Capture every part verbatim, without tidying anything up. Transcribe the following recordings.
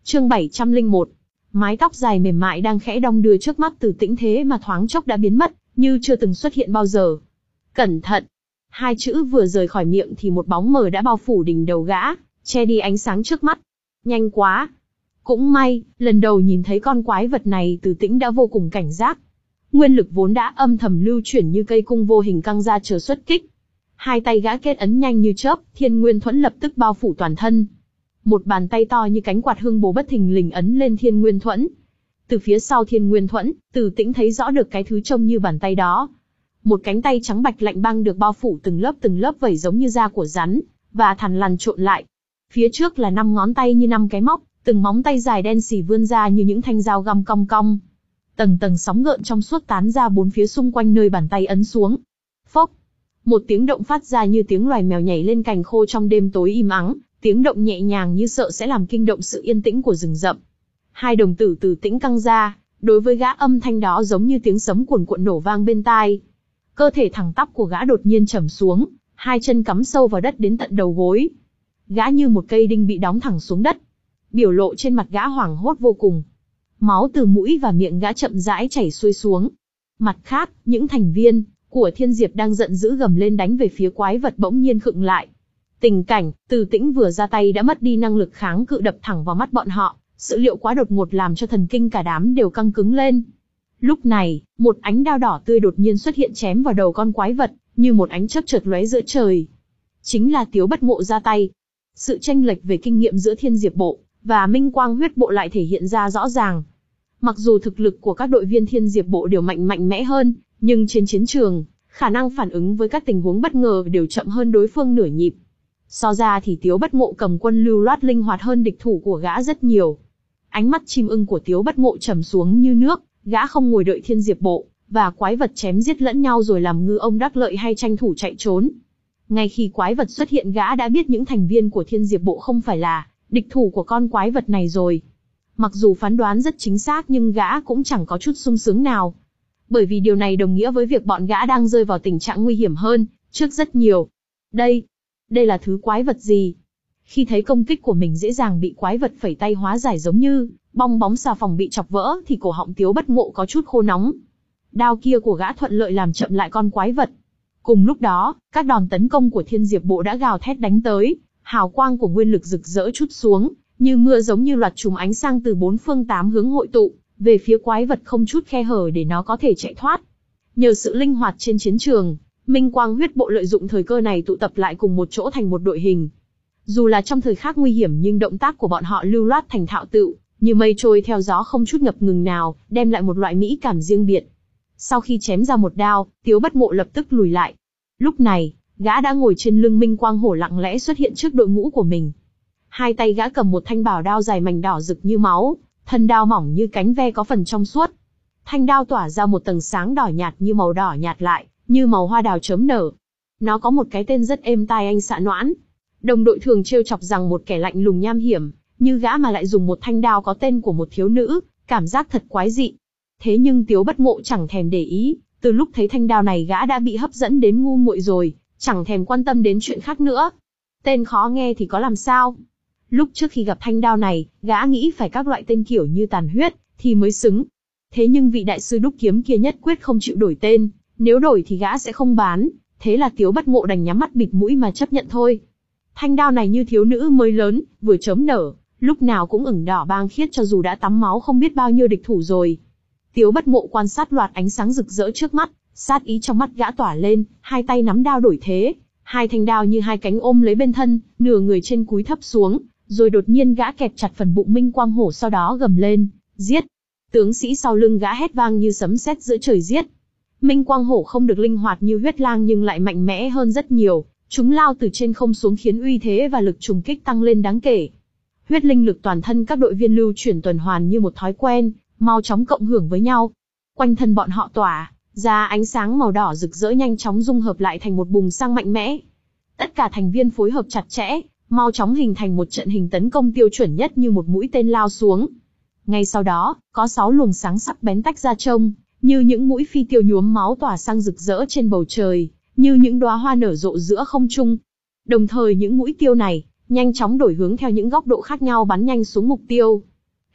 Chương bảy trăm lẻ một. Mái tóc dài mềm mại đang khẽ đong đưa trước mắt Từ Tĩnh thế mà thoáng chốc đã biến mất, như chưa từng xuất hiện bao giờ. Cẩn thận! Hai chữ vừa rời khỏi miệng thì một bóng mờ đã bao phủ đỉnh đầu gã, che đi ánh sáng trước mắt. Nhanh quá! Cũng may, lần đầu nhìn thấy con quái vật này Từ Tĩnh đã vô cùng cảnh giác. Nguyên lực vốn đã âm thầm lưu chuyển như cây cung vô hình căng ra chờ xuất kích. Hai tay gã kết ấn nhanh như chớp, Thiên Nguyên Thuẫn lập tức bao phủ toàn thân. Một bàn tay to như cánh quạt hương bố bất thình lình ấn lên Thiên Nguyên Thuẫn. Từ phía sau Thiên Nguyên Thuẫn, Từ Tĩnh thấy rõ được cái thứ trông như bàn tay đó. Một cánh tay trắng bạch lạnh băng được bao phủ từng lớp từng lớp vảy giống như da của rắn, và thằn lằn trộn lại. Phía trước là năm ngón tay như năm cái móc, từng móng tay dài đen xì vươn ra như những thanh dao găm cong cong. Tầng tầng sóng gợn trong suốt tán ra bốn phía xung quanh nơi bàn tay ấn xuống. Phốc! Một tiếng động phát ra như tiếng loài mèo nhảy lên cành khô trong đêm tối im ắng, tiếng động nhẹ nhàng như sợ sẽ làm kinh động sự yên tĩnh của rừng rậm. Hai đồng tử Từ Tĩnh căng ra, đối với gã âm thanh đó giống như tiếng sấm cuồn cuộn nổ vang bên tai. Cơ thể thẳng tắp của gã đột nhiên trầm xuống, hai chân cắm sâu vào đất đến tận đầu gối. Gã như một cây đinh bị đóng thẳng xuống đất. Biểu lộ trên mặt gã hoảng hốt vô cùng. Máu từ mũi và miệng gã chậm rãi chảy xuôi xuống. Mặt khác, những thành viên của Thiên Diệp đang giận dữ gầm lên đánh về phía quái vật bỗng nhiên khựng lại. Tình cảnh, Từ Tĩnh vừa ra tay đã mất đi năng lực kháng cự đập thẳng vào mắt bọn họ, sự liệu quá đột ngột làm cho thần kinh cả đám đều căng cứng lên. Lúc này, một ánh đao đỏ tươi đột nhiên xuất hiện chém vào đầu con quái vật, như một ánh chớp chợt lóe giữa trời. Chính là Tiếu Bất Ngộ ra tay. Sự chênh lệch về kinh nghiệm giữa Thiên Diệp bộ và Minh Quang Huyết bộ lại thể hiện ra rõ ràng. Mặc dù thực lực của các đội viên Thiên Diệp bộ đều mạnh mạnh mẽ hơn, nhưng trên chiến trường, khả năng phản ứng với các tình huống bất ngờ đều chậm hơn đối phương nửa nhịp. So ra thì Tiếu Bất Ngộ cầm quân lưu loát linh hoạt hơn địch thủ của gã rất nhiều. Ánh mắt chim ưng của Tiếu Bất Ngộ trầm xuống như nước, gã không ngồi đợi Thiên Diệp bộ và quái vật chém giết lẫn nhau rồi làm ngư ông đắc lợi hay tranh thủ chạy trốn. Ngay khi quái vật xuất hiện gã đã biết những thành viên của Thiên Diệp bộ không phải là địch thủ của con quái vật này rồi. Mặc dù phán đoán rất chính xác nhưng gã cũng chẳng có chút sung sướng nào. Bởi vì điều này đồng nghĩa với việc bọn gã đang rơi vào tình trạng nguy hiểm hơn trước rất nhiều. Đây, đây là thứ quái vật gì? Khi thấy công kích của mình dễ dàng bị quái vật phẩy tay hóa giải giống như bong bóng xà phòng bị chọc vỡ thì cổ họng Tiếu Bất Ngộ có chút khô nóng. Đao kia của gã thuận lợi làm chậm lại con quái vật. Cùng lúc đó, các đòn tấn công của Thiên Diệp bộ đã gào thét đánh tới, hào quang của nguyên lực rực rỡ trút xuống, như mưa giống như loạt chùm ánh sáng từ bốn phương tám hướng hội tụ về phía quái vật không chút khe hở để nó có thể chạy thoát. Nhờ sự linh hoạt trên chiến trường, Minh Quang Huyết bộ lợi dụng thời cơ này tụ tập lại cùng một chỗ thành một đội hình. Dù là trong thời khắc nguy hiểm nhưng động tác của bọn họ lưu loát thành thạo tự, như mây trôi theo gió không chút ngập ngừng nào, đem lại một loại mỹ cảm riêng biệt. Sau khi chém ra một đao, Tiếu Bất Ngộ lập tức lùi lại. Lúc này, gã đã ngồi trên lưng Minh Quang hổ lặng lẽ xuất hiện trước đội ngũ của mình. Hai tay gã cầm một thanh bảo đao dài mảnh đỏ rực như máu, thân đao mỏng như cánh ve có phần trong suốt. Thanh đao tỏa ra một tầng sáng đỏ nhạt như màu đỏ nhạt lại, như màu hoa đào chớm nở. Nó có một cái tên rất êm tai anh xạ noãn. Đồng đội thường trêu chọc rằng một kẻ lạnh lùng nham hiểm, như gã mà lại dùng một thanh đao có tên của một thiếu nữ, cảm giác thật quái dị. Thế nhưng Tiếu Bất Ngộ chẳng thèm để ý, từ lúc thấy thanh đao này gã đã bị hấp dẫn đến ngu muội rồi, chẳng thèm quan tâm đến chuyện khác nữa. Tên khó nghe thì có làm sao? Lúc trước khi gặp thanh đao này, gã nghĩ phải các loại tên kiểu như tàn huyết, thì mới xứng. Thế nhưng vị đại sư đúc kiếm kia nhất quyết không chịu đổi tên, nếu đổi thì gã sẽ không bán, thế là Tiếu Bất Ngộ đành nhắm mắt bịt mũi mà chấp nhận thôi. Thanh đao này như thiếu nữ mới lớn, vừa chớm nở, lúc nào cũng ửng đỏ bang khiết cho dù đã tắm máu không biết bao nhiêu địch thủ rồi. Tiếu Bất Ngộ quan sát loạt ánh sáng rực rỡ trước mắt, sát ý trong mắt gã tỏa lên, hai tay nắm đao đổi thế, hai thanh đao như hai cánh ôm lấy bên thân, nửa người trên cúi thấp xuống, rồi đột nhiên gã kẹp chặt phần bụng Minh Quang hổ sau đó gầm lên, giết. Tướng sĩ sau lưng gã hét vang như sấm sét giữa trời giết. Minh Quang hổ không được linh hoạt như huyết lang nhưng lại mạnh mẽ hơn rất nhiều, chúng lao từ trên không xuống khiến uy thế và lực trùng kích tăng lên đáng kể. Huyết linh lực toàn thân các đội viên lưu chuyển tuần hoàn như một thói quen, mau chóng cộng hưởng với nhau. Quanh thân bọn họ tỏa ra ánh sáng màu đỏ rực rỡ nhanh chóng dung hợp lại thành một bùng sang mạnh mẽ. Tất cả thành viên phối hợp chặt chẽ, mau chóng hình thành một trận hình tấn công tiêu chuẩn nhất như một mũi tên lao xuống. Ngay sau đó, có sáu luồng sáng sắc bén tách ra trông, như những mũi phi tiêu nhuốm máu tỏa sang rực rỡ trên bầu trời, như những đóa hoa nở rộ giữa không trung. Đồng thời những mũi tiêu này, nhanh chóng đổi hướng theo những góc độ khác nhau bắn nhanh xuống mục tiêu.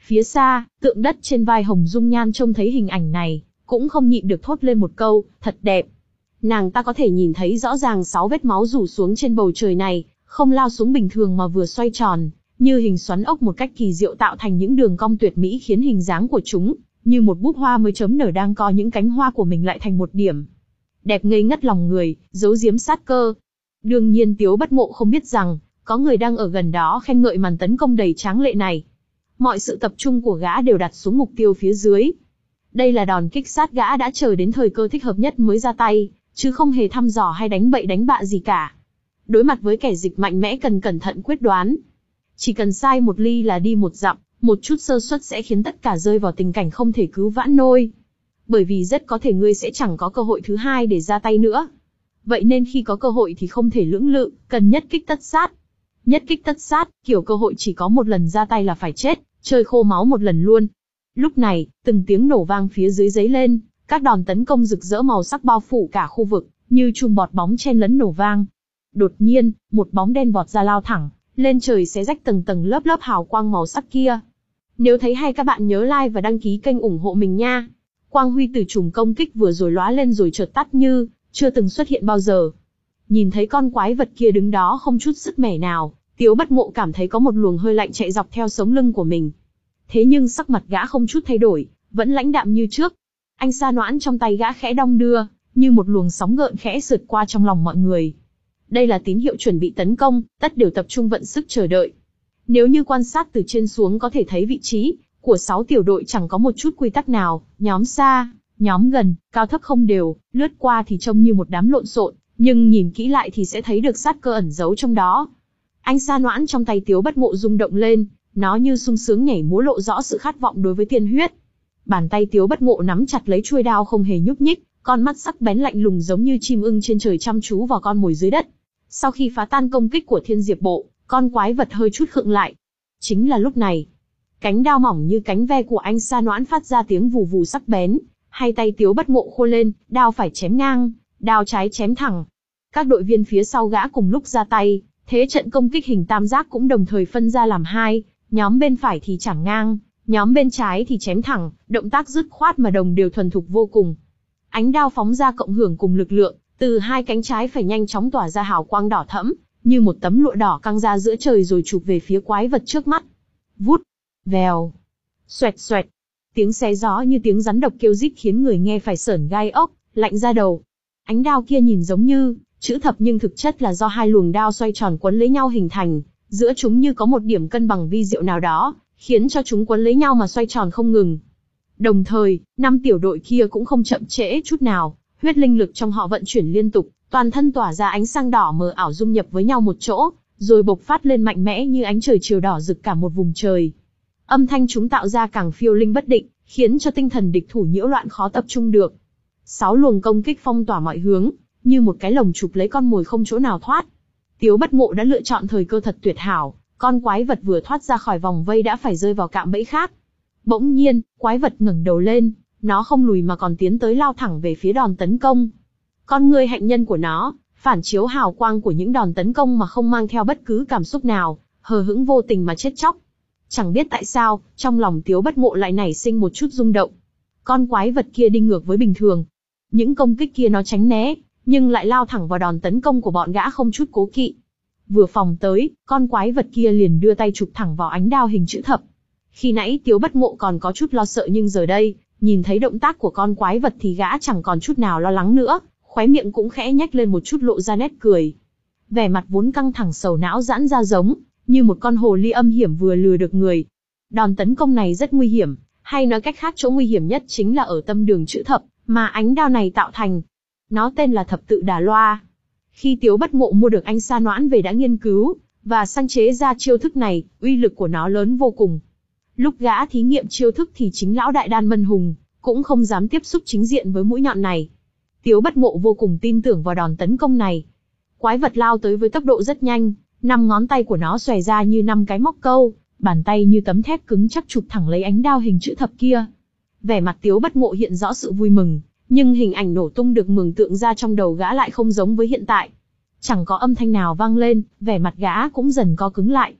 Phía xa, tượng đất trên vai Hồng Dung Nhan trông thấy hình ảnh này, cũng không nhịn được thốt lên một câu, thật đẹp. Nàng ta có thể nhìn thấy rõ ràng sáu vết máu rủ xuống trên bầu trời này, không lao xuống bình thường mà vừa xoay tròn, như hình xoắn ốc một cách kỳ diệu tạo thành những đường cong tuyệt mỹ khiến hình dáng của chúng, như một búp hoa mới chớm nở đang co những cánh hoa của mình lại thành một điểm. Đẹp ngây ngất lòng người, giấu giếm sát cơ. Đương nhiên Tiếu Bất Ngộ không biết rằng, có người đang ở gần đó khen ngợi màn tấn công đầy tráng lệ này. Mọi sự tập trung của gã đều đặt xuống mục tiêu phía dưới. Đây là đòn kích sát gã đã chờ đến thời cơ thích hợp nhất mới ra tay, chứ không hề thăm dò hay đánh bậy đánh bạ gì cả. Đối mặt với kẻ địch mạnh mẽ cần cẩn thận quyết đoán. Chỉ cần sai một ly là đi một dặm, một chút sơ suất sẽ khiến tất cả rơi vào tình cảnh không thể cứu vãn nôi. Bởi vì rất có thể ngươi sẽ chẳng có cơ hội thứ hai để ra tay nữa. Vậy nên khi có cơ hội thì không thể lưỡng lự, cần nhất kích tất sát. Nhất kích tất sát, kiểu cơ hội chỉ có một lần ra tay là phải chết, chơi khô máu một lần luôn. Lúc này, từng tiếng nổ vang phía dưới giấy lên, các đòn tấn công rực rỡ màu sắc bao phủ cả khu vực, như chùm bọt bóng chen lấn nổ vang. Đột nhiên, một bóng đen vọt ra lao thẳng lên trời xé rách tầng tầng lớp lớp hào quang màu sắc kia. Nếu thấy hay các bạn nhớ like và đăng ký kênh ủng hộ mình nha. Quang huy từ chùm công kích vừa rồi lóa lên rồi chợt tắt như chưa từng xuất hiện bao giờ. Nhìn thấy con quái vật kia đứng đó không chút sức mẻ nào, Tiếu Bất Ngộ cảm thấy có một luồng hơi lạnh chạy dọc theo sống lưng của mình. Thế nhưng sắc mặt gã không chút thay đổi, vẫn lãnh đạm như trước. Anh sa noãn trong tay gã khẽ đong đưa, như một luồng sóng gợn khẽ sượt qua trong lòng mọi người. Đây là tín hiệu chuẩn bị tấn công, tất đều tập trung vận sức chờ đợi. Nếu như quan sát từ trên xuống có thể thấy vị trí của sáu tiểu đội chẳng có một chút quy tắc nào, nhóm xa, nhóm gần, cao thấp không đều, lướt qua thì trông như một đám lộn xộn, nhưng nhìn kỹ lại thì sẽ thấy được sát cơ ẩn giấu trong đó. Anh sa noãn trong tay Tiếu Bất Ngộ rung động lên, nó như sung sướng nhảy múa lộ rõ sự khát vọng đối với tiên huyết. Bàn tay Tiếu Bất Ngộ nắm chặt lấy chuôi đao không hề nhúc nhích, con mắt sắc bén lạnh lùng giống như chim ưng trên trời chăm chú vào con mồi dưới đất. Sau khi phá tan công kích của Thiên Diệp Bộ, con quái vật hơi chút khựng lại. Chính là lúc này, cánh đao mỏng như cánh ve của anh sa noãn phát ra tiếng vù vù sắc bén, hai tay Tiếu Bất Ngộ khô lên, đao phải chém ngang, đao trái chém thẳng. Các đội viên phía sau gã cùng lúc ra tay, thế trận công kích hình tam giác cũng đồng thời phân ra làm hai, nhóm bên phải thì chảm ngang, nhóm bên trái thì chém thẳng, động tác dứt khoát mà đồng đều thuần thục vô cùng. Ánh đao phóng ra cộng hưởng cùng lực lượng, từ hai cánh trái phải nhanh chóng tỏa ra hào quang đỏ thẫm, như một tấm lụa đỏ căng ra giữa trời rồi chụp về phía quái vật trước mắt. Vút, vèo, xoẹt xoẹt, tiếng xé gió như tiếng rắn độc kêu rít khiến người nghe phải sởn gai ốc, lạnh ra đầu. Ánh đao kia nhìn giống như chữ thập nhưng thực chất là do hai luồng đao xoay tròn quấn lấy nhau hình thành, giữa chúng như có một điểm cân bằng vi diệu nào đó, khiến cho chúng quấn lấy nhau mà xoay tròn không ngừng. Đồng thời, năm tiểu đội kia cũng không chậm trễ chút nào, huyết linh lực trong họ vận chuyển liên tục, toàn thân tỏa ra ánh sáng đỏ mờ ảo dung nhập với nhau một chỗ, rồi bộc phát lên mạnh mẽ như ánh trời chiều đỏ rực cả một vùng trời. Âm thanh chúng tạo ra càng phiêu linh bất định, khiến cho tinh thần địch thủ nhiễu loạn khó tập trung được. Sáu luồng công kích phong tỏa mọi hướng, như một cái lồng chụp lấy con mồi không chỗ nào thoát. Tiếu Bất Ngộ đã lựa chọn thời cơ thật tuyệt hảo, con quái vật vừa thoát ra khỏi vòng vây đã phải rơi vào cạm bẫy khác. Bỗng nhiên, quái vật ngẩng đầu lên, nó không lùi mà còn tiến tới lao thẳng về phía đòn tấn công. Con ngươi hạnh nhân của nó, phản chiếu hào quang của những đòn tấn công mà không mang theo bất cứ cảm xúc nào, hờ hững vô tình mà chết chóc. Chẳng biết tại sao, trong lòng Tiếu Bất Ngộ lại nảy sinh một chút rung động. Con quái vật kia đi ngược với bình thường. Những công kích kia nó tránh né, nhưng lại lao thẳng vào đòn tấn công của bọn gã không chút cố kỵ. Vừa phòng tới, con quái vật kia liền đưa tay chụp thẳng vào ánh đao hình chữ thập. Khi nãy Tiếu Bất Ngộ còn có chút lo sợ nhưng giờ đây, nhìn thấy động tác của con quái vật thì gã chẳng còn chút nào lo lắng nữa, khóe miệng cũng khẽ nhếch lên một chút lộ ra nét cười. Vẻ mặt vốn căng thẳng sầu não giãn ra giống như một con hồ ly âm hiểm vừa lừa được người. Đòn tấn công này rất nguy hiểm, hay nói cách khác chỗ nguy hiểm nhất chính là ở tâm đường chữ thập mà ánh đao này tạo thành. Nó tên là Thập Tự Đà Loa. Khi Tiếu Bất Ngộ mua được anh sa noãn về đã nghiên cứu và sáng chế ra chiêu thức này, uy lực của nó lớn vô cùng. Lúc gã thí nghiệm chiêu thức thì chính lão đại đan Mân Hùng cũng không dám tiếp xúc chính diện với mũi nhọn này. Tiếu Bất Ngộ vô cùng tin tưởng vào đòn tấn công này. Quái vật lao tới với tốc độ rất nhanh, năm ngón tay của nó xòe ra như năm cái móc câu, bàn tay như tấm thép cứng chắc chụp thẳng lấy ánh đao hình chữ thập kia. Vẻ mặt Tiếu Bất Ngộ hiện rõ sự vui mừng, nhưng hình ảnh nổ tung được mường tượng ra trong đầu gã lại không giống với hiện tại. Chẳng có âm thanh nào vang lên, vẻ mặt gã cũng dần co cứng lại.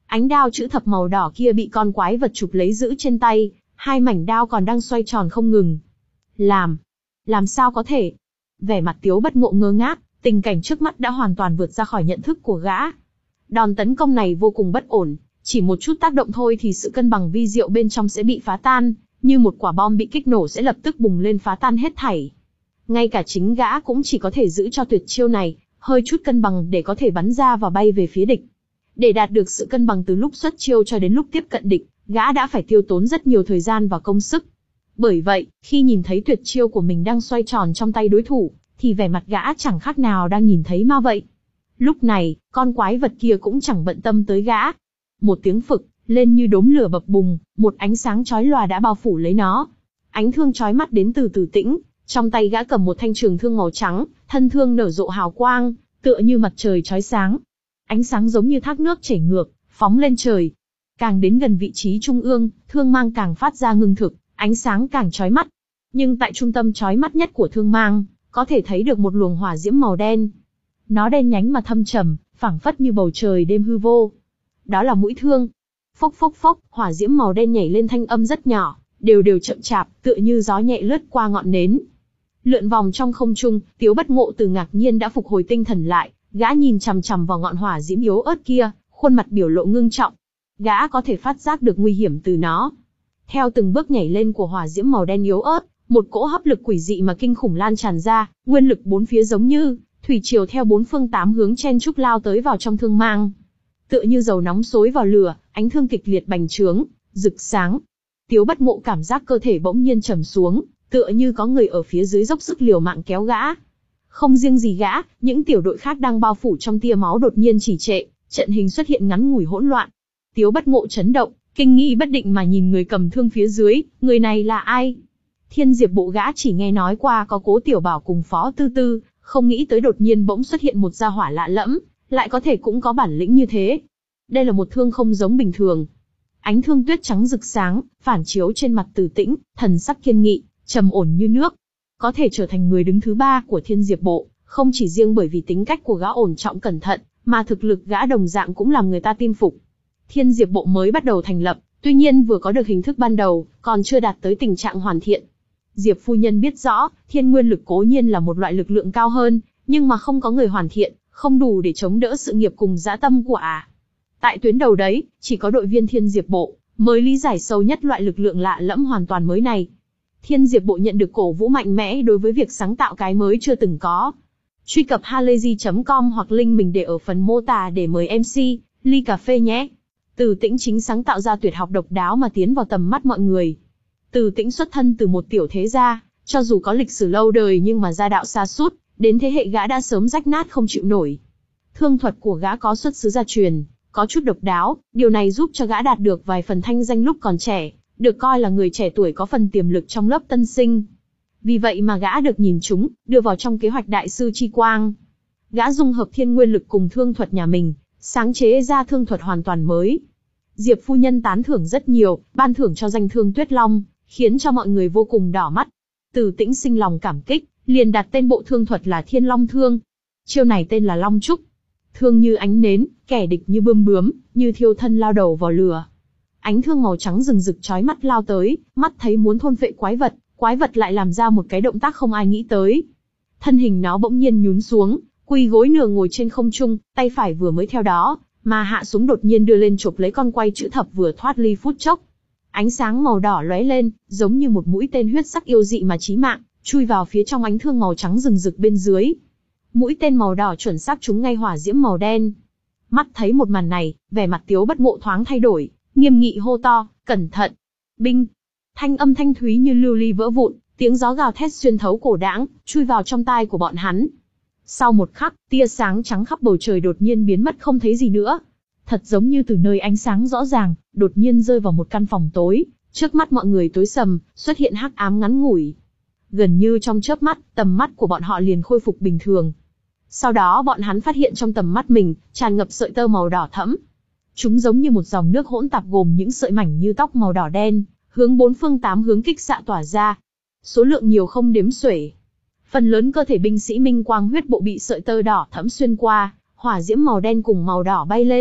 Ánh đao chữ thập màu đỏ kia bị con quái vật chụp lấy giữ trên tay, hai mảnh đao còn đang xoay tròn không ngừng. Làm, làm sao có thể? Vẻ mặt Tiếu Bất Ngộ ngơ ngác, tình cảnh trước mắt đã hoàn toàn vượt ra khỏi nhận thức của gã. Đòn tấn công này vô cùng bất ổn, chỉ một chút tác động thôi thì sự cân bằng vi diệu bên trong sẽ bị phá tan, như một quả bom bị kích nổ sẽ lập tức bùng lên phá tan hết thảy. Ngay cả chính gã cũng chỉ có thể giữ cho tuyệt chiêu này hơi chút cân bằng để có thể bắn ra và bay về phía địch. Để đạt được sự cân bằng từ lúc xuất chiêu cho đến lúc tiếp cận địch, gã đã phải tiêu tốn rất nhiều thời gian và công sức. Bởi vậy, khi nhìn thấy tuyệt chiêu của mình đang xoay tròn trong tay đối thủ, thì vẻ mặt gã chẳng khác nào đang nhìn thấy ma vậy. Lúc này, con quái vật kia cũng chẳng bận tâm tới gã. Một tiếng phực, lên như đốm lửa bập bùng, một ánh sáng chói lòa đã bao phủ lấy nó. Ánh thương chói mắt đến từ Từ Tĩnh, trong tay gã cầm một thanh trường thương màu trắng, thân thương nở rộ hào quang, tựa như mặt trời chói sáng. Ánh sáng giống như thác nước chảy ngược, phóng lên trời. Càng đến gần vị trí trung ương, thương mang càng phát ra ngưng thực, ánh sáng càng chói mắt. Nhưng tại trung tâm chói mắt nhất của thương mang, có thể thấy được một luồng hỏa diễm màu đen. Nó đen nhánh mà thâm trầm, phảng phất như bầu trời đêm hư vô. Đó là mũi thương. Phốc phốc phốc, hỏa diễm màu đen nhảy lên thanh âm rất nhỏ, đều đều chậm chạp, tựa như gió nhẹ lướt qua ngọn nến. Lượn vòng trong không trung, Tiếu Bất Ngộ từ ngạc nhiên đã phục hồi tinh thần lại, gã nhìn chằm chằm vào ngọn hỏa diễm yếu ớt kia, khuôn mặt biểu lộ ngưng trọng. Gã có thể phát giác được nguy hiểm từ nó. Theo từng bước nhảy lên của hỏa diễm màu đen yếu ớt, một cỗ hấp lực quỷ dị mà kinh khủng lan tràn ra, nguyên lực bốn phía giống như thủy triều theo bốn phương tám hướng chen chúc lao tới vào trong thương mang. Tựa như dầu nóng xối vào lửa, ánh thương kịch liệt bành trướng, rực sáng. Tiếu Bất Ngộ cảm giác cơ thể bỗng nhiên trầm xuống, tựa như có người ở phía dưới dốc sức liều mạng kéo gã. Không riêng gì gã, những tiểu đội khác đang bao phủ trong tia máu đột nhiên trì trệ, trận hình xuất hiện ngắn ngủi hỗn loạn. Tiếu Bất Ngộ chấn động, kinh nghi bất định mà nhìn người cầm thương phía dưới, người này là ai? Thiên Diệp Bộ gã chỉ nghe nói qua có Cố Tiểu Bảo cùng Phó Tư Tư, không nghĩ tới đột nhiên bỗng xuất hiện một gia hỏa lạ lẫm, lại có thể cũng có bản lĩnh như thế. Đây là một thương không giống bình thường. Ánh thương tuyết trắng rực sáng, phản chiếu trên mặt Từ Tĩnh, thần sắc kiên nghị, trầm ổn như nước. Có thể trở thành người đứng thứ ba của Thiên Diệp Bộ, không chỉ riêng bởi vì tính cách của gã ổn trọng cẩn thận, mà thực lực gã đồng dạng cũng làm người ta tin phục. Thiên Diệp Bộ mới bắt đầu thành lập, tuy nhiên vừa có được hình thức ban đầu, còn chưa đạt tới tình trạng hoàn thiện. Diệp phu nhân biết rõ, thiên nguyên lực cố nhiên là một loại lực lượng cao hơn, nhưng mà không có người hoàn thiện, không đủ để chống đỡ sự nghiệp cùng dã tâm của ả. À. Tại tuyến đầu đấy, chỉ có đội viên Thiên Diệp Bộ mới lý giải sâu nhất loại lực lượng lạ lẫm hoàn toàn mới này. Thiên Diệp Bộ nhận được cổ vũ mạnh mẽ đối với việc sáng tạo cái mới chưa từng có. Truy cập halayzi chấm com hoặc link mình để ở phần mô tả để mời em xê, ly cà phê nhé. Từ Tĩnh chính sáng tạo ra tuyệt học độc đáo mà tiến vào tầm mắt mọi người. Từ Tĩnh xuất thân từ một tiểu thế gia, cho dù có lịch sử lâu đời nhưng mà gia đạo sa sút, đến thế hệ gã đã sớm rách nát không chịu nổi. Thương thuật của gã có xuất xứ gia truyền, có chút độc đáo, điều này giúp cho gã đạt được vài phần thanh danh lúc còn trẻ, được coi là người trẻ tuổi có phần tiềm lực trong lớp tân sinh. Vì vậy mà gã được nhìn chúng, đưa vào trong kế hoạch đại sư Chi Quang. Gã dung hợp thiên nguyên lực cùng thương thuật nhà mình, sáng chế ra thương thuật hoàn toàn mới. Diệp phu nhân tán thưởng rất nhiều, ban thưởng cho danh thương Tuyết Long, khiến cho mọi người vô cùng đỏ mắt. Từ Tĩnh sinh lòng cảm kích, liền đặt tên bộ thương thuật là Thiên Long Thương. Chiêu này tên là Long Trúc. Thương như ánh nến, kẻ địch như bươm bướm, như thiêu thân lao đầu vào lửa. Ánh thương màu trắng rừng rực chói mắt lao tới, mắt thấy muốn thôn phệ quái vật, quái vật lại làm ra một cái động tác không ai nghĩ tới. Thân hình nó bỗng nhiên nhún xuống, quỳ gối nửa ngồi trên không trung, tay phải vừa mới theo đó, mà hạ xuống đột nhiên đưa lên chộp lấy con quay chữ thập vừa thoát ly phút chốc. Ánh sáng màu đỏ lóe lên, giống như một mũi tên huyết sắc yêu dị mà chí mạng, chui vào phía trong ánh thương màu trắng rừng rực bên dưới. Mũi tên màu đỏ chuẩn xác trúng ngay hỏa diễm màu đen. Mắt thấy một màn này, vẻ mặt Tiếu Bất Ngộ thoáng thay đổi, nghiêm nghị hô to, cẩn thận. Binh. Thanh âm thanh thúy như lưu ly vỡ vụn, tiếng gió gào thét xuyên thấu cổ đãng, chui vào trong tai của bọn hắn. Sau một khắc, tia sáng trắng khắp bầu trời đột nhiên biến mất không thấy gì nữa. Thật giống như từ nơi ánh sáng rõ ràng, đột nhiên rơi vào một căn phòng tối, trước mắt mọi người tối sầm, xuất hiện hắc ám ngắn ngủi. Gần như trong chớp mắt, tầm mắt của bọn họ liền khôi phục bình thường. Sau đó bọn hắn phát hiện trong tầm mắt mình, tràn ngập sợi tơ màu đỏ thẫm. Chúng giống như một dòng nước hỗn tạp gồm những sợi mảnh như tóc màu đỏ đen, hướng bốn phương tám hướng kích xạ tỏa ra. Số lượng nhiều không đếm xuể. Phần lớn cơ thể binh sĩ Minh Quang huyết bộ bị sợi tơ đỏ thẫm xuyên qua, hỏa diễm màu đen cùng màu đỏ bay lên,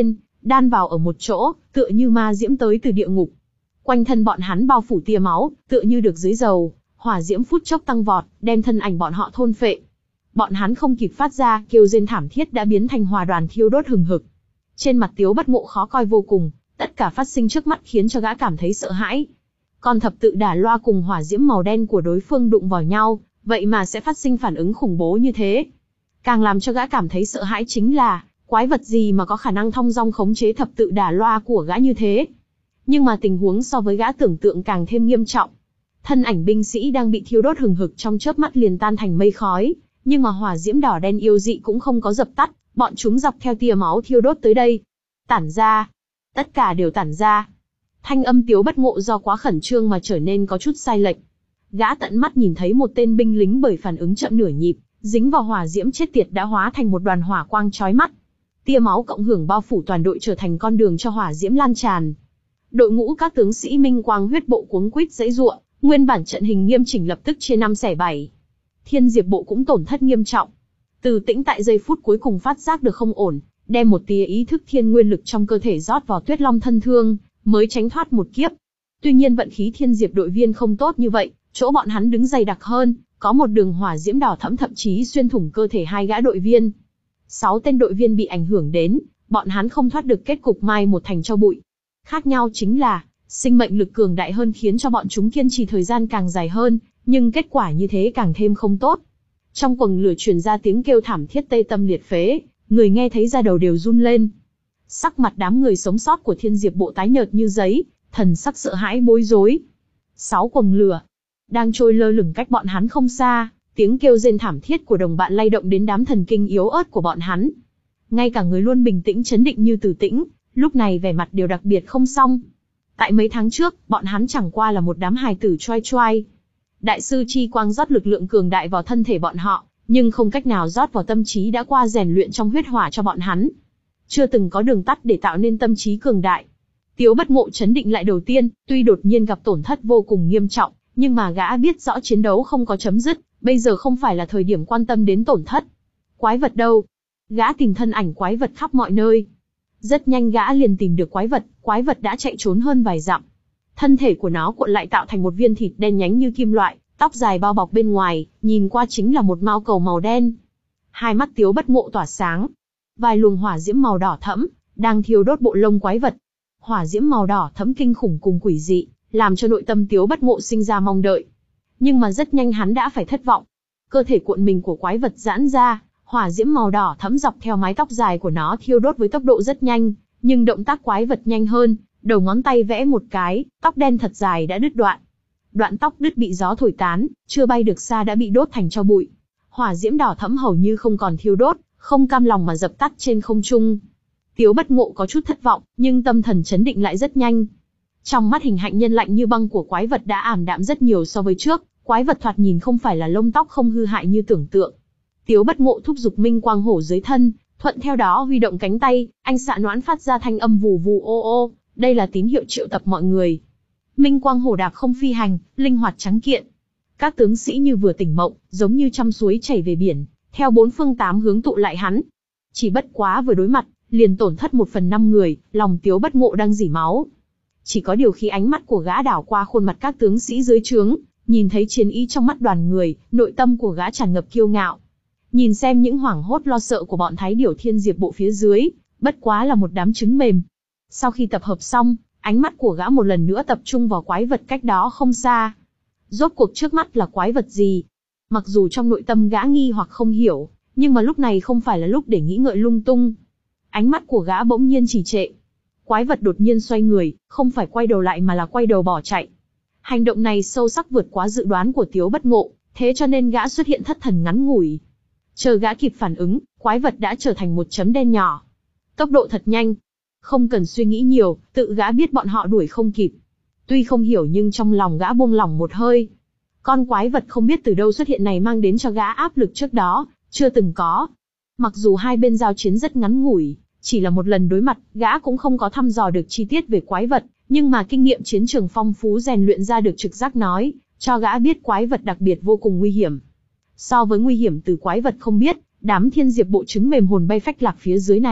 đan vào ở một chỗ, tựa như ma diễm tới từ địa ngục. Quanh thân bọn hắn bao phủ tia máu, tựa như được dưới dầu, hỏa diễm phút chốc tăng vọt, đem thân ảnh bọn họ thôn phệ. Bọn hắn không kịp phát ra, kêu rên thảm thiết đã biến thành hỏa đoàn thiêu đốt hừng hực. Trên mặt Tiếu Bất Ngộ khó coi vô cùng, tất cả phát sinh trước mắt khiến cho gã cảm thấy sợ hãi. Con thập tự đả loa cùng hỏa diễm màu đen của đối phương đụng vào nhau, vậy mà sẽ phát sinh phản ứng khủng bố như thế. Càng làm cho gã cảm thấy sợ hãi chính là, quái vật gì mà có khả năng thong dong khống chế thập tự đả loa của gã như thế. Nhưng mà tình huống so với gã tưởng tượng càng thêm nghiêm trọng. Thân ảnh binh sĩ đang bị thiêu đốt hừng hực trong chớp mắt liền tan thành mây khói, nhưng mà hỏa diễm đỏ đen yêu dị cũng không có dập tắt, bọn chúng dọc theo tia máu thiêu đốt tới đây. Tản ra. Tất cả đều tản ra. Thanh âm Tiếu Bất Ngộ do quá khẩn trương mà trở nên có chút sai lệch. Gã tận mắt nhìn thấy một tên binh lính bởi phản ứng chậm nửa nhịp, dính vào hỏa diễm chết tiệt đã hóa thành một đoàn hỏa quang chói mắt. Tia máu cộng hưởng bao phủ toàn đội trở thành con đường cho hỏa diễm lan tràn. Đội ngũ các tướng sĩ Minh Quang huyết bộ cuống quýt giãy giụa, nguyên bản trận hình nghiêm chỉnh lập tức chia năm xẻ bảy. Thiên Diệp bộ cũng tổn thất nghiêm trọng. Từ Tĩnh tại giây phút cuối cùng phát giác được không ổn, đem một tia ý thức thiên nguyên lực trong cơ thể rót vào Tuyết Long thân thương, mới tránh thoát một kiếp. Tuy nhiên vận khí Thiên Diệp đội viên không tốt như vậy, chỗ bọn hắn đứng dày đặc hơn, có một đường hỏa diễm đỏ thẫm thậm chí xuyên thủng cơ thể hai gã đội viên. Sáu tên đội viên bị ảnh hưởng đến, bọn hắn không thoát được kết cục mai một thành tro bụi. Khác nhau chính là, sinh mệnh lực cường đại hơn khiến cho bọn chúng kiên trì thời gian càng dài hơn, nhưng kết quả như thế càng thêm không tốt. Trong quầng lửa truyền ra tiếng kêu thảm thiết tê tâm liệt phế, người nghe thấy da đầu đều run lên. Sắc mặt đám người sống sót của Thiên Diệp bộ tái nhợt như giấy, thần sắc sợ hãi bối rối. Sáu quầng lửa đang trôi lơ lửng cách bọn hắn không xa, tiếng kêu rên thảm thiết của đồng bạn lay động đến đám thần kinh yếu ớt của bọn hắn. Ngay cả người luôn bình tĩnh chấn định như Từ Tĩnh, lúc này vẻ mặt đều đặc biệt không xong. Tại mấy tháng trước, bọn hắn chẳng qua là một đám hài tử choai choai. Đại sư chi quang rót lực lượng cường đại vào thân thể bọn họ, nhưng không cách nào rót vào tâm trí đã qua rèn luyện trong huyết hỏa cho bọn hắn. Chưa từng có đường tắt để tạo nên tâm trí cường đại. Tiếu Bất Ngộ chấn định lại đầu tiên, tuy đột nhiên gặp tổn thất vô cùng nghiêm trọng, nhưng mà gã biết rõ chiến đấu không có chấm dứt, bây giờ không phải là thời điểm quan tâm đến tổn thất. Quái vật đâu? Gã tìm thân ảnh quái vật khắp mọi nơi. Rất nhanh gã liền tìm được quái vật, quái vật đã chạy trốn hơn vài dặm. Thân thể của nó cuộn lại tạo thành một viên thịt đen nhánh như kim loại, tóc dài bao bọc bên ngoài, nhìn qua chính là một mao cầu màu đen. Hai mắt Tiếu Bất Ngộ tỏa sáng. Vài luồng hỏa diễm màu đỏ thẫm đang thiêu đốt bộ lông quái vật. Hỏa diễm màu đỏ thẫm kinh khủng cùng quỷ dị, làm cho nội tâm Tiếu Bất Ngộ sinh ra mong đợi. Nhưng mà rất nhanh hắn đã phải thất vọng. Cơ thể cuộn mình của quái vật giãn ra, hỏa diễm màu đỏ thẫm dọc theo mái tóc dài của nó thiêu đốt với tốc độ rất nhanh, nhưng động tác quái vật nhanh hơn, đầu ngón tay vẽ một cái, tóc đen thật dài đã đứt đoạn. Đoạn tóc đứt bị gió thổi tán, chưa bay được xa đã bị đốt thành tro bụi. Hỏa diễm đỏ thẫm hầu như không còn thiêu đốt, không cam lòng mà dập tắt trên không trung. Tiếu Bất Ngộ có chút thất vọng, nhưng tâm thần chấn định lại rất nhanh. Trong mắt hình hạnh nhân lạnh như băng của quái vật đã ảm đạm rất nhiều so với trước, quái vật thoạt nhìn không phải là lông tóc không hư hại như tưởng tượng. Tiếu Bất Ngộ thúc giục Minh Quang hổ dưới thân, thuận theo đó huy động cánh tay, anh xạ noãn phát ra thanh âm vù vù ô ô, đây là tín hiệu triệu tập mọi người. Minh Quang hổ đạp không phi hành, linh hoạt trắng kiện. Các tướng sĩ như vừa tỉnh mộng, giống như trăm suối chảy về biển, theo bốn phương tám hướng tụ lại hắn. Chỉ bất quá vừa đối mặt, liền tổn thất một phần năm người, lòng Tiếu Bất Ngộ đang rỉ máu. Chỉ có điều khi ánh mắt của gã đảo qua khuôn mặt các tướng sĩ dưới trướng, nhìn thấy chiến ý trong mắt đoàn người, nội tâm của gã tràn ngập kiêu ngạo. Nhìn xem những hoảng hốt lo sợ của bọn Thái Điểu Thiên Diệp bộ phía dưới, bất quá là một đám trứng mềm. Sau khi tập hợp xong, ánh mắt của gã một lần nữa tập trung vào quái vật cách đó không xa. Rốt cuộc trước mắt là quái vật gì? Mặc dù trong nội tâm gã nghi hoặc không hiểu, nhưng mà lúc này không phải là lúc để nghĩ ngợi lung tung. Ánh mắt của gã bỗng nhiên trì trệ. Quái vật đột nhiên xoay người, không phải quay đầu lại mà là quay đầu bỏ chạy. Hành động này sâu sắc vượt quá dự đoán của Tiếu Bất Ngộ, thế cho nên gã xuất hiện thất thần ngắn ngủi. Chờ gã kịp phản ứng, quái vật đã trở thành một chấm đen nhỏ. Tốc độ thật nhanh. Không cần suy nghĩ nhiều, tự gã biết bọn họ đuổi không kịp. Tuy không hiểu nhưng trong lòng gã buông lỏng một hơi. Con quái vật không biết từ đâu xuất hiện này mang đến cho gã áp lực trước đó, chưa từng có. Mặc dù hai bên giao chiến rất ngắn ngủi, chỉ là một lần đối mặt, gã cũng không có thăm dò được chi tiết về quái vật, nhưng mà kinh nghiệm chiến trường phong phú rèn luyện ra được trực giác nói, cho gã biết quái vật đặc biệt vô cùng nguy hiểm. So với nguy hiểm từ quái vật không biết, đám Thiên Diệp bộ trứng mềm hồn bay phách lạc phía dưới này,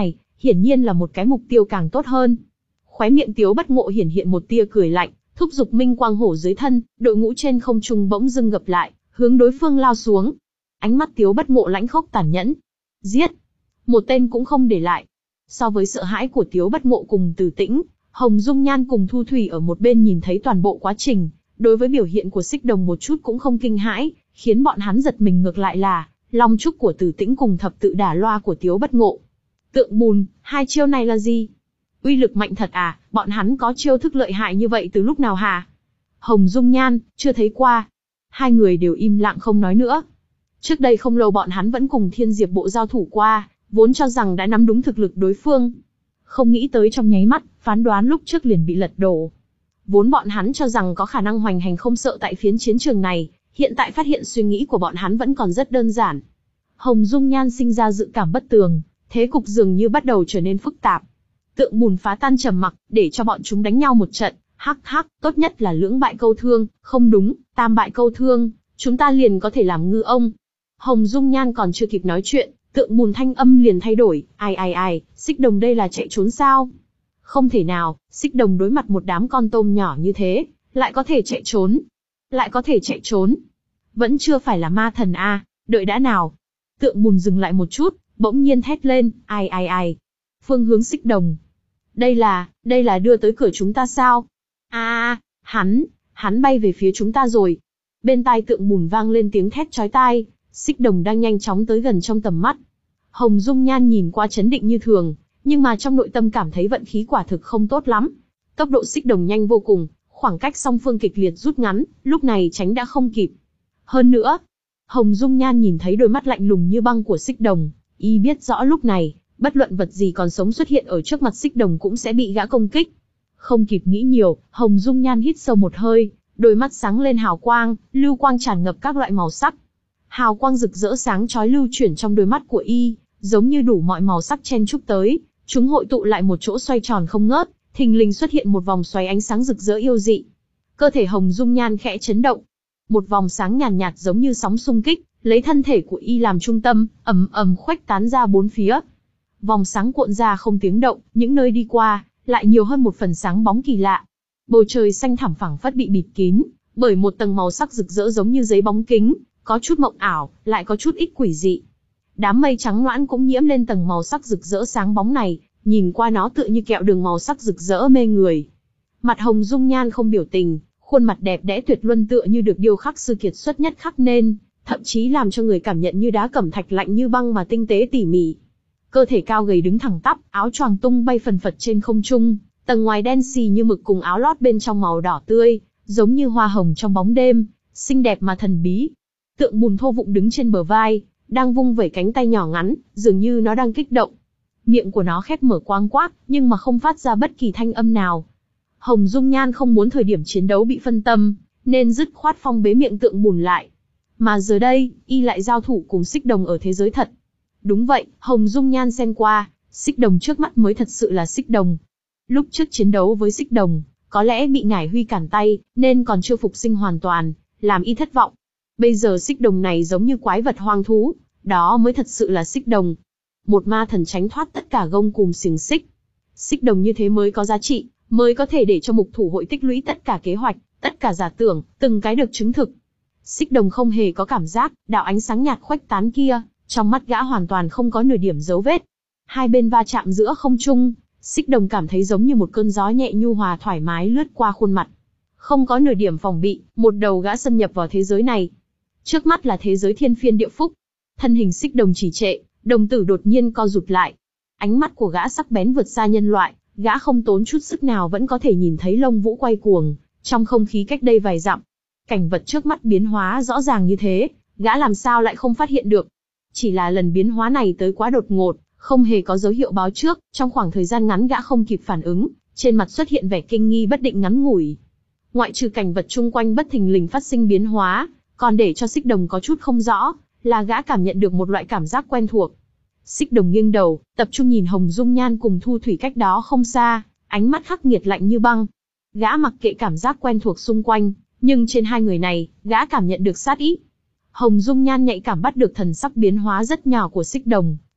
hiển nhiên là một cái mục tiêu càng tốt hơn. Khóe miệng Tiếu Bất Ngộ hiển hiện một tia cười lạnh, thúc giục minh quang hổ dưới thân, đội ngũ trên không trung bỗng dưng gập lại, hướng đối phương lao xuống. Ánh mắt Tiếu Bất Ngộ lãnh khốc tàn nhẫn. Giết! Một tên cũng không để lại. So với sợ hãi của Tiếu Bất Ngộ cùng Từ Tĩnh, Hồng Dung Nhan cùng Thu Thủy ở một bên nhìn thấy toàn bộ quá trình, đối với biểu hiện của Xích Đồng một chút cũng không kinh hãi, khiến bọn hắn giật mình ngược lại là long trúc của Từ Tĩnh cùng thập tự đả loa của Tiếu Bất Ngộ. Tượng bùn, hai chiêu này là gì? Uy lực mạnh thật à, bọn hắn có chiêu thức lợi hại như vậy từ lúc nào hả? Hồng Dung Nhan, chưa thấy qua. Hai người đều im lặng không nói nữa. Trước đây không lâu bọn hắn vẫn cùng Thiên Diệp Bộ giao thủ qua, vốn cho rằng đã nắm đúng thực lực đối phương. Không nghĩ tới trong nháy mắt, phán đoán lúc trước liền bị lật đổ. Vốn bọn hắn cho rằng có khả năng hoành hành không sợ tại phiến chiến trường này, hiện tại phát hiện suy nghĩ của bọn hắn vẫn còn rất đơn giản. Hồng Dung Nhan sinh ra dự cảm bất tường, thế cục dường như bắt đầu trở nên phức tạp. Tượng bùn phá tan trầm mặc, để cho bọn chúng đánh nhau một trận, hắc hắc, tốt nhất là lưỡng bại câu thương, không đúng, tam bại câu thương, chúng ta liền có thể làm ngư ông. Hồng Dung Nhan còn chưa kịp nói chuyện, tượng bùn thanh âm liền thay đổi, ai ai ai, Xích Đồng đây là chạy trốn sao? Không thể nào, Xích Đồng đối mặt một đám con tôm nhỏ như thế, lại có thể chạy trốn. Lại có thể chạy trốn. Vẫn chưa phải là ma thần a, à, đợi đã nào. Tượng bùn dừng lại một chút, bỗng nhiên thét lên, ai ai ai. Phương hướng Xích Đồng. Đây là, đây là đưa tới cửa chúng ta sao? À, hắn, hắn bay về phía chúng ta rồi. Bên tai tượng bùn vang lên tiếng thét chói tai, Xích Đồng đang nhanh chóng tới gần trong tầm mắt. Hồng Dung Nhan nhìn qua chấn định như thường, nhưng mà trong nội tâm cảm thấy vận khí quả thực không tốt lắm. Tốc độ Xích Đồng nhanh vô cùng, khoảng cách song phương kịch liệt rút ngắn, lúc này tránh đã không kịp. Hơn nữa, Hồng Dung Nhan nhìn thấy đôi mắt lạnh lùng như băng của Xích Đồng, y biết rõ lúc này, bất luận vật gì còn sống xuất hiện ở trước mặt Xích Đồng cũng sẽ bị gã công kích. Không kịp nghĩ nhiều, Hồng Dung Nhan hít sâu một hơi, đôi mắt sáng lên hào quang, lưu quang tràn ngập các loại màu sắc. Hào quang rực rỡ sáng chói lưu chuyển trong đôi mắt của y, giống như đủ mọi màu sắc chen chúc tới, chúng hội tụ lại một chỗ xoay tròn không ngớt, thình lình xuất hiện một vòng xoáy ánh sáng rực rỡ yêu dị. Cơ thể Hồng Dung Nhan khẽ chấn động, một vòng sáng nhàn nhạt, nhạt giống như sóng xung kích, lấy thân thể của y làm trung tâm, ầm ầm khuếch tán ra bốn phía. Vòng sáng cuộn ra không tiếng động, những nơi đi qua, lại nhiều hơn một phần sáng bóng kỳ lạ. Bầu trời xanh thẳm phẳng phất bị bịt kín, bởi một tầng màu sắc rực rỡ giống như giấy bóng kính, có chút mộng ảo, lại có chút ít quỷ dị. Đám mây trắng loãng cũng nhiễm lên tầng màu sắc rực rỡ sáng bóng này, nhìn qua nó tựa như kẹo đường màu sắc rực rỡ mê người. Mặt Hồng Dung Nhan không biểu tình, khuôn mặt đẹp đẽ tuyệt luân tựa như được điêu khắc sư kiệt xuất nhất khắc nên, thậm chí làm cho người cảm nhận như đá cẩm thạch lạnh như băng mà tinh tế tỉ mỉ. Cơ thể cao gầy đứng thẳng tắp, áo choàng tung bay phần phật trên không trung, tầng ngoài đen xì như mực cùng áo lót bên trong màu đỏ tươi, giống như hoa hồng trong bóng đêm, xinh đẹp mà thần bí. Tượng bùn thô vụng đứng trên bờ vai, đang vung vẩy cánh tay nhỏ ngắn, dường như nó đang kích động. Miệng của nó khép mở quang quác, nhưng mà không phát ra bất kỳ thanh âm nào. Hồng Dung Nhan không muốn thời điểm chiến đấu bị phân tâm, nên dứt khoát phong bế miệng tượng bùn lại. Mà giờ đây, y lại giao thủ cùng Xích Đồng ở thế giới thật. Đúng vậy, Hồng Dung Nhan xem qua, Xích Đồng trước mắt mới thật sự là Xích Đồng. Lúc trước chiến đấu với Xích Đồng, có lẽ bị Ngải Huy cản tay, nên còn chưa phục sinh hoàn toàn, làm y thất vọng. Bây giờ Xích Đồng này giống như quái vật hoang thú, đó mới thật sự là Xích Đồng. Một ma thần tránh thoát tất cả gông cùm xiềng xích. Xích Đồng như thế mới có giá trị, mới có thể để cho mục thủ hội tích lũy tất cả kế hoạch, tất cả giả tưởng, từng cái được chứng thực. Xích Đồng không hề có cảm giác, đạo ánh sáng nhạt khuếch tán kia, trong mắt gã hoàn toàn không có nửa điểm dấu vết. Hai bên va chạm giữa không trung, Xích Đồng cảm thấy giống như một cơn gió nhẹ nhu hòa thoải mái lướt qua khuôn mặt. Không có nửa điểm phòng bị, một đầu gã xâm nhập vào thế giới này. Trước mắt là thế giới thiên phiên địa phúc. Thân hình Xích Đồng trì trệ, đồng tử đột nhiên co rụt lại. Ánh mắt của gã sắc bén vượt xa nhân loại, gã không tốn chút sức nào vẫn có thể nhìn thấy lông vũ quay cuồng, trong không khí cách đây vài dặm. Cảnh vật trước mắt biến hóa rõ ràng như thế, gã làm sao lại không phát hiện được. Chỉ là lần biến hóa này tới quá đột ngột, không hề có dấu hiệu báo trước, trong khoảng thời gian ngắn gã không kịp phản ứng, trên mặt xuất hiện vẻ kinh nghi bất định ngắn ngủi. Ngoại trừ cảnh vật chung quanh bất thình lình phát sinh biến hóa, còn để cho Xích Đồng có chút không rõ, là gã cảm nhận được một loại cảm giác quen thuộc. Xích Đồng nghiêng đầu, tập trung nhìn Hồng Dung Nhan cùng Thu Thủy cách đó không xa, ánh mắt khắc nghiệt lạnh như băng. Gã mặc kệ cảm giác quen thuộc xung quanh, nhưng trên hai người này, gã cảm nhận được sát ý. Hồng Dung Nhan nhạy cảm bắt được thần sắc biến hóa rất nhỏ của Xích Đồng,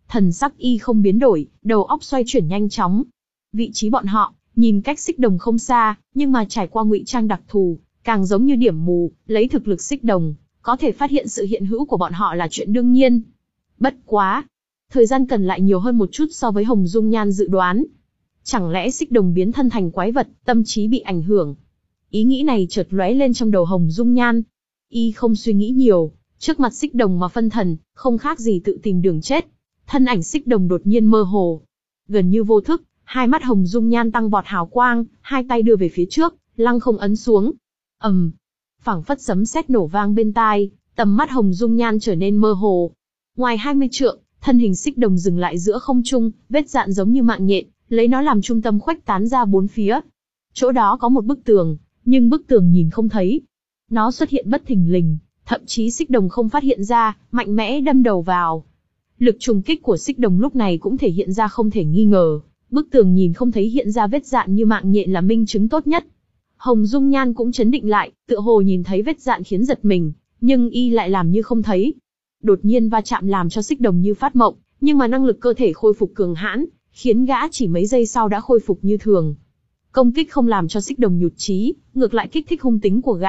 Thần sắc y không biến đổi, đầu óc xoay chuyển nhanh chóng. Vị trí bọn họ, nhìn cách xích đồng không xa, nhưng mà trải qua ngụy trang đặc thù, càng giống như điểm mù, lấy thực lực xích đồng, có thể phát hiện sự hiện hữu của bọn họ là chuyện đương nhiên. Bất quá, thời gian cần lại nhiều hơn một chút so với Hồng Dung Nhan dự đoán. Chẳng lẽ xích đồng biến thân thành quái vật, tâm trí bị ảnh hưởng? Ý nghĩ này chợt lóe lên trong đầu Hồng Dung Nhan. Y không suy nghĩ nhiều, trước mặt xích đồng mà phân thần, không khác gì tự tìm đường chết. Thân ảnh xích đồng đột nhiên mơ hồ, gần như vô thức, hai mắt Hồng Dung Nhan tăng vọt hào quang, hai tay đưa về phía trước, lăng không ấn xuống. ầm, um, phảng phất sấm sét nổ vang bên tai, tầm mắt Hồng Dung Nhan trở nên mơ hồ. Ngoài hai mươi trượng, thân hình xích đồng dừng lại giữa không trung, vết dạn giống như mạng nhện, lấy nó làm trung tâm khuếch tán ra bốn phía. Chỗ đó có một bức tường, nhưng bức tường nhìn không thấy. Nó xuất hiện bất thình lình, thậm chí xích đồng không phát hiện ra, mạnh mẽ đâm đầu vào. Lực trùng kích của xích đồng lúc này cũng thể hiện ra không thể nghi ngờ. Bức tường nhìn không thấy hiện ra vết dạn như mạng nhện là minh chứng tốt nhất. Hồng Dung Nhan cũng chấn định lại, tựa hồ nhìn thấy vết dạn khiến giật mình, nhưng y lại làm như không thấy. Đột nhiên va chạm làm cho xích đồng như phát mộng, nhưng mà năng lực cơ thể khôi phục cường hãn, khiến gã chỉ mấy giây sau đã khôi phục như thường. Công kích không làm cho xích đồng nhụt chí, ngược lại kích thích hung tính của gã.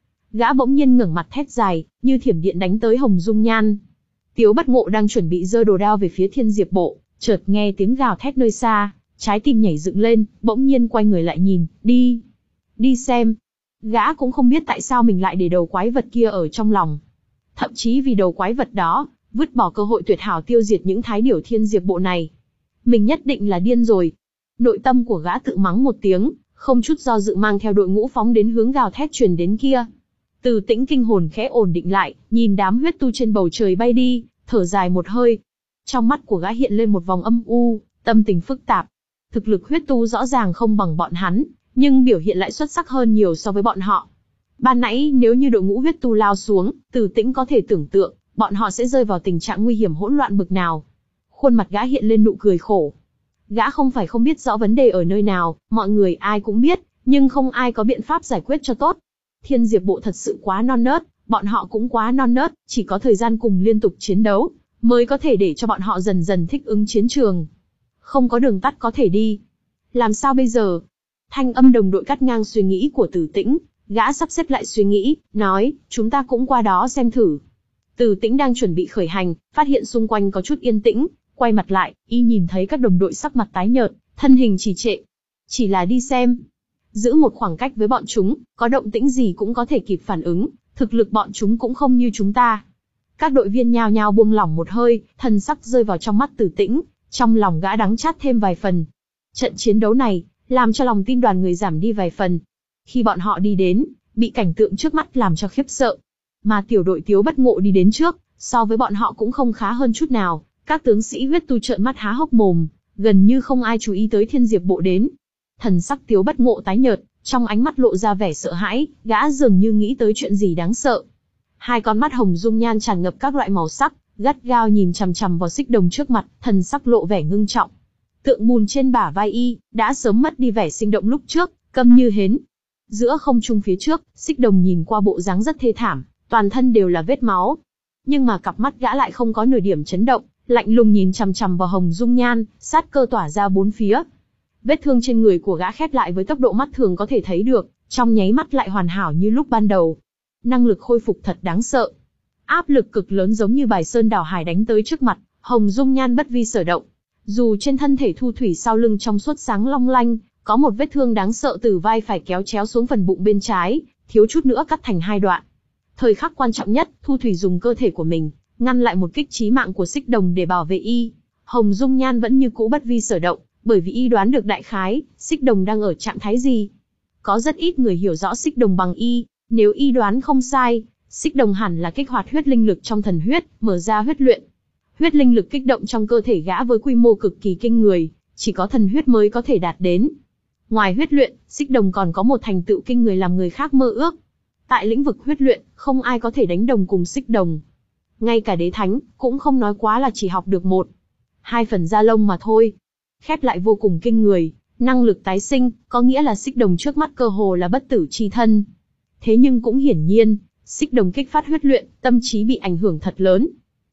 Gã bỗng nhiên ngẩng mặt thét dài, như thiểm điện đánh tới Hồng Dung Nhan. Tiếu Bất Ngộ đang chuẩn bị giơ đồ đao về phía Thiên Diệp Bộ, chợt nghe tiếng gào thét nơi xa, trái tim nhảy dựng lên, bỗng nhiên quay người lại nhìn, đi, đi xem. Gã cũng không biết tại sao mình lại để đầu quái vật kia ở trong lòng. Thậm chí vì đầu quái vật đó, vứt bỏ cơ hội tuyệt hảo tiêu diệt những thái điểu Thiên Diệp Bộ này. Mình nhất định là điên rồi. Nội tâm của gã tự mắng một tiếng, không chút do dự mang theo đội ngũ phóng đến hướng gào thét truyền đến kia. Từ Tĩnh kinh hồn khẽ ổn định lại, nhìn đám huyết tu trên bầu trời bay đi, thở dài một hơi. Trong mắt của gã hiện lên một vòng âm u, tâm tình phức tạp. Thực lực huyết tu rõ ràng không bằng bọn hắn, nhưng biểu hiện lại xuất sắc hơn nhiều so với bọn họ. Ban nãy nếu như đội ngũ huyết tu lao xuống, Từ Tĩnh có thể tưởng tượng, bọn họ sẽ rơi vào tình trạng nguy hiểm hỗn loạn bực nào. Khuôn mặt gã hiện lên nụ cười khổ. Gã không phải không biết rõ vấn đề ở nơi nào, mọi người ai cũng biết, nhưng không ai có biện pháp giải quyết cho tốt. Thiên Diệp Bộ thật sự quá non nớt, bọn họ cũng quá non nớt, chỉ có thời gian cùng liên tục chiến đấu, mới có thể để cho bọn họ dần dần thích ứng chiến trường. Không có đường tắt có thể đi. Làm sao bây giờ? Thanh âm đồng đội cắt ngang suy nghĩ của Từ Tĩnh, gã sắp xếp lại suy nghĩ, nói, chúng ta cũng qua đó xem thử. Từ Tĩnh đang chuẩn bị khởi hành, phát hiện xung quanh có chút yên tĩnh, quay mặt lại, y nhìn thấy các đồng đội sắc mặt tái nhợt, thân hình trì trệ. Chỉ là đi xem. Giữ một khoảng cách với bọn chúng, có động tĩnh gì cũng có thể kịp phản ứng, thực lực bọn chúng cũng không như chúng ta. Các đội viên nhao nhao buông lỏng một hơi, thần sắc rơi vào trong mắt Từ Tĩnh, trong lòng gã đắng chát thêm vài phần. Trận chiến đấu này, làm cho lòng tin đoàn người giảm đi vài phần. Khi bọn họ đi đến, bị cảnh tượng trước mắt làm cho khiếp sợ. Mà tiểu đội Tiếu Bất Ngộ đi đến trước, so với bọn họ cũng không khá hơn chút nào. Các tướng sĩ huyết tu trợn mắt há hốc mồm, gần như không ai chú ý tới Thiên Diệp Bộ đến. Thần sắc Tiếu Bất Ngộ tái nhợt, trong ánh mắt lộ ra vẻ sợ hãi, gã dường như nghĩ tới chuyện gì đáng sợ. Hai con mắt Hồng Dung Nhan tràn ngập các loại màu sắc, gắt gao nhìn chằm chằm vào xích đồng trước mặt, thần sắc lộ vẻ ngưng trọng. Tượng bùn trên bả vai y, đã sớm mất đi vẻ sinh động lúc trước, câm như hến. Giữa không trung phía trước, xích đồng nhìn qua bộ dáng rất thê thảm, toàn thân đều là vết máu. Nhưng mà cặp mắt gã lại không có nửa điểm chấn động, lạnh lùng nhìn chằm chằm vào Hồng Dung Nhan, sát cơ tỏa ra bốn phía. Vết thương trên người của gã khép lại với tốc độ mắt thường có thể thấy được, trong nháy mắt lại hoàn hảo như lúc ban đầu. Năng lực khôi phục thật đáng sợ. Áp lực cực lớn giống như bài sơn đảo hải đánh tới trước mặt, Hồng Dung Nhan bất vi sở động. Dù trên thân thể Thu Thủy sau lưng trong suốt sáng long lanh, có một vết thương đáng sợ từ vai phải kéo chéo xuống phần bụng bên trái, thiếu chút nữa cắt thành hai đoạn. Thời khắc quan trọng nhất, Thu Thủy dùng cơ thể của mình, ngăn lại một kích chí mạng của xích đồng để bảo vệ y. Hồng Dung Nhan vẫn như cũ bất vi sở động, bởi vì y đoán được đại khái, xích đồng đang ở trạng thái gì. Có rất ít người hiểu rõ xích đồng bằng y, nếu y đoán không sai, xích đồng hẳn là kích hoạt huyết linh lực trong thần huyết, mở ra huyết luyện. Huyết linh lực kích động trong cơ thể gã với quy mô cực kỳ kinh người, chỉ có thần huyết mới có thể đạt đến. Ngoài huyết luyện, xích đồng còn có một thành tựu kinh người làm người khác mơ ước. Tại lĩnh vực huyết luyện, không ai có thể đánh đồng cùng xích đồng. Ngay cả đế thánh, cũng không nói quá là chỉ học được một, hai phần da lông mà thôi. Khép lại vô cùng kinh người, năng lực tái sinh, có nghĩa là xích đồng trước mắt cơ hồ là bất tử chi thân. Thế nhưng cũng hiển nhiên, xích đồng kích phát huyết luyện, tâm trí bị ảnh hưởng thật lớn.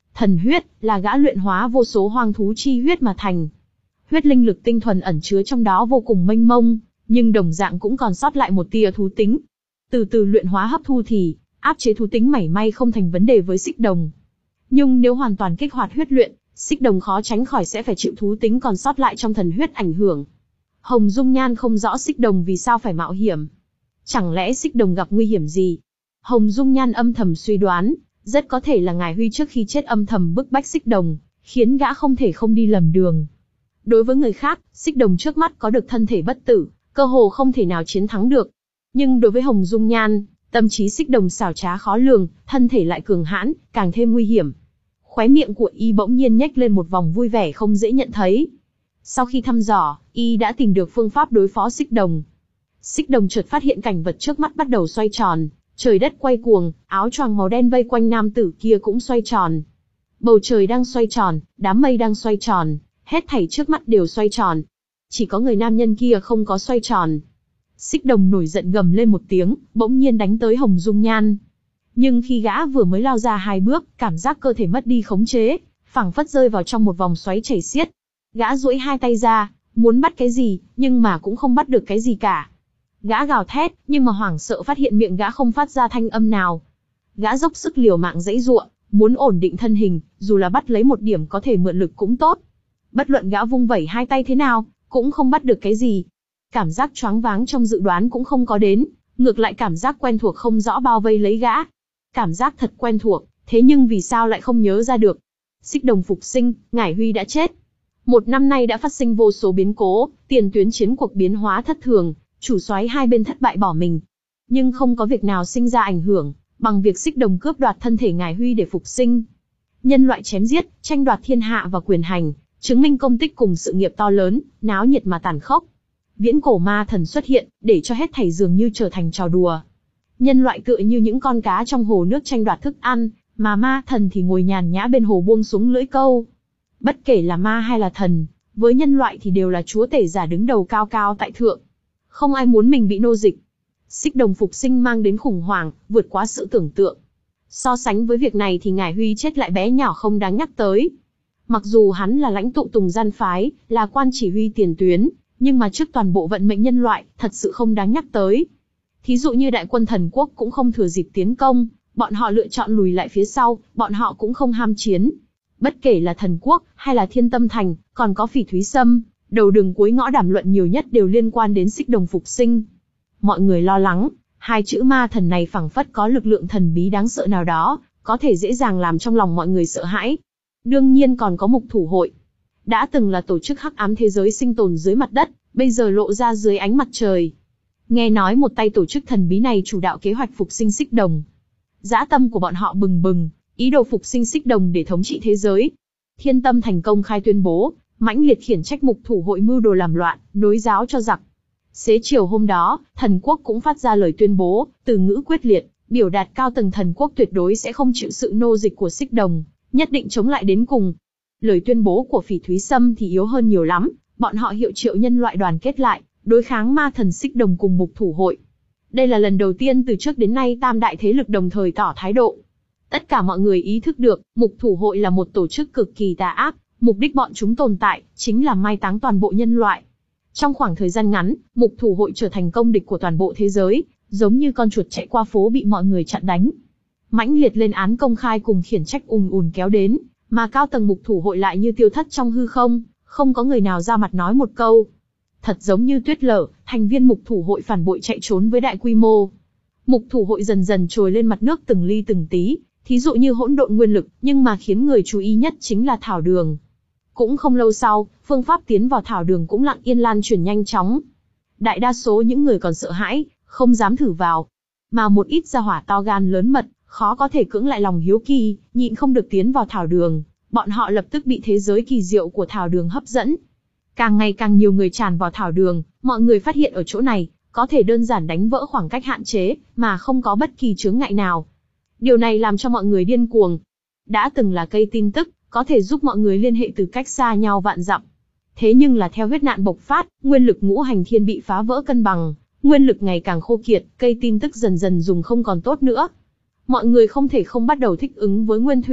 Thần huyết là gã luyện hóa vô số hoang thú chi huyết mà thành. Huyết linh lực tinh thuần ẩn chứa trong đó vô cùng mênh mông, nhưng đồng dạng cũng còn sót lại một tia thú tính. Từ từ luyện hóa hấp thu thì, áp chế thú tính mảy may không thành vấn đề với Xích Đồng. Nhưng nếu hoàn toàn kích hoạt huyết luyện, Xích Đồng khó tránh khỏi sẽ phải chịu thú tính còn sót lại trong thần huyết ảnh hưởng. Hồng Dung Nhan không rõ Xích Đồng vì sao phải mạo hiểm. Chẳng lẽ Xích Đồng gặp nguy hiểm gì? Hồng Dung Nhan âm thầm suy đoán, rất có thể là Ngải Huy trước khi chết âm thầm bức bách Xích Đồng, khiến gã không thể không đi lầm đường. Đối với người khác, Xích Đồng trước mắt có được thân thể bất tử, cơ hồ không thể nào chiến thắng được. Nhưng đối với Hồng Dung Nhan, tâm trí Xích Đồng xảo trá khó lường, thân thể lại cường hãn, càng thêm nguy hiểm. Khóe miệng của y bỗng nhiên nhếch lên một vòng vui vẻ không dễ nhận thấy. Sau khi thăm dò, y đã tìm được phương pháp đối phó Xích Đồng. Xích Đồng chợt phát hiện cảnh vật trước mắt bắt đầu xoay tròn, trời đất quay cuồng, áo choàng màu đen vây quanh nam tử kia cũng xoay tròn. Bầu trời đang xoay tròn, đám mây đang xoay tròn, hết thảy trước mắt đều xoay tròn. Chỉ có người nam nhân kia không có xoay tròn. Xích Đồng nổi giận gầm lên một tiếng, bỗng nhiên đánh tới Hồng Dung Nhan. Nhưng khi gã vừa mới lao ra hai bước, cảm giác cơ thể mất đi khống chế, phảng phất rơi vào trong một vòng xoáy chảy xiết. Gã duỗi hai tay ra, muốn bắt cái gì, nhưng mà cũng không bắt được cái gì cả. Gã gào thét, nhưng mà hoảng sợ phát hiện miệng gã không phát ra thanh âm nào. Gã dốc sức liều mạng giãy giụa, muốn ổn định thân hình, dù là bắt lấy một điểm có thể mượn lực cũng tốt. Bất luận gã vung vẩy hai tay thế nào, cũng không bắt được cái gì. Cảm giác choáng váng trong dự đoán cũng không có đến, ngược lại cảm giác quen thuộc không rõ bao vây lấy gã. Cảm giác thật quen thuộc, thế nhưng vì sao lại không nhớ ra được. Xích Đồng phục sinh, Ngải Huy đã chết. Một năm nay đã phát sinh vô số biến cố, tiền tuyến chiến cuộc biến hóa thất thường, chủ soái hai bên thất bại bỏ mình. Nhưng không có việc nào sinh ra ảnh hưởng, bằng việc Xích Đồng cướp đoạt thân thể Ngải Huy để phục sinh. Nhân loại chém giết, tranh đoạt thiên hạ và quyền hành, chứng minh công tích cùng sự nghiệp to lớn, náo nhiệt mà tàn khốc. Viễn cổ ma thần xuất hiện, để cho hết thảy dường như trở thành trò đùa. Nhân loại tựa như những con cá trong hồ nước tranh đoạt thức ăn, mà ma thần thì ngồi nhàn nhã bên hồ buông xuống lưỡi câu. Bất kể là ma hay là thần, với nhân loại thì đều là chúa tể giả đứng đầu cao cao tại thượng. Không ai muốn mình bị nô dịch. Xích Đồng phục sinh mang đến khủng hoảng, vượt quá sự tưởng tượng. So sánh với việc này thì Ngải Huy chết lại bé nhỏ không đáng nhắc tới. Mặc dù hắn là lãnh tụ Tùng Gian phái, là quan chỉ huy tiền tuyến, nhưng mà trước toàn bộ vận mệnh nhân loại, thật sự không đáng nhắc tới. Thí dụ như đại quân thần quốc cũng không thừa dịp tiến công, bọn họ lựa chọn lùi lại phía sau, bọn họ cũng không ham chiến. Bất kể là thần quốc, hay là Thiên Tâm Thành, còn có Phỉ Thúy Sâm, đầu đường cuối ngõ đàm luận nhiều nhất đều liên quan đến Xích Đồng phục sinh. Mọi người lo lắng, hai chữ ma thần này phảng phất có lực lượng thần bí đáng sợ nào đó, có thể dễ dàng làm trong lòng mọi người sợ hãi. Đương nhiên còn có Mục Thủ Hội. Đã từng là tổ chức hắc ám thế giới sinh tồn dưới mặt đất, bây giờ lộ ra dưới ánh mặt trời. Nghe nói một tay tổ chức thần bí này chủ đạo kế hoạch phục sinh Xích Đồng. Dã tâm của bọn họ bừng bừng, ý đồ phục sinh Xích Đồng để thống trị thế giới. Thiên Tâm Thành công khai tuyên bố, mãnh liệt khiển trách Mục Thủ Hội mưu đồ làm loạn, nối giáo cho giặc. Xế chiều hôm đó, thần quốc cũng phát ra lời tuyên bố, từ ngữ quyết liệt, biểu đạt cao tầng thần quốc tuyệt đối sẽ không chịu sự nô dịch của Xích Đồng, nhất định chống lại đến cùng. Lời tuyên bố của Phỉ Thúy Sâm thì yếu hơn nhiều lắm, bọn họ hiệu triệu nhân loại đoàn kết lại, đối kháng ma thần Xích Đồng cùng Mục Thủ Hội. Đây là lần đầu tiên từ trước đến nay tam đại thế lực đồng thời tỏ thái độ. Tất cả mọi người ý thức được, Mục Thủ Hội là một tổ chức cực kỳ tà ác, mục đích bọn chúng tồn tại, chính là mai táng toàn bộ nhân loại. Trong khoảng thời gian ngắn, Mục Thủ Hội trở thành công địch của toàn bộ thế giới, giống như con chuột chạy qua phố bị mọi người chặn đánh. Mãnh liệt lên án công khai cùng khiển trách ùn ùn kéo đến, mà cao tầng Mục Thủ Hội lại như tiêu thất trong hư không, không có người nào ra mặt nói một câu. Thật giống như tuyết lở, thành viên Mục Thủ Hội phản bội chạy trốn với đại quy mô. Mục Thủ Hội dần dần trồi lên mặt nước từng ly từng tí, thí dụ như hỗn độn nguyên lực, nhưng mà khiến người chú ý nhất chính là thảo đường. Cũng không lâu sau, phương pháp tiến vào thảo đường cũng lặng yên lan truyền nhanh chóng. Đại đa số những người còn sợ hãi, không dám thử vào. Mà một ít gia hỏa to gan lớn mật, khó có thể cưỡng lại lòng hiếu kỳ, nhịn không được tiến vào thảo đường, bọn họ lập tức bị thế giới kỳ diệu của thảo đường hấp dẫn. Càng ngày càng nhiều người tràn vào thảo đường, mọi người phát hiện ở chỗ này, có thể đơn giản đánh vỡ khoảng cách hạn chế, mà không có bất kỳ chướng ngại nào. Điều này làm cho mọi người điên cuồng. Đã từng là cây tin tức, có thể giúp mọi người liên hệ từ cách xa nhau vạn dặm. Thế nhưng là theo huyết nạn bộc phát, nguyên lực ngũ hành thiên bị phá vỡ cân bằng, nguyên lực ngày càng khô kiệt, cây tin tức dần dần dùng không còn tốt nữa. Mọi người không thể không bắt đầu thích ứng với nguyên thủy,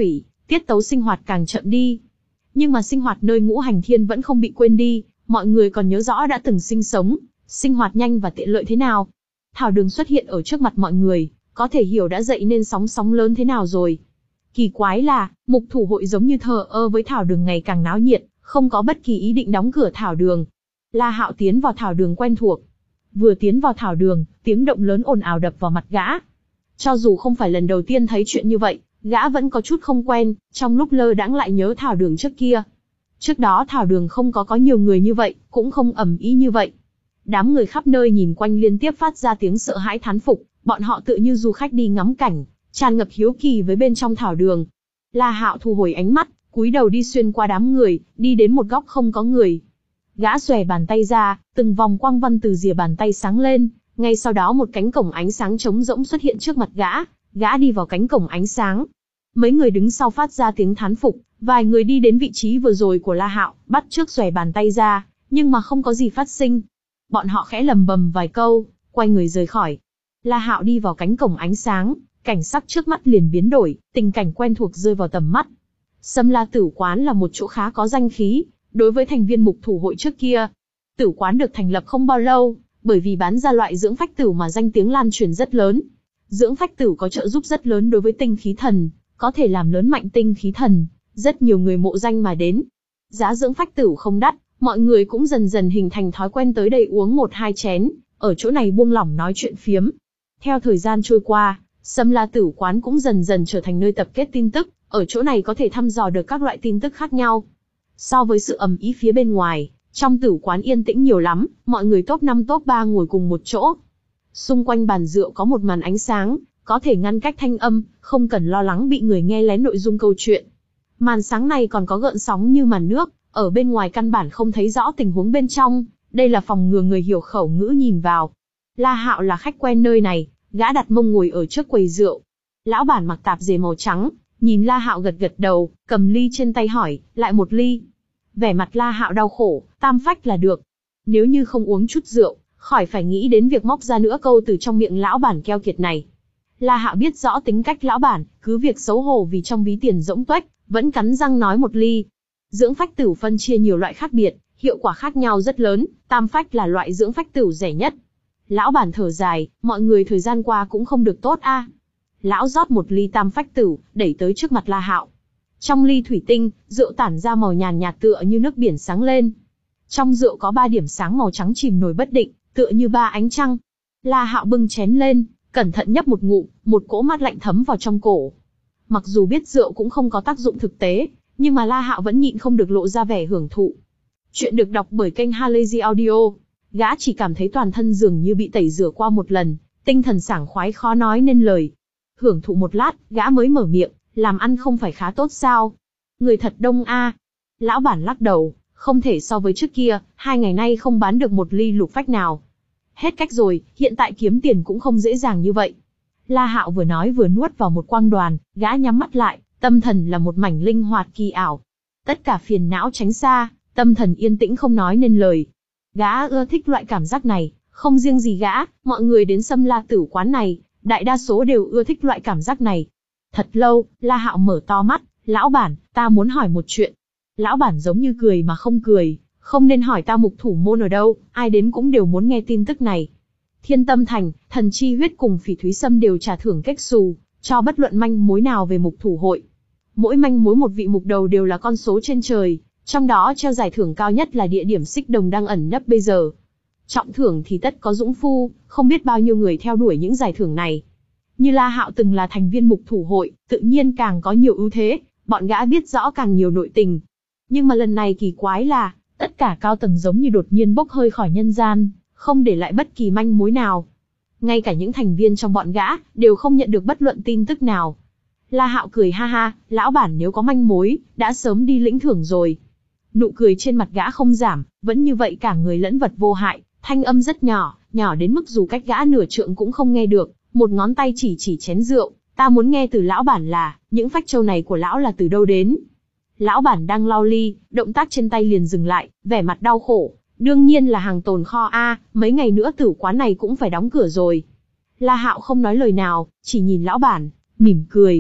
tiết tấu sinh hoạt càng chậm đi. Nhưng mà sinh hoạt nơi Ngũ Hành Thiên vẫn không bị quên đi, mọi người còn nhớ rõ đã từng sinh sống, sinh hoạt nhanh và tiện lợi thế nào. Thảo đường xuất hiện ở trước mặt mọi người, có thể hiểu đã dậy nên sóng sóng lớn thế nào rồi. Kỳ quái là, mục thủ hội giống như thờ ơ với thảo đường ngày càng náo nhiệt, không có bất kỳ ý định đóng cửa thảo đường. La Hạo tiến vào thảo đường quen thuộc. Vừa tiến vào thảo đường, tiếng động lớn ồn ào đập vào mặt gã. Cho dù không phải lần đầu tiên thấy chuyện như vậy, gã vẫn có chút không quen, trong lúc lơ đãng lại nhớ thảo đường trước kia. Trước đó thảo đường không có có nhiều người như vậy, cũng không ầm ĩ như vậy. Đám người khắp nơi nhìn quanh liên tiếp phát ra tiếng sợ hãi thán phục, bọn họ tựa như du khách đi ngắm cảnh, tràn ngập hiếu kỳ với bên trong thảo đường. La Hạo thu hồi ánh mắt, cúi đầu đi xuyên qua đám người, đi đến một góc không có người. Gã xòe bàn tay ra, từng vòng quang văn từ rìa bàn tay sáng lên, ngay sau đó một cánh cổng ánh sáng trống rỗng xuất hiện trước mặt gã, gã đi vào cánh cổng ánh sáng. Mấy người đứng sau phát ra tiếng thán phục, vài người đi đến vị trí vừa rồi của La Hạo, bắt trước xòe bàn tay ra, nhưng mà không có gì phát sinh. Bọn họ khẽ lầm bầm vài câu, quay người rời khỏi. La Hạo đi vào cánh cổng ánh sáng, cảnh sắc trước mắt liền biến đổi, tình cảnh quen thuộc rơi vào tầm mắt. Sâm La Tử Quán là một chỗ khá có danh khí, đối với thành viên mục thủ hội trước kia. Tử quán được thành lập không bao lâu, bởi vì bán ra loại dưỡng phách tử mà danh tiếng lan truyền rất lớn. Dưỡng phách tử có trợ giúp rất lớn đối với tinh khí thần, có thể làm lớn mạnh tinh khí thần, rất nhiều người mộ danh mà đến. Giá dưỡng phách tử không đắt, mọi người cũng dần dần hình thành thói quen tới đây uống một hai chén, ở chỗ này buông lỏng nói chuyện phiếm. Theo thời gian trôi qua, Sâm La Tử Quán cũng dần dần trở thành nơi tập kết tin tức, ở chỗ này có thể thăm dò được các loại tin tức khác nhau. So với sự ầm ĩ phía bên ngoài, trong tử quán yên tĩnh nhiều lắm, mọi người top năm top ba ngồi cùng một chỗ. Xung quanh bàn rượu có một màn ánh sáng, có thể ngăn cách thanh âm, không cần lo lắng bị người nghe lén nội dung câu chuyện. Màn sáng này còn có gợn sóng như màn nước, ở bên ngoài căn bản không thấy rõ tình huống bên trong, đây là phòng ngừa người hiểu khẩu ngữ nhìn vào. La Hạo là khách quen nơi này, gã đặt mông ngồi ở trước quầy rượu. Lão bản mặc tạp dề màu trắng, nhìn La Hạo gật gật đầu, cầm ly trên tay hỏi, lại một ly. Vẻ mặt La Hạo đau khổ, tam phách là được. Nếu như không uống chút rượu, khỏi phải nghĩ đến việc móc ra nữa câu từ trong miệng lão bản keo kiệt này. La Hạo biết rõ tính cách lão bản, cứ việc xấu hổ vì trong ví tiền rỗng tuếch, vẫn cắn răng nói một ly. Dưỡng phách tử phân chia nhiều loại khác biệt, hiệu quả khác nhau rất lớn, tam phách là loại dưỡng phách tử rẻ nhất. Lão bản thở dài, mọi người thời gian qua cũng không được tốt a. Lão rót một ly tam phách tử, đẩy tới trước mặt La Hạo. Trong ly thủy tinh, rượu tản ra màu nhàn nhạt tựa như nước biển sáng lên. Trong rượu có ba điểm sáng màu trắng chìm nổi bất định, tựa như ba ánh trăng. La Hạo bưng chén lên, cẩn thận nhấp một ngụm, một cỗ mát lạnh thấm vào trong cổ. Mặc dù biết rượu cũng không có tác dụng thực tế, nhưng mà La Hạo vẫn nhịn không được lộ ra vẻ hưởng thụ. Chuyện được đọc bởi kênh Halazy Audio. Gã chỉ cảm thấy toàn thân dường như bị tẩy rửa qua một lần, tinh thần sảng khoái khó nói nên lời. Hưởng thụ một lát, gã mới mở miệng, làm ăn không phải khá tốt sao? Người thật đông a. Lão bản lắc đầu, không thể so với trước kia, hai ngày nay không bán được một ly lục phách nào. Hết cách rồi, hiện tại kiếm tiền cũng không dễ dàng như vậy. La Hạo vừa nói vừa nuốt vào một quang đoàn, gã nhắm mắt lại, tâm thần là một mảnh linh hoạt kỳ ảo. Tất cả phiền não tránh xa, tâm thần yên tĩnh không nói nên lời. Gã ưa thích loại cảm giác này, không riêng gì gã, mọi người đến Sâm La Tử Quán này, đại đa số đều ưa thích loại cảm giác này. Thật lâu, La Hạo mở to mắt, lão bản, ta muốn hỏi một chuyện. Lão bản giống như cười mà không cười, không nên hỏi ta mục thủ môn ở đâu, ai đến cũng đều muốn nghe tin tức này. Thiên Tâm Thành, Thần Chi Huyết cùng Phỉ Thúy Sâm đều trả thưởng cách xù, cho bất luận manh mối nào về mục thủ hội. Mỗi manh mối một vị mục đầu đều là con số trên trời, trong đó treo giải thưởng cao nhất là địa điểm xích đồng đang ẩn nấp bây giờ. Trọng thưởng thì tất có dũng phu, không biết bao nhiêu người theo đuổi những giải thưởng này. Như La Hạo từng là thành viên mục thủ hội, tự nhiên càng có nhiều ưu thế, bọn gã biết rõ càng nhiều nội tình. Nhưng mà lần này kỳ quái là, tất cả cao tầng giống như đột nhiên bốc hơi khỏi nhân gian, không để lại bất kỳ manh mối nào. Ngay cả những thành viên trong bọn gã, đều không nhận được bất luận tin tức nào. La Hạo cười ha ha, lão bản nếu có manh mối, đã sớm đi lĩnh thưởng rồi. Nụ cười trên mặt gã không giảm, vẫn như vậy cả người lẫn vật vô hại, thanh âm rất nhỏ, nhỏ đến mức dù cách gã nửa trượng cũng không nghe được, một ngón tay chỉ chỉ chén rượu, ta muốn nghe từ lão bản là, những phách châu này của lão là từ đâu đến. Lão bản đang lau ly, động tác trên tay liền dừng lại, vẻ mặt đau khổ, đương nhiên là hàng tồn kho a, mấy ngày nữa tử quán này cũng phải đóng cửa rồi. La Hạo không nói lời nào, chỉ nhìn lão bản, mỉm cười.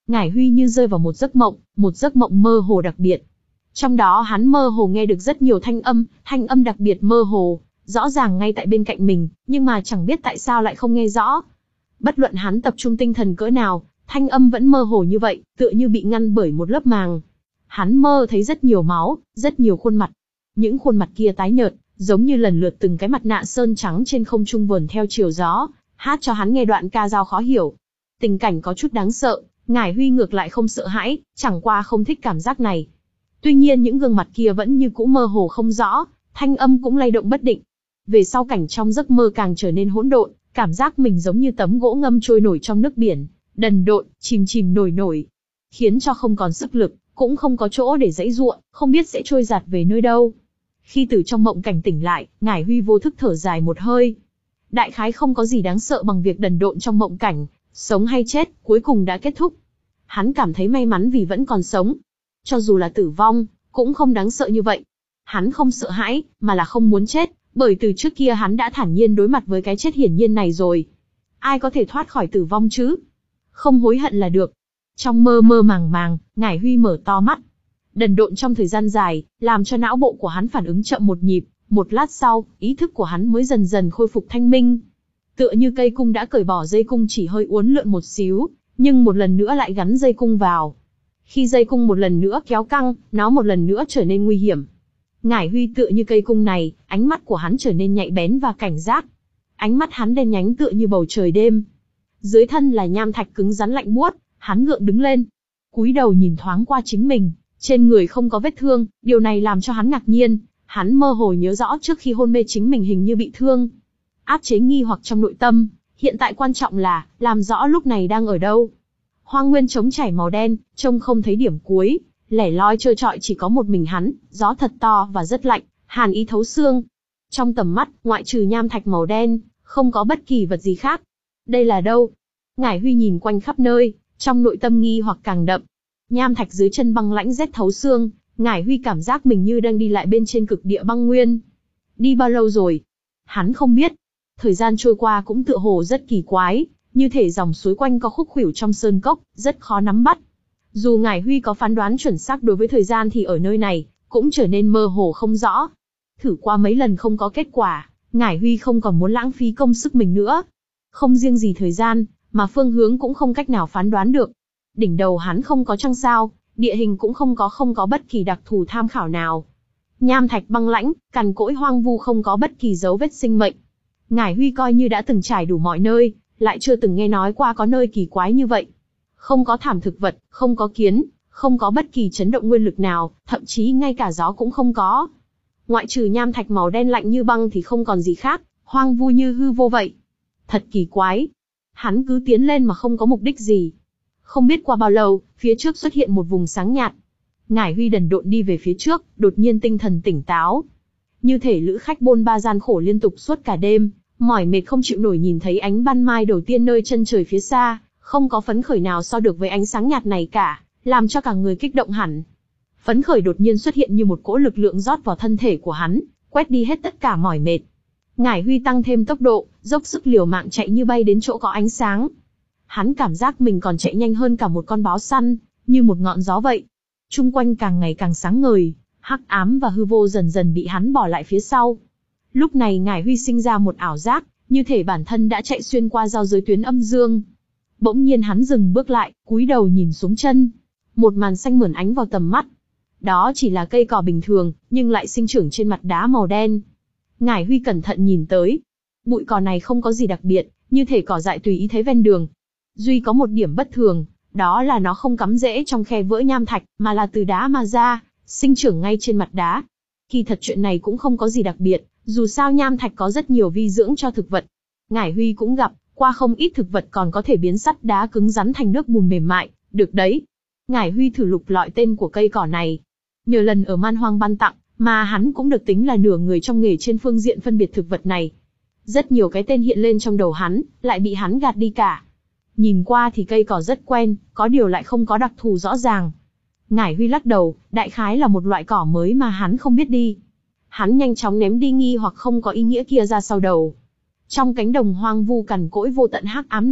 Ngải Huy như rơi vào một giấc mộng, một giấc mộng mơ hồ đặc biệt. Trong đó hắn mơ hồ nghe được rất nhiều thanh âm, thanh âm đặc biệt mơ hồ, rõ ràng ngay tại bên cạnh mình, nhưng mà chẳng biết tại sao lại không nghe rõ. Bất luận hắn tập trung tinh thần cỡ nào, thanh âm vẫn mơ hồ như vậy, tựa như bị ngăn bởi một lớp màng. Hắn mơ thấy rất nhiều máu, rất nhiều khuôn mặt. Những khuôn mặt kia tái nhợt, giống như lần lượt từng cái mặt nạ sơn trắng trên không trung vờn theo chiều gió, hát cho hắn nghe đoạn ca dao khó hiểu. Tình cảnh có chút đáng sợ, Ngải Huy ngược lại không sợ hãi, chẳng qua không thích cảm giác này. Tuy nhiên những gương mặt kia vẫn như cũ mơ hồ không rõ, thanh âm cũng lay động bất định. Về sau cảnh trong giấc mơ càng trở nên hỗn độn, cảm giác mình giống như tấm gỗ ngâm trôi nổi trong nước biển, đần độn, chìm chìm nổi nổi, khiến cho không còn sức lực, cũng không có chỗ để giãy giụa, không biết sẽ trôi giạt về nơi đâu. Khi từ trong mộng cảnh tỉnh lại, Ngải Huy vô thức thở dài một hơi. Đại khái không có gì đáng sợ bằng việc đần độn trong mộng cảnh, sống hay chết, cuối cùng đã kết thúc. Hắn cảm thấy may mắn vì vẫn còn sống. Cho dù là tử vong, cũng không đáng sợ như vậy. Hắn không sợ hãi, mà là không muốn chết, bởi từ trước kia hắn đã thản nhiên đối mặt với cái chết hiển nhiên này rồi. Ai có thể thoát khỏi tử vong chứ? Không hối hận là được. Trong mơ mơ màng màng, Ngải Huy mở to mắt. Đần độn trong thời gian dài, làm cho não bộ của hắn phản ứng chậm một nhịp, một lát sau, ý thức của hắn mới dần dần khôi phục thanh minh. Tựa như cây cung đã cởi bỏ dây cung chỉ hơi uốn lượn một xíu, nhưng một lần nữa lại gắn dây cung vào. Khi dây cung một lần nữa kéo căng, nó một lần nữa trở nên nguy hiểm. Ngải Huy tựa như cây cung này, ánh mắt của hắn trở nên nhạy bén và cảnh giác. Ánh mắt hắn đen nhánh tựa như bầu trời đêm. Dưới thân là nham thạch cứng rắn lạnh buốt, hắn gượng đứng lên, cúi đầu nhìn thoáng qua chính mình, trên người không có vết thương, điều này làm cho hắn ngạc nhiên. Hắn mơ hồ nhớ rõ trước khi hôn mê chính mình hình như bị thương. Áp chế nghi hoặc trong nội tâm, hiện tại quan trọng là làm rõ lúc này đang ở đâu. Hoang nguyên trống trải màu đen, trông không thấy điểm cuối, lẻ loi trơ trọi chỉ có một mình hắn, gió thật to và rất lạnh, hàn ý thấu xương. Trong tầm mắt, ngoại trừ nham thạch màu đen, không có bất kỳ vật gì khác. Đây là đâu? Ngải Huy nhìn quanh khắp nơi, trong nội tâm nghi hoặc càng đậm. Nham thạch dưới chân băng lãnh rét thấu xương, Ngải Huy cảm giác mình như đang đi lại bên trên cực địa băng nguyên. Đi bao lâu rồi? Hắn không biết. Thời gian trôi qua cũng tựa hồ rất kỳ quái, như thể dòng suối quanh co khúc khuỷu trong sơn cốc, rất khó nắm bắt. Dù Ngải Huy có phán đoán chuẩn xác đối với thời gian thì ở nơi này, cũng trở nên mơ hồ không rõ. Thử qua mấy lần không có kết quả, Ngải Huy không còn muốn lãng phí công sức mình nữa. Không riêng gì thời gian, mà phương hướng cũng không cách nào phán đoán được. Đỉnh đầu hắn không có trăng sao, địa hình cũng không có không có bất kỳ đặc thù tham khảo nào. Nham thạch băng lãnh, cằn cỗi hoang vu không có bất kỳ dấu vết sinh mệnh. Ngải Huy coi như đã từng trải đủ mọi nơi, lại chưa từng nghe nói qua có nơi kỳ quái như vậy. Không có thảm thực vật, không có kiến, không có bất kỳ chấn động nguyên lực nào, thậm chí ngay cả gió cũng không có. Ngoại trừ nham thạch màu đen lạnh như băng thì không còn gì khác, hoang vu như hư vô vậy. Thật kỳ quái. Hắn cứ tiến lên mà không có mục đích gì. Không biết qua bao lâu, phía trước xuất hiện một vùng sáng nhạt. Ngải Huy đần độn đi về phía trước, đột nhiên tinh thần tỉnh táo. Như thể lữ khách bôn ba gian khổ liên tục suốt cả đêm, mỏi mệt không chịu nổi nhìn thấy ánh ban mai đầu tiên nơi chân trời phía xa, không có phấn khởi nào so được với ánh sáng nhạt này cả, làm cho cả người kích động hẳn. Phấn khởi đột nhiên xuất hiện như một cỗ lực lượng rót vào thân thể của hắn, quét đi hết tất cả mỏi mệt. Ngải Huy tăng thêm tốc độ, dốc sức liều mạng chạy như bay đến chỗ có ánh sáng. Hắn cảm giác mình còn chạy nhanh hơn cả một con báo săn, như một ngọn gió vậy. Chung quanh càng ngày càng sáng ngời, hắc ám và hư vô dần dần bị hắn bỏ lại phía sau. Lúc này Ngải Huy sinh ra một ảo giác, như thể bản thân đã chạy xuyên qua giao giới tuyến âm dương. Bỗng nhiên hắn dừng bước lại, cúi đầu nhìn xuống chân. Một màn xanh mởn ánh vào tầm mắt. Đó chỉ là cây cỏ bình thường, nhưng lại sinh trưởng trên mặt đá màu đen. Ngải Huy cẩn thận nhìn tới. Bụi cỏ này không có gì đặc biệt, như thể cỏ dại tùy ý thấy ven đường. Duy có một điểm bất thường, đó là nó không cắm rễ trong khe vỡ nham thạch, mà là từ đá mà ra, sinh trưởng ngay trên mặt đá. Kỳ thật chuyện này cũng không có gì đặc biệt, dù sao nham thạch có rất nhiều vi dưỡng cho thực vật. Ngải Huy cũng gặp qua không ít thực vật còn có thể biến sắt đá cứng rắn thành nước bùn mềm mại, được đấy. Ngải Huy thử lục lọi tên của cây cỏ này. Nhờ lần ở man hoang ban tặng, mà hắn cũng được tính là nửa người trong nghề trên phương diện phân biệt thực vật này. Rất nhiều cái tên hiện lên trong đầu hắn, lại bị hắn gạt đi cả. Nhìn qua thì cây cỏ rất quen, có điều lại không có đặc thù rõ ràng. Ngải Huy lắc đầu, đại khái là một loại cỏ mới mà hắn không biết đi. Hắn nhanh chóng ném đi nghi hoặc không có ý nghĩa kia ra sau đầu. Trong cánh đồng hoang vu cằn cỗi vô tận hắc ám này,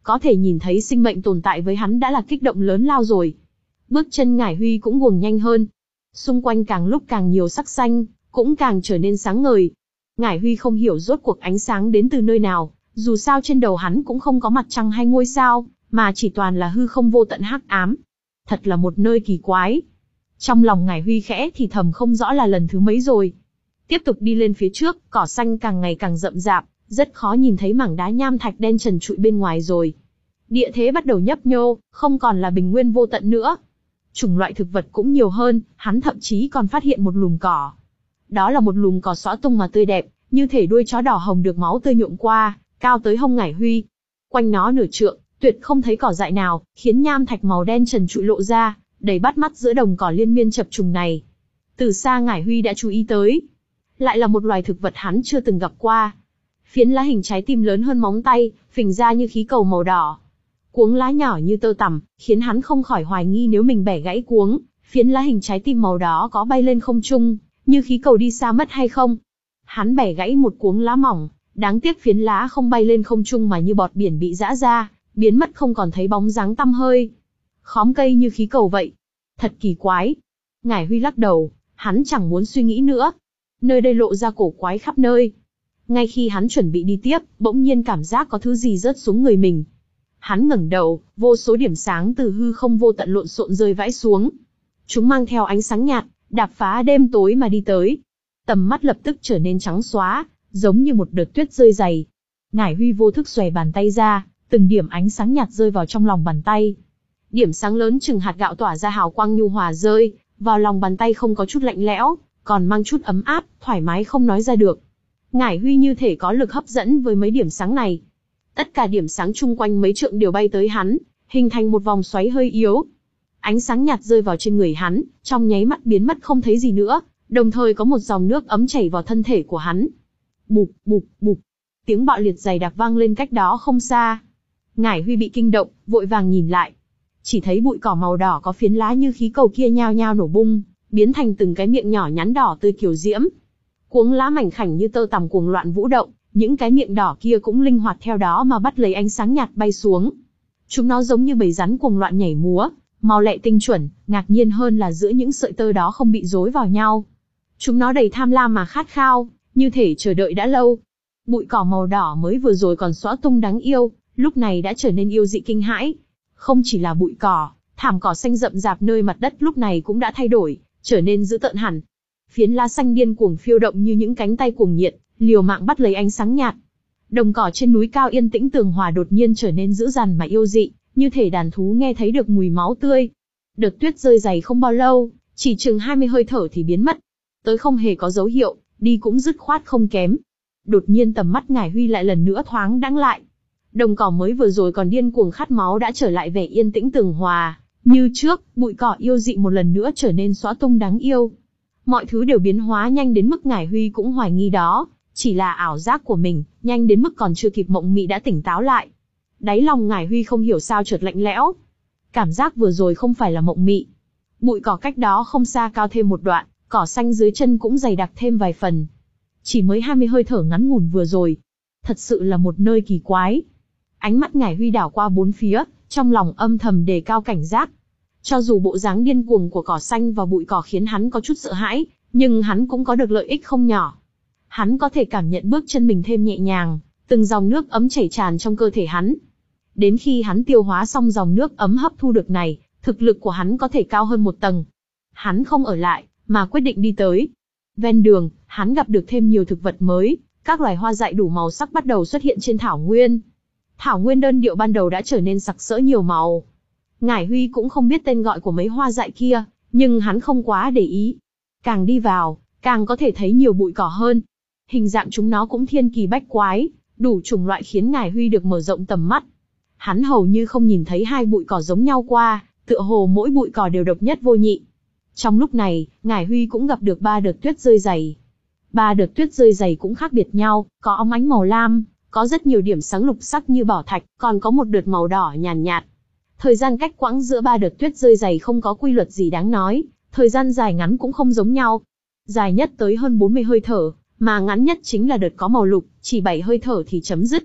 có thể nhìn thấy sinh mệnh tồn tại với hắn đã là kích động lớn lao rồi. Bước chân Ngải Huy cũng guồng nhanh hơn. Xung quanh càng lúc càng nhiều sắc xanh, cũng càng trở nên sáng ngời. Ngải Huy không hiểu rốt cuộc ánh sáng đến từ nơi nào, dù sao trên đầu hắn cũng không có mặt trăng hay ngôi sao, mà chỉ toàn là hư không vô tận hắc ám. Thật là một nơi kỳ quái. Trong lòng Ngải Huy khẽ thì thầm không rõ là lần thứ mấy rồi. Tiếp tục đi lên phía trước, cỏ xanh càng ngày càng rậm rạp, rất khó nhìn thấy mảng đá nham thạch đen trần trụi bên ngoài rồi. Địa thế bắt đầu nhấp nhô, không còn là bình nguyên vô tận nữa. Chủng loại thực vật cũng nhiều hơn, hắn thậm chí còn phát hiện một lùm cỏ. Đó là một lùm cỏ xõa tung mà tươi đẹp, như thể đuôi chó đỏ hồng được máu tươi nhuộm qua, cao tới hông Ngải Huy. Quanh nó nửa trượng, tuyệt không thấy cỏ dại nào, khiến nham thạch màu đen trần trụi lộ ra, đầy bắt mắt giữa đồng cỏ liên miên chập trùng này. Từ xa Ngải Huy đã chú ý tới. Lại là một loài thực vật hắn chưa từng gặp qua. Phiến lá hình trái tim lớn hơn móng tay, phình ra như khí cầu màu đỏ. Cuống lá nhỏ như tơ tằm, khiến hắn không khỏi hoài nghi nếu mình bẻ gãy cuống, phiến lá hình trái tim màu đó có bay lên không trung, như khí cầu đi xa mất hay không. Hắn bẻ gãy một cuống lá mỏng, đáng tiếc phiến lá không bay lên không trung mà như bọt biển bị giã ra, biến mất không còn thấy bóng dáng tăm hơi. Khóm cây như khí cầu vậy. Thật kỳ quái. Ngải Huy lắc đầu, hắn chẳng muốn suy nghĩ nữa. Nơi đây lộ ra cổ quái khắp nơi. Ngay khi hắn chuẩn bị đi tiếp, bỗng nhiên cảm giác có thứ gì rớt xuống người mình. Hắn ngẩng đầu, vô số điểm sáng từ hư không vô tận lộn xộn rơi vãi xuống. Chúng mang theo ánh sáng nhạt, đạp phá đêm tối mà đi tới. Tầm mắt lập tức trở nên trắng xóa, giống như một đợt tuyết rơi dày. Ngải Huy vô thức xòe bàn tay ra, từng điểm ánh sáng nhạt rơi vào trong lòng bàn tay. Điểm sáng lớn chừng hạt gạo tỏa ra hào quang nhu hòa rơi vào lòng bàn tay, không có chút lạnh lẽo, còn mang chút ấm áp, thoải mái không nói ra được. Ngải Huy như thể có lực hấp dẫn với mấy điểm sáng này. Tất cả điểm sáng chung quanh mấy trượng đều bay tới hắn, hình thành một vòng xoáy hơi yếu. Ánh sáng nhạt rơi vào trên người hắn, trong nháy mắt biến mất không thấy gì nữa, đồng thời có một dòng nước ấm chảy vào thân thể của hắn. Bụp, bụp, bụp. Tiếng bạo liệt dày đặc vang lên cách đó không xa. Ngải Huy bị kinh động, vội vàng nhìn lại. Chỉ thấy bụi cỏ màu đỏ có phiến lá như khí cầu kia nhao nhao nổ bung, biến thành từng cái miệng nhỏ nhắn đỏ tươi kiều diễm. Cuống lá mảnh khảnh như tơ tằm cuồng loạn vũ động, những cái miệng đỏ kia cũng linh hoạt theo đó mà bắt lấy ánh sáng nhạt bay xuống. Chúng nó giống như bầy rắn cuồng loạn nhảy múa, mau lẹ tinh chuẩn, ngạc nhiên hơn là giữa những sợi tơ đó không bị rối vào nhau. Chúng nó đầy tham lam mà khát khao, như thể chờ đợi đã lâu. Bụi cỏ màu đỏ mới vừa rồi còn xõa tung đáng yêu, lúc này đã trở nên yêu dị kinh hãi. Không chỉ là bụi cỏ, thảm cỏ xanh rậm rạp nơi mặt đất lúc này cũng đã thay đổi, trở nên dữ tợn hẳn. Phiến lá xanh điên cuồng phiêu động như những cánh tay cuồng nhiệt, liều mạng bắt lấy ánh sáng nhạt. Đồng cỏ trên núi cao yên tĩnh tường hòa đột nhiên trở nên dữ dằn mà yêu dị, như thể đàn thú nghe thấy được mùi máu tươi. Đợt tuyết rơi dày không bao lâu, chỉ chừng hai mươi hơi thở thì biến mất. Tới không hề có dấu hiệu, đi cũng dứt khoát không kém. Đột nhiên tầm mắt Ngải Huy lại lần nữa thoáng đãng lại. Đồng cỏ mới vừa rồi còn điên cuồng khát máu đã trở lại vẻ yên tĩnh tường hòa. Như trước, bụi cỏ yêu dị một lần nữa trở nên xõa tung đáng yêu. Mọi thứ đều biến hóa nhanh đến mức Ngải Huy cũng hoài nghi đó chỉ là ảo giác của mình, nhanh đến mức còn chưa kịp mộng mị đã tỉnh táo lại. Đáy lòng Ngải Huy không hiểu sao chợt lạnh lẽo. Cảm giác vừa rồi không phải là mộng mị. Bụi cỏ cách đó không xa cao thêm một đoạn, cỏ xanh dưới chân cũng dày đặc thêm vài phần. Chỉ mới hai mươi hơi thở ngắn ngủn vừa rồi. Thật sự là một nơi kỳ quái. Ánh mắt Ngải Huy đảo qua bốn phía, trong lòng âm thầm đề cao cảnh giác. Cho dù bộ dáng điên cuồng của cỏ xanh và bụi cỏ khiến hắn có chút sợ hãi, nhưng hắn cũng có được lợi ích không nhỏ. Hắn có thể cảm nhận bước chân mình thêm nhẹ nhàng, từng dòng nước ấm chảy tràn trong cơ thể hắn. Đến khi hắn tiêu hóa xong dòng nước ấm hấp thu được này, thực lực của hắn có thể cao hơn một tầng. Hắn không ở lại, mà quyết định đi tới. Ven đường, hắn gặp được thêm nhiều thực vật mới, các loài hoa dại đủ màu sắc bắt đầu xuất hiện trên thảo nguyên. Thảo nguyên đơn điệu ban đầu đã trở nên sặc sỡ nhiều màu. Ngải Huy cũng không biết tên gọi của mấy hoa dại kia, nhưng hắn không quá để ý. Càng đi vào, càng có thể thấy nhiều bụi cỏ hơn. Hình dạng chúng nó cũng thiên kỳ bách quái, đủ chủng loại khiến Ngải Huy được mở rộng tầm mắt. Hắn hầu như không nhìn thấy hai bụi cỏ giống nhau qua, tựa hồ mỗi bụi cỏ đều độc nhất vô nhị. Trong lúc này, Ngải Huy cũng gặp được ba đợt tuyết rơi dày. Ba đợt tuyết rơi dày cũng khác biệt nhau, có óng ánh màu lam, có rất nhiều điểm sáng lục sắc như bảo thạch, còn có một đợt màu đỏ nhàn nhạt, nhạt. Thời gian cách quãng giữa ba đợt tuyết rơi dày không có quy luật gì đáng nói, thời gian dài ngắn cũng không giống nhau. Dài nhất tới hơn bốn mươi hơi thở, mà ngắn nhất chính là đợt có màu lục, chỉ bảy hơi thở thì chấm dứt.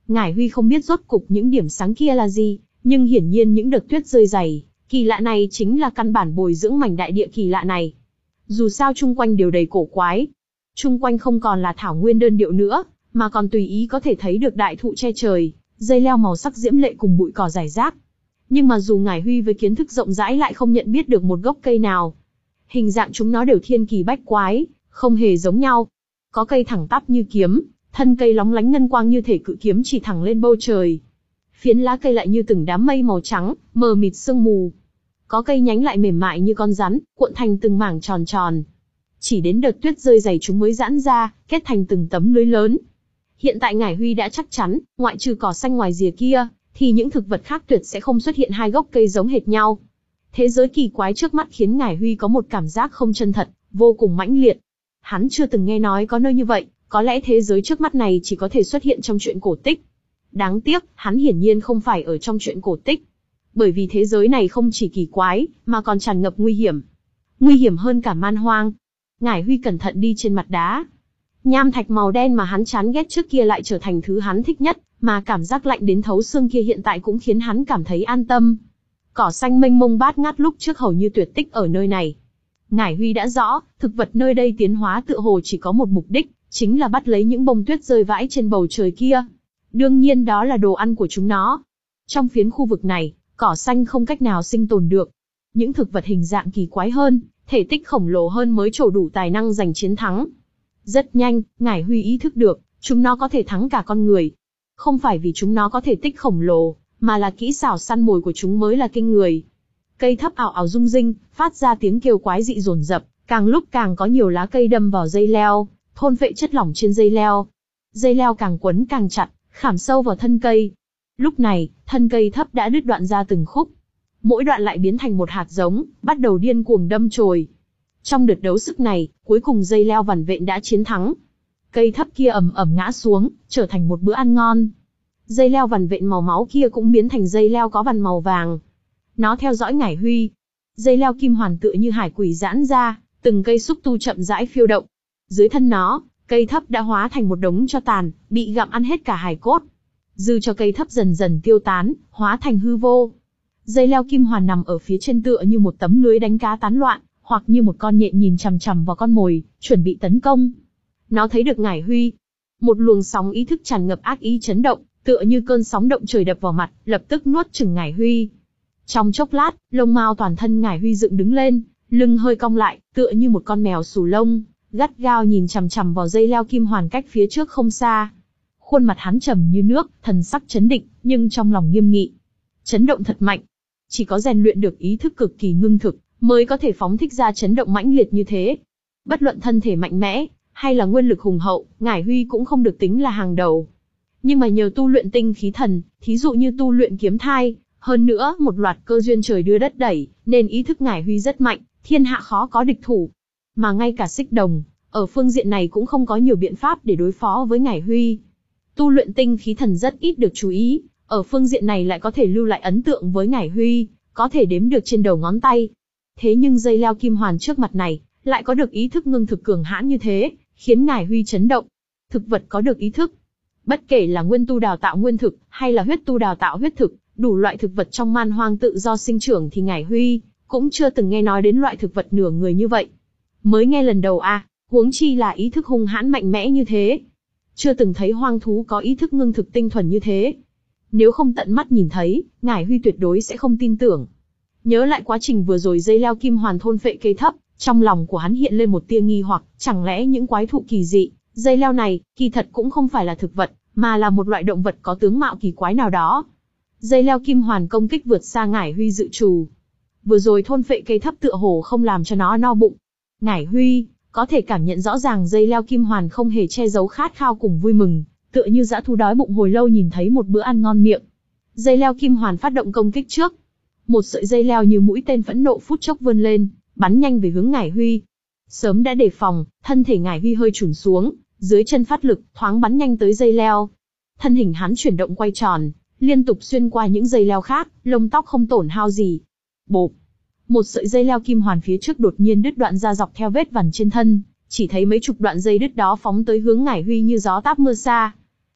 Ngải Huy không biết rốt cục những điểm sáng kia là gì, nhưng hiển nhiên những đợt tuyết rơi dày, kỳ lạ này chính là căn bản bồi dưỡng mảnh đại địa kỳ lạ này. Dù sao chung quanh đều đầy cổ quái. Chung quanh không còn là thảo nguyên đơn điệu nữa, mà còn tùy ý có thể thấy được đại thụ che trời, dây leo màu sắc diễm lệ cùng bụi cỏ rải rác. Nhưng mà dù Ngải Huy với kiến thức rộng rãi lại không nhận biết được một gốc cây nào. Hình dạng chúng nó đều thiên kỳ bách quái, không hề giống nhau. Có cây thẳng tắp như kiếm, thân cây lóng lánh ngân quang như thể cự kiếm chỉ thẳng lên bầu trời. Phiến lá cây lại như từng đám mây màu trắng, mờ mịt sương mù. Có cây nhánh lại mềm mại như con rắn, cuộn thành từng mảng tròn tròn. Chỉ đến đợt tuyết rơi dày chúng mới giãn ra, kết thành từng tấm lưới lớn. Hiện tại Ngải Huy đã chắc chắn, ngoại trừ cỏ xanh ngoài rìa kia, thì những thực vật khác tuyệt sẽ không xuất hiện hai gốc cây giống hệt nhau. Thế giới kỳ quái trước mắt khiến Ngải Huy có một cảm giác không chân thật, vô cùng mãnh liệt. Hắn chưa từng nghe nói có nơi như vậy, có lẽ thế giới trước mắt này chỉ có thể xuất hiện trong truyện cổ tích. Đáng tiếc, hắn hiển nhiên không phải ở trong truyện cổ tích. Bởi vì thế giới này không chỉ kỳ quái, mà còn tràn ngập nguy hiểm. Nguy hiểm hơn cả man hoang. Ngải Huy cẩn thận đi trên mặt đá. Nham thạch màu đen mà hắn chán ghét trước kia lại trở thành thứ hắn thích nhất, mà cảm giác lạnh đến thấu xương kia hiện tại cũng khiến hắn cảm thấy an tâm. Cỏ xanh mênh mông bát ngát lúc trước hầu như tuyệt tích ở nơi này. Ngải Huy đã rõ, thực vật nơi đây tiến hóa tựa hồ chỉ có một mục đích, chính là bắt lấy những bông tuyết rơi vãi trên bầu trời kia. Đương nhiên đó là đồ ăn của chúng nó. Trong phiến khu vực này, cỏ xanh không cách nào sinh tồn được. Những thực vật hình dạng kỳ quái hơn, thể tích khổng lồ hơn mới trổ đủ tài năng giành chiến thắng. Rất nhanh, Ngải Huy ý thức được, chúng nó có thể thắng cả con người. Không phải vì chúng nó có thể tích khổng lồ, mà là kỹ xảo săn mồi của chúng mới là kinh người. Cây thấp ảo ảo rung rinh, phát ra tiếng kêu quái dị dồn dập, càng lúc càng có nhiều lá cây đâm vào dây leo, thôn phệ chất lỏng trên dây leo. Dây leo càng quấn càng chặt, khảm sâu vào thân cây. Lúc này, thân cây thấp đã đứt đoạn ra từng khúc. Mỗi đoạn lại biến thành một hạt giống, bắt đầu điên cuồng đâm chồi. Trong đợt đấu sức này, cuối cùng dây leo vằn vện đã chiến thắng. Cây thấp kia ầm ầm ngã xuống, trở thành một bữa ăn ngon. Dây leo vằn vện màu máu kia cũng biến thành dây leo có vằn màu vàng. Nó theo dõi Ngải Huy. Dây leo kim hoàn tựa như hải quỷ giãn ra, từng cây xúc tu chậm rãi phiêu động. Dưới thân nó, cây thấp đã hóa thành một đống tro tàn, bị gặm ăn hết cả hài cốt. Dư cho cây thấp dần dần tiêu tán, hóa thành hư vô. Dây leo kim hoàn nằm ở phía trên tựa như một tấm lưới đánh cá tán loạn, hoặc như một con nhện nhìn chằm chằm vào con mồi, chuẩn bị tấn công. Nó thấy được Ngải Huy. Một luồng sóng ý thức tràn ngập ác ý chấn động, tựa như cơn sóng động trời đập vào mặt, lập tức nuốt chửng Ngải Huy. Trong chốc lát, lông mao toàn thân Ngải Huy dựng đứng lên, lưng hơi cong lại, tựa như một con mèo xù lông, gắt gao nhìn chằm chằm vào dây leo kim hoàn cách phía trước không xa. Khuôn mặt hắn trầm như nước, thần sắc chấn định, nhưng trong lòng nghiêm nghị. Chấn động thật mạnh. Chỉ có rèn luyện được ý thức cực kỳ ngưng thực, mới có thể phóng thích ra chấn động mãnh liệt như thế. Bất luận thân thể mạnh mẽ, hay là nguyên lực hùng hậu, Ngải Huy cũng không được tính là hàng đầu. Nhưng mà nhờ tu luyện tinh khí thần, thí dụ như tu luyện kiếm thai, hơn nữa một loạt cơ duyên trời đưa đất đẩy, nên ý thức Ngải Huy rất mạnh, thiên hạ khó có địch thủ. Mà ngay cả Xích Đồng, ở phương diện này cũng không có nhiều biện pháp để đối phó với Ngải Huy. Tu luyện tinh khí thần rất ít được chú ý, ở phương diện này lại có thể lưu lại ấn tượng với Ngải Huy, có thể đếm được trên đầu ngón tay. Thế nhưng dây leo kim hoàn trước mặt này, lại có được ý thức ngưng thực cường hãn như thế, khiến Ngải Huy chấn động. Thực vật có được ý thức. Bất kể là nguyên tu đào tạo nguyên thực, hay là huyết tu đào tạo huyết thực, đủ loại thực vật trong man hoang tự do sinh trưởng thì Ngải Huy cũng chưa từng nghe nói đến loại thực vật nửa người như vậy. Mới nghe lần đầu à, huống chi là ý thức hung hãn mạnh mẽ như thế. Chưa từng thấy hoang thú có ý thức ngưng thực tinh thuần như thế. Nếu không tận mắt nhìn thấy, Ngải Huy tuyệt đối sẽ không tin tưởng. Nhớ lại quá trình vừa rồi dây leo kim hoàn thôn phệ cây thấp, trong lòng của hắn hiện lên một tia nghi hoặc, chẳng lẽ những quái thụ kỳ dị, dây leo này, kỳ thật cũng không phải là thực vật, mà là một loại động vật có tướng mạo kỳ quái nào đó. Dây leo kim hoàn công kích vượt xa Ngải Huy dự trù. Vừa rồi thôn phệ cây thấp tựa hồ không làm cho nó no bụng. Ngải Huy có thể cảm nhận rõ ràng dây leo kim hoàn không hề che giấu khát khao cùng vui mừng, tựa như dã thú đói bụng hồi lâu nhìn thấy một bữa ăn ngon miệng. Dây leo kim hoàn phát động công kích trước. Một sợi dây leo như mũi tên phẫn nộ phút chốc vươn lên, bắn nhanh về hướng Ngải Huy. Sớm đã đề phòng, thân thể Ngải Huy hơi chùn xuống, dưới chân phát lực, thoáng bắn nhanh tới dây leo. Thân hình hắn chuyển động quay tròn, liên tục xuyên qua những dây leo khác, lông tóc không tổn hao gì. Bộp! Một sợi dây leo kim hoàn phía trước đột nhiên đứt đoạn ra dọc theo vết vằn trên thân, chỉ thấy mấy chục đoạn dây đứt đó phóng tới hướng Ngải Huy như gió táp mưa xa.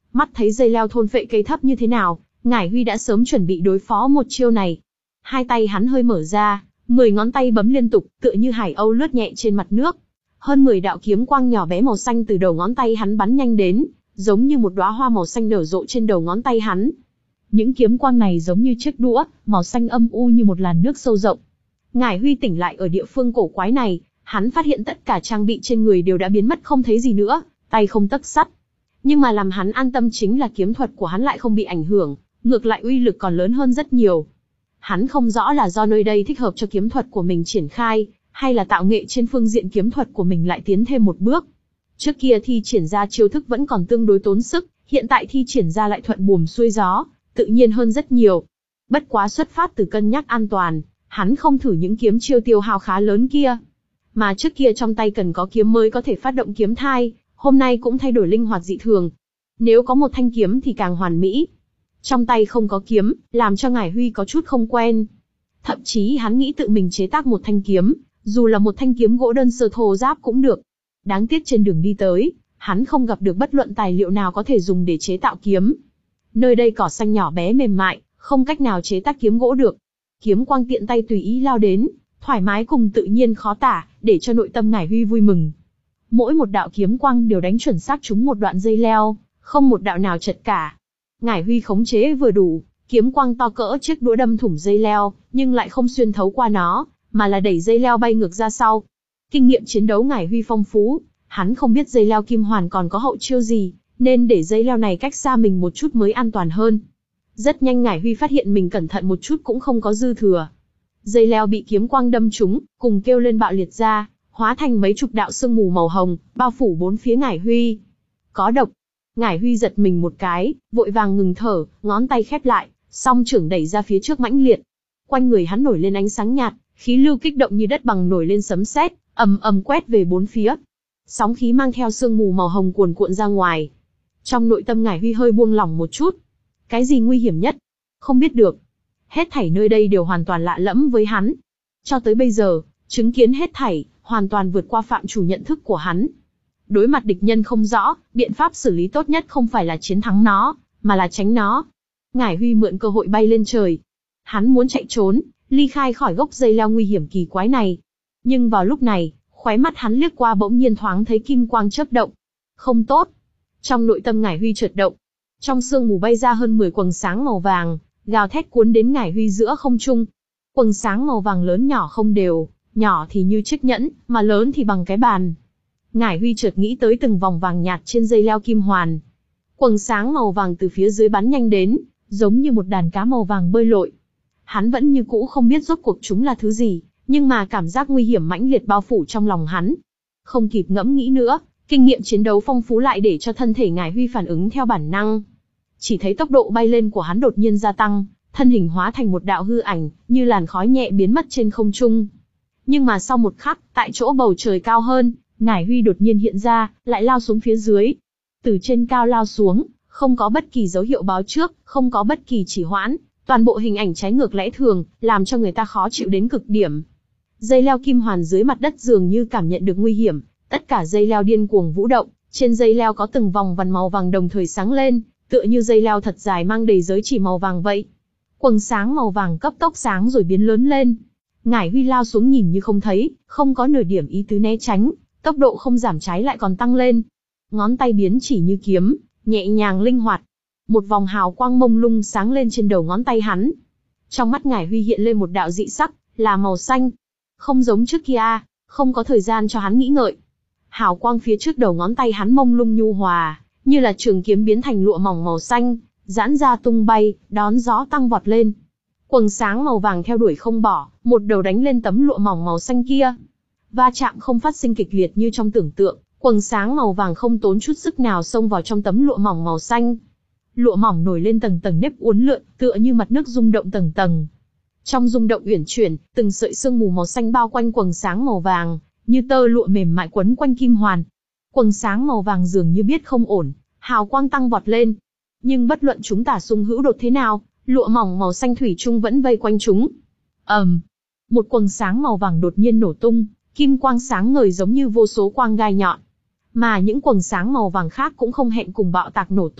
Mắt thấy dây leo thôn phệ cây thấp như thế nào, Ngải Huy đã sớm chuẩn bị đối phó một chiêu này. Hai tay hắn hơi mở ra, mười ngón tay bấm liên tục, tựa như hải âu lướt nhẹ trên mặt nước. Hơn mười đạo kiếm quang nhỏ bé màu xanh từ đầu ngón tay hắn bắn nhanh đến, giống như một đóa hoa màu xanh nở rộ trên đầu ngón tay hắn. Những kiếm quang này giống như chiếc đũa, màu xanh âm u như một làn nước sâu rộng. Ngải Huy tỉnh lại ở địa phương cổ quái này, hắn phát hiện tất cả trang bị trên người đều đã biến mất không thấy gì nữa, tay không tấc sắt. Nhưng mà làm hắn an tâm chính là kiếm thuật của hắn lại không bị ảnh hưởng, ngược lại uy lực còn lớn hơn rất nhiều. Hắn không rõ là do nơi đây thích hợp cho kiếm thuật của mình triển khai, hay là tạo nghệ trên phương diện kiếm thuật của mình lại tiến thêm một bước. Trước kia thi triển ra chiêu thức vẫn còn tương đối tốn sức, hiện tại thi triển ra lại thuận buồm xuôi gió, tự nhiên hơn rất nhiều. Bất quá xuất phát từ cân nhắc an toàn, hắn không thử những kiếm chiêu tiêu hao khá lớn kia. Mà trước kia trong tay cần có kiếm mới có thể phát động kiếm thai, hôm nay cũng thay đổi linh hoạt dị thường. Nếu có một thanh kiếm thì càng hoàn mỹ. Trong tay không có kiếm, làm cho Ngải Huy có chút không quen. Thậm chí hắn nghĩ tự mình chế tác một thanh kiếm, dù là một thanh kiếm gỗ đơn sơ thô ráp cũng được. Đáng tiếc trên đường đi tới, hắn không gặp được bất luận tài liệu nào có thể dùng để chế tạo kiếm. Nơi đây cỏ xanh nhỏ bé mềm mại, không cách nào chế tác kiếm gỗ được. Kiếm quang tiện tay tùy ý lao đến, thoải mái cùng tự nhiên khó tả, để cho nội tâm Ngải Huy vui mừng. Mỗi một đạo kiếm quang đều đánh chuẩn xác trúng một đoạn dây leo, không một đạo nào chật cả. Ngải Huy khống chế vừa đủ, kiếm quang to cỡ chiếc đũa đâm thủng dây leo, nhưng lại không xuyên thấu qua nó, mà là đẩy dây leo bay ngược ra sau. Kinh nghiệm chiến đấu Ngải Huy phong phú, hắn không biết dây leo kim hoàn còn có hậu chiêu gì, nên để dây leo này cách xa mình một chút mới an toàn hơn. Rất nhanh Ngải Huy phát hiện mình cẩn thận một chút cũng không có dư thừa. Dây leo bị kiếm quang đâm trúng, cùng kêu lên bạo liệt ra, hóa thành mấy chục đạo sương mù màu hồng, bao phủ bốn phía Ngải Huy. Có độc. Ngải Huy giật mình một cái, vội vàng ngừng thở, ngón tay khép lại, song trưởng đẩy ra phía trước mãnh liệt. Quanh người hắn nổi lên ánh sáng nhạt, khí lưu kích động như đất bằng nổi lên sấm sét, ầm ầm quét về bốn phía. Sóng khí mang theo sương mù màu hồng cuồn cuộn ra ngoài. Trong nội tâm Ngải Huy hơi buông lỏng một chút. Cái gì nguy hiểm nhất? Không biết được. Hết thảy nơi đây đều hoàn toàn lạ lẫm với hắn. Cho tới bây giờ, chứng kiến hết thảy, hoàn toàn vượt qua phạm chủ nhận thức của hắn. Đối mặt địch nhân không rõ, biện pháp xử lý tốt nhất không phải là chiến thắng nó, mà là tránh nó. Ngải Huy mượn cơ hội bay lên trời. Hắn muốn chạy trốn, ly khai khỏi gốc dây leo nguy hiểm kỳ quái này. Nhưng vào lúc này, khóe mắt hắn liếc qua bỗng nhiên thoáng thấy kim quang chớp động. Không tốt. Trong nội tâm Ngải Huy chợt động. Trong sương mù bay ra hơn mười quầng sáng màu vàng, gào thét cuốn đến Ngải Huy giữa không trung. Quầng sáng màu vàng lớn nhỏ không đều, nhỏ thì như chiếc nhẫn, mà lớn thì bằng cái bàn. Ngải Huy chợt nghĩ tới từng vòng vàng nhạt trên dây leo kim hoàn. Quầng sáng màu vàng từ phía dưới bắn nhanh đến, giống như một đàn cá màu vàng bơi lội. Hắn vẫn như cũ không biết rốt cuộc chúng là thứ gì, nhưng mà cảm giác nguy hiểm mãnh liệt bao phủ trong lòng hắn. Không kịp ngẫm nghĩ nữa, kinh nghiệm chiến đấu phong phú lại để cho thân thể Ngải Huy phản ứng theo bản năng. Chỉ thấy tốc độ bay lên của hắn đột nhiên gia tăng, thân hình hóa thành một đạo hư ảnh, như làn khói nhẹ biến mất trên không trung. Nhưng mà sau một khắc, tại chỗ bầu trời cao hơn, Ngải Huy đột nhiên hiện ra, lại lao xuống phía dưới. Từ trên cao lao xuống, không có bất kỳ dấu hiệu báo trước, không có bất kỳ trì hoãn, toàn bộ hình ảnh trái ngược lẽ thường, làm cho người ta khó chịu đến cực điểm. Dây leo kim hoàn dưới mặt đất dường như cảm nhận được nguy hiểm, tất cả dây leo điên cuồng vũ động, trên dây leo có từng vòng vằn màu vàng đồng thời sáng lên, tựa như dây leo thật dài mang đầy giới chỉ màu vàng vậy. Quầng sáng màu vàng cấp tốc sáng rồi biến lớn lên. Ngải Huy lao xuống nhìn như không thấy, không có nửa điểm ý tứ né tránh, tốc độ không giảm trái lại còn tăng lên. Ngón tay biến chỉ như kiếm, nhẹ nhàng linh hoạt. Một vòng hào quang mông lung sáng lên trên đầu ngón tay hắn. Trong mắt Ngải Huy hiện lên một đạo dị sắc, là màu xanh. Không giống trước kia, không có thời gian cho hắn nghĩ ngợi. Hào quang phía trước đầu ngón tay hắn mông lung nhu hòa, như là trường kiếm biến thành lụa mỏng màu xanh, giãn ra tung bay, đón gió tăng vọt lên. Quầng sáng màu vàng theo đuổi không bỏ, một đầu đánh lên tấm lụa mỏng màu xanh kia. Va chạm không phát sinh kịch liệt như trong tưởng tượng, quầng sáng màu vàng không tốn chút sức nào xông vào trong tấm lụa mỏng màu xanh. Lụa mỏng nổi lên tầng tầng nếp uốn lượn, tựa như mặt nước rung động tầng tầng. Trong rung động uyển chuyển, từng sợi sương mù màu xanh bao quanh quầng sáng màu vàng, như tơ lụa mềm mại quấn quanh kim hoàn. Quầng sáng màu vàng dường như biết không ổn, hào quang tăng vọt lên. Nhưng bất luận chúng tả xung hữu đột thế nào, lụa mỏng màu xanh thủy chung vẫn vây quanh chúng. ầm, um, một quầng sáng màu vàng đột nhiên nổ tung, kim quang sáng ngời giống như vô số quang gai nhọn. Mà những quầng sáng màu vàng khác cũng không hẹn cùng bạo tạc nổ tung,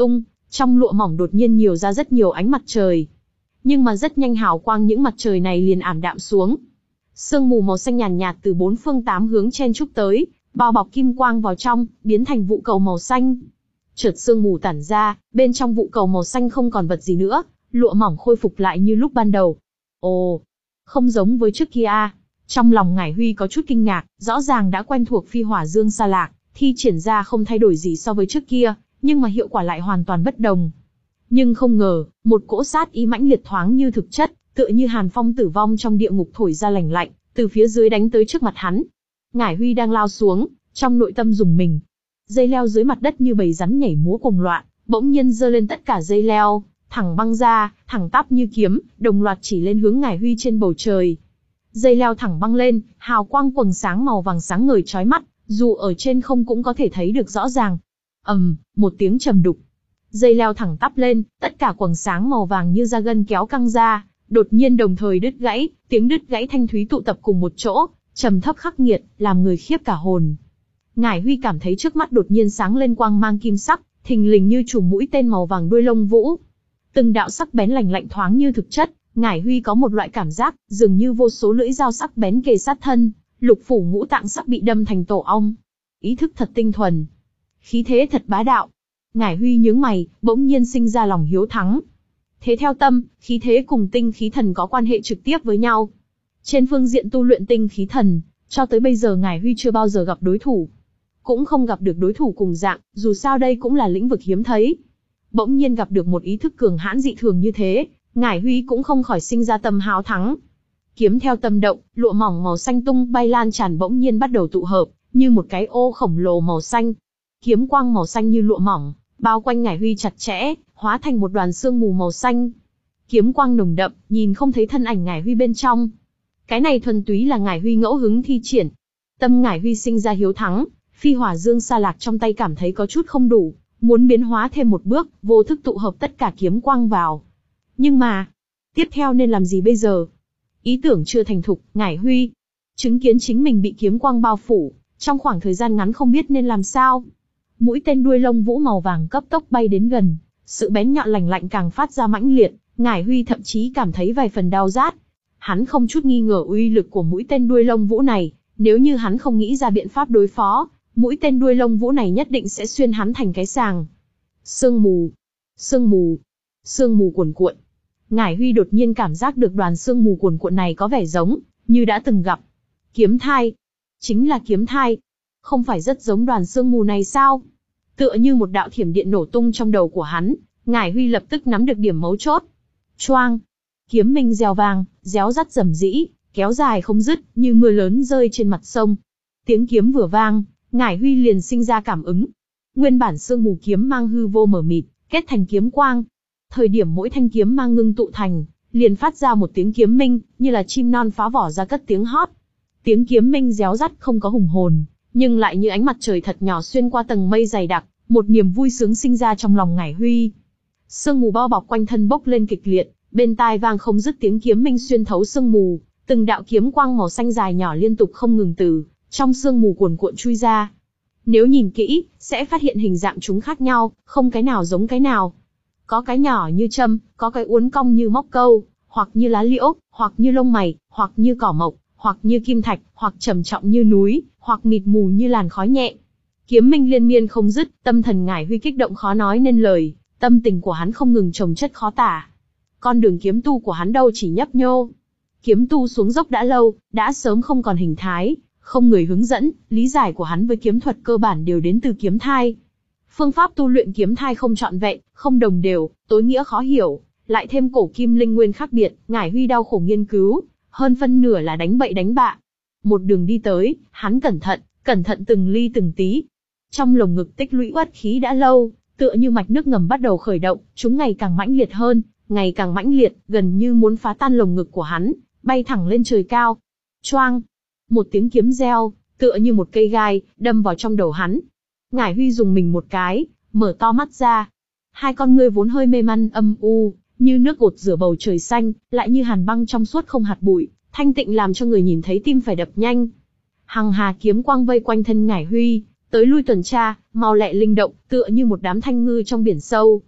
Trong lụa mỏng đột nhiên nhiều ra rất nhiều ánh mặt trời. Nhưng mà rất nhanh hào quang những mặt trời này liền ảm đạm xuống. Sương mù màu xanh nhàn nhạt, nhạt từ bốn phương tám hướng chen chúc tới, bao bọc kim quang vào trong, biến thành vụ cầu màu xanh. Chợt sương mù tản ra, bên trong vụ cầu màu xanh không còn vật gì nữa, lụa mỏng khôi phục lại như lúc ban đầu. Ồ, không giống với trước kia. Trong lòng Ngải Huy có chút kinh ngạc, rõ ràng đã quen thuộc phi hỏa dương sa lạc, thi triển ra không thay đổi gì so với trước kia, nhưng mà hiệu quả lại hoàn toàn bất đồng. Nhưng không ngờ, một cỗ sát ý mãnh liệt thoáng như thực chất, tựa như hàn phong tử vong trong địa ngục thổi ra lành lạnh, từ phía dưới đánh tới trước mặt hắn. Ngải Huy đang lao xuống, trong nội tâm rùng mình. Dây leo dưới mặt đất như bầy rắn nhảy múa cuồng loạn, bỗng nhiên giơ lên tất cả dây leo, thẳng băng ra, thẳng tắp như kiếm, đồng loạt chỉ lên hướng Ngải Huy trên bầu trời. Dây leo thẳng băng lên, hào quang quầng sáng màu vàng sáng ngời chói mắt, dù ở trên không cũng có thể thấy được rõ ràng. ầm, um, một tiếng trầm đục. Dây leo thẳng tắp lên, tất cả quầng sáng màu vàng như da gân kéo căng ra, đột nhiên đồng thời đứt gãy, tiếng đứt gãy thanh thúy tụ tập cùng một chỗ, trầm thấp khắc nghiệt, làm người khiếp cả hồn. Ngải Huy cảm thấy trước mắt đột nhiên sáng lên quang mang kim sắc, thình lình như chùm mũi tên màu vàng đuôi lông vũ. Từng đạo sắc bén lạnh lạnh thoáng như thực chất, Ngải Huy có một loại cảm giác, dường như vô số lưỡi dao sắc bén kề sát thân, lục phủ ngũ tạng sắc bị đâm thành tổ ong. Ý thức thật tinh thuần, khí thế thật bá đạo. Ngải Huy nhướng mày, bỗng nhiên sinh ra lòng hiếu thắng. Thế theo tâm, khí thế cùng tinh khí thần có quan hệ trực tiếp với nhau. Trên phương diện tu luyện tinh khí thần, cho tới bây giờ Ngải Huy chưa bao giờ gặp đối thủ. Cũng không gặp được đối thủ cùng dạng, dù sao đây cũng là lĩnh vực hiếm thấy. Bỗng nhiên gặp được một ý thức cường hãn dị thường như thế, Ngải Huy cũng không khỏi sinh ra tâm háo thắng. Kiếm theo tâm động, lụa mỏng màu xanh tung bay lan tràn bỗng nhiên bắt đầu tụ hợp, như một cái ô khổng lồ màu xanh. Kiếm quang màu xanh như lụa mỏng, bao quanh Ngải Huy chặt chẽ, hóa thành một đoàn sương mù màu xanh. Kiếm quang nồng đậm, nhìn không thấy thân ảnh Ngải Huy bên trong. Cái này thuần túy là Ngải Huy ngẫu hứng thi triển. Tâm Ngải Huy sinh ra hiếu thắng, phi hỏa dương sa lạc trong tay cảm thấy có chút không đủ, muốn biến hóa thêm một bước, vô thức tụ hợp tất cả kiếm quang vào. Nhưng mà, tiếp theo nên làm gì bây giờ? Ý tưởng chưa thành thục, Ngải Huy chứng kiến chính mình bị kiếm quang bao phủ, trong khoảng thời gian ngắn không biết nên làm sao. Mũi tên đuôi lông vũ màu vàng cấp tốc bay đến gần, sự bén nhọn lành lạnh càng phát ra mãnh liệt, Ngải Huy thậm chí cảm thấy vài phần đau rát. Hắn không chút nghi ngờ uy lực của mũi tên đuôi lông vũ này, nếu như hắn không nghĩ ra biện pháp đối phó, mũi tên đuôi lông vũ này nhất định sẽ xuyên hắn thành cái sàng. Sương mù, sương mù, sương mù cuồn cuộn. Ngải Huy đột nhiên cảm giác được đoàn sương mù cuồn cuộn này có vẻ giống như đã từng gặp. Kiếm thai, chính là kiếm thai. Không phải rất giống đoàn sương mù này sao? Tựa như một đạo thiểm điện nổ tung trong đầu của hắn, Ngải Huy lập tức nắm được điểm mấu chốt. Choang, kiếm minh reo vang, réo rắt rầm rĩ, kéo dài không dứt, như mưa lớn rơi trên mặt sông. Tiếng kiếm vừa vang, Ngải Huy liền sinh ra cảm ứng. Nguyên bản sương mù kiếm mang hư vô mờ mịt, kết thành kiếm quang. Thời điểm mỗi thanh kiếm mang ngưng tụ thành, liền phát ra một tiếng kiếm minh, như là chim non phá vỏ ra cất tiếng hót. Tiếng kiếm minh réo rắt không có hùng hồn, nhưng lại như ánh mặt trời thật nhỏ xuyên qua tầng mây dày đặc, một niềm vui sướng sinh ra trong lòng Ngải Huy. Sương mù bao bọc quanh thân bốc lên kịch liệt, bên tai vang không dứt tiếng kiếm minh xuyên thấu sương mù, từng đạo kiếm quang màu xanh dài nhỏ liên tục không ngừng từ trong sương mù cuồn cuộn chui ra. Nếu nhìn kỹ, sẽ phát hiện hình dạng chúng khác nhau, không cái nào giống cái nào. Có cái nhỏ như châm, có cái uốn cong như móc câu, hoặc như lá liễu, hoặc như lông mày, hoặc như cỏ mộc, hoặc như kim thạch, hoặc trầm trọng như núi, hoặc mịt mù như làn khói nhẹ. Kiếm minh liên miên không dứt, tâm thần Ngải Huy kích động khó nói nên lời, tâm tình của hắn không ngừng chồng chất khó tả. Con đường kiếm tu của hắn đâu chỉ nhấp nhô. Kiếm tu xuống dốc đã lâu, đã sớm không còn hình thái, không người hướng dẫn, lý giải của hắn với kiếm thuật cơ bản đều đến từ kiếm thai. Phương pháp tu luyện kiếm thai không trọn vẹn, không đồng đều, tối nghĩa khó hiểu, lại thêm cổ kim linh nguyên khác biệt, Ngải Huy đau khổ nghiên cứu, hơn phân nửa là đánh bậy đánh bạ. Một đường đi tới, hắn cẩn thận, cẩn thận từng ly từng tí. Trong lồng ngực tích lũy uất khí đã lâu, tựa như mạch nước ngầm bắt đầu khởi động, chúng ngày càng mãnh liệt hơn, ngày càng mãnh liệt, gần như muốn phá tan lồng ngực của hắn, bay thẳng lên trời cao. Choang, một tiếng kiếm reo, tựa như một cây gai, đâm vào trong đầu hắn. Ngải Huy dùng mình một cái, mở to mắt ra. Hai con ngươi vốn hơi mê man âm u, như nước gột rửa bầu trời xanh, lại như hàn băng trong suốt không hạt bụi, thanh tịnh làm cho người nhìn thấy tim phải đập nhanh. Hằng hà kiếm quang vây quanh thân Ngải Huy, tới lui tuần tra, mau lẹ linh động, tựa như một đám thanh ngư trong biển sâu.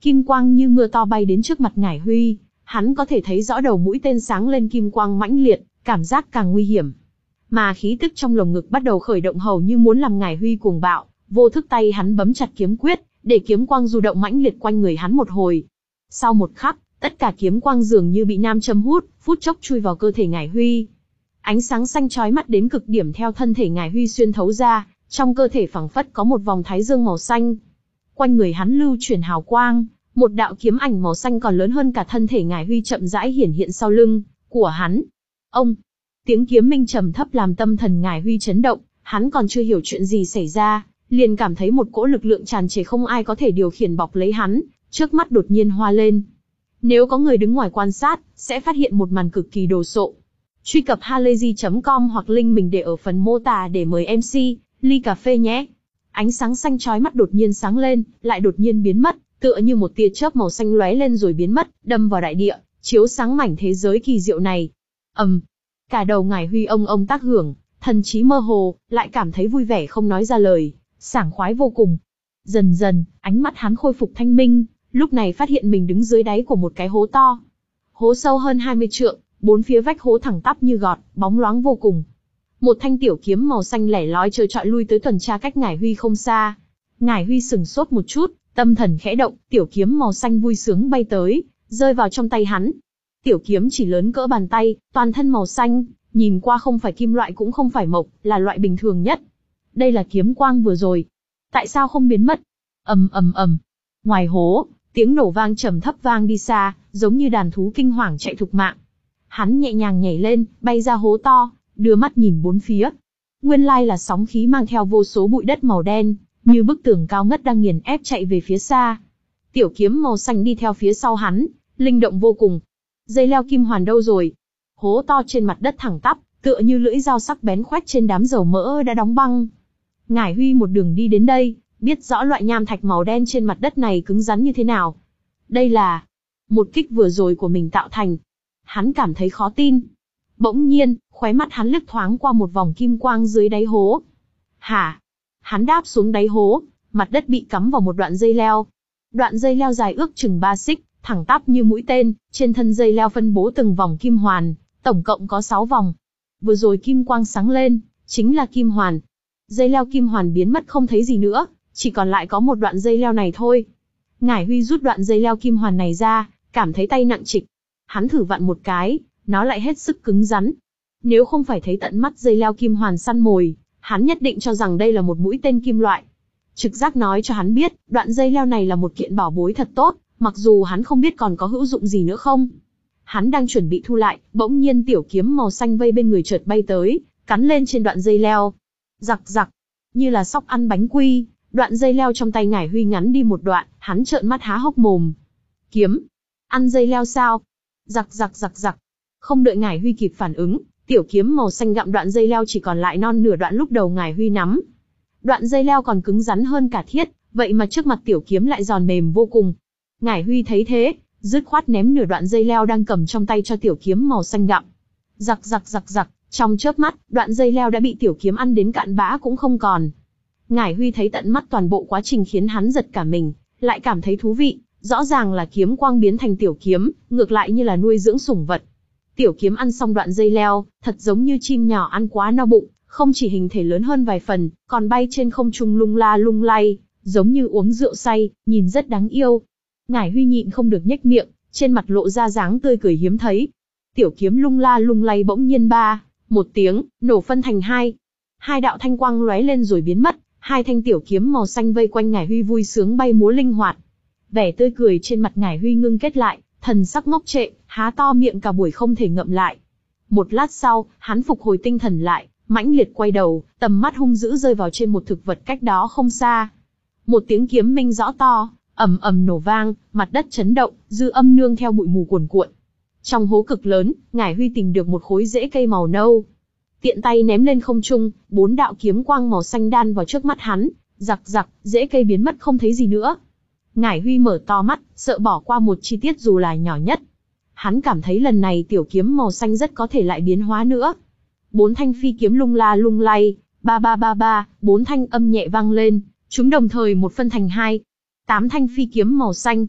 Kim quang như mưa to bay đến trước mặt Ngải Huy, hắn có thể thấy rõ đầu mũi tên sáng lên kim quang mãnh liệt, cảm giác càng nguy hiểm. Mà khí tức trong lồng ngực bắt đầu khởi động hầu như muốn làm Ngải Huy cuồng bạo, vô thức tay hắn bấm chặt kiếm quyết, để kiếm quang du động mãnh liệt quanh người hắn một hồi. Sau một khắc, tất cả kiếm quang dường như bị nam châm hút, phút chốc chui vào cơ thể Ngải Huy. Ánh sáng xanh chói mắt đến cực điểm theo thân thể Ngải Huy xuyên thấu ra, trong cơ thể phảng phất có một vòng thái dương màu xanh. Quanh người hắn lưu chuyển hào quang, một đạo kiếm ảnh màu xanh còn lớn hơn cả thân thể Ngải Huy chậm rãi hiển hiện sau lưng của hắn. Ông, tiếng kiếm minh trầm thấp làm tâm thần Ngải Huy chấn động, hắn còn chưa hiểu chuyện gì xảy ra, liền cảm thấy một cỗ lực lượng tràn trề không ai có thể điều khiển bọc lấy hắn, trước mắt đột nhiên hoa lên. Nếu có người đứng ngoài quan sát, sẽ phát hiện một màn cực kỳ đồ sộ. Truy cập halayzi chấm com hoặc link mình để ở phần mô tả để mời em xê, ly cà phê nhé. Ánh sáng xanh chói mắt đột nhiên sáng lên, lại đột nhiên biến mất, tựa như một tia chớp màu xanh lóe lên rồi biến mất, đâm vào đại địa, chiếu sáng mảnh thế giới kỳ diệu này. ầm, um, cả đầu Ngải Huy ông ông tác hưởng, thần trí mơ hồ, lại cảm thấy vui vẻ không nói ra lời, sảng khoái vô cùng. Dần dần, ánh mắt hắn khôi phục thanh minh, lúc này phát hiện mình đứng dưới đáy của một cái hố to. Hố sâu hơn hai mươi trượng, bốn phía vách hố thẳng tắp như gọt, bóng loáng vô cùng. Một thanh tiểu kiếm màu xanh lẻ loi trơ trọi lui tới tuần tra cách Ngải Huy không xa. Ngải Huy sừng sốt một chút, tâm thần khẽ động, tiểu kiếm màu xanh vui sướng bay tới, rơi vào trong tay hắn. Tiểu kiếm chỉ lớn cỡ bàn tay, toàn thân màu xanh, nhìn qua không phải kim loại cũng không phải mộc, là loại bình thường nhất. Đây là kiếm quang vừa rồi. Tại sao không biến mất? ầm ầm ầm. Ngoài hố, tiếng nổ vang trầm thấp vang đi xa, giống như đàn thú kinh hoàng chạy thục mạng. Hắn nhẹ nhàng nhảy lên, bay ra hố to, đưa mắt nhìn bốn phía. Nguyên lai là sóng khí mang theo vô số bụi đất màu đen, như bức tường cao ngất đang nghiền ép chạy về phía xa. Tiểu kiếm màu xanh đi theo phía sau hắn, linh động vô cùng. Dây leo kim hoàn đâu rồi? Hố to trên mặt đất thẳng tắp, tựa như lưỡi dao sắc bén khoét trên đám dầu mỡ đã đóng băng. Ngải Huy một đường đi đến đây, biết rõ loại nham thạch màu đen trên mặt đất này cứng rắn như thế nào. Đây là một kích vừa rồi của mình tạo thành. Hắn cảm thấy khó tin. Bỗng nhiên, khóe mắt hắn lướt thoáng qua một vòng kim quang dưới đáy hố. Hả? Hắn đáp xuống đáy hố, mặt đất bị cắm vào một đoạn dây leo. Đoạn dây leo dài ước chừng ba xích, thẳng tắp như mũi tên, trên thân dây leo phân bố từng vòng kim hoàn, tổng cộng có sáu vòng. Vừa rồi kim quang sáng lên, chính là kim hoàn. Dây leo kim hoàn biến mất không thấy gì nữa, chỉ còn lại có một đoạn dây leo này thôi. Ngải Huy rút đoạn dây leo kim hoàn này ra, cảm thấy tay nặng trịch. Hắn thử vặn một cái, nó lại hết sức cứng rắn. Nếu không phải thấy tận mắt dây leo kim hoàn săn mồi, hắn nhất định cho rằng đây là một mũi tên kim loại. Trực giác nói cho hắn biết, đoạn dây leo này là một kiện bảo bối thật tốt, mặc dù hắn không biết còn có hữu dụng gì nữa không. Hắn đang chuẩn bị thu lại, bỗng nhiên tiểu kiếm màu xanh vây bên người chợt bay tới, cắn lên trên đoạn dây leo. Giặc giặc, như là sóc ăn bánh quy, đoạn dây leo trong tay Ngải Huy ngắn đi một đoạn, hắn trợn mắt há hốc mồm. Kiếm, ăn dây leo sao? Giặc giặc giặc giặc. Không đợi Ngải Huy kịp phản ứng, tiểu kiếm màu xanh gặm đoạn dây leo chỉ còn lại non nửa đoạn lúc đầu Ngải Huy nắm. Đoạn dây leo còn cứng rắn hơn cả thiết, vậy mà trước mặt tiểu kiếm lại giòn mềm vô cùng. Ngải Huy thấy thế, dứt khoát ném nửa đoạn dây leo đang cầm trong tay cho tiểu kiếm màu xanh gặm. Giặc giặc giặc giặc, trong chớp mắt, đoạn dây leo đã bị tiểu kiếm ăn đến cạn bã cũng không còn. Ngải Huy thấy tận mắt toàn bộ quá trình khiến hắn giật cả mình, lại cảm thấy thú vị, rõ ràng là kiếm quang biến thành tiểu kiếm, ngược lại như là nuôi dưỡng sủng vật. Tiểu kiếm ăn xong đoạn dây leo, thật giống như chim nhỏ ăn quá no bụng, không chỉ hình thể lớn hơn vài phần, còn bay trên không trung lung la lung lay, giống như uống rượu say, nhìn rất đáng yêu. Ngải Huy nhịn không được nhếch miệng, trên mặt lộ ra dáng tươi cười hiếm thấy. Tiểu kiếm lung la lung lay bỗng nhiên ba, một tiếng, nổ phân thành hai. Hai đạo thanh quang lóe lên rồi biến mất, hai thanh tiểu kiếm màu xanh vây quanh Ngải Huy vui sướng bay múa linh hoạt. Vẻ tươi cười trên mặt Ngải Huy ngưng kết lại, thần sắc ngốc trệ, há to miệng cả buổi không thể ngậm lại. Một lát sau, hắn phục hồi tinh thần lại, mãnh liệt quay đầu, tầm mắt hung dữ rơi vào trên một thực vật cách đó không xa. Một tiếng kiếm minh rõ to, ầm ầm nổ vang, mặt đất chấn động, dư âm nương theo bụi mù cuồn cuộn. Trong hố cực lớn, Ngải Huy tìm được một khối rễ cây màu nâu. Tiện tay ném lên không trung, bốn đạo kiếm quang màu xanh đan vào trước mắt hắn, giặc giặc, rễ cây biến mất không thấy gì nữa. Ngải Huy mở to mắt, sợ bỏ qua một chi tiết dù là nhỏ nhất. Hắn cảm thấy lần này tiểu kiếm màu xanh rất có thể lại biến hóa nữa. Bốn thanh phi kiếm lung la lung lay, ba ba ba ba, bốn thanh âm nhẹ vang lên, chúng đồng thời một phân thành hai. Tám thanh phi kiếm màu xanh,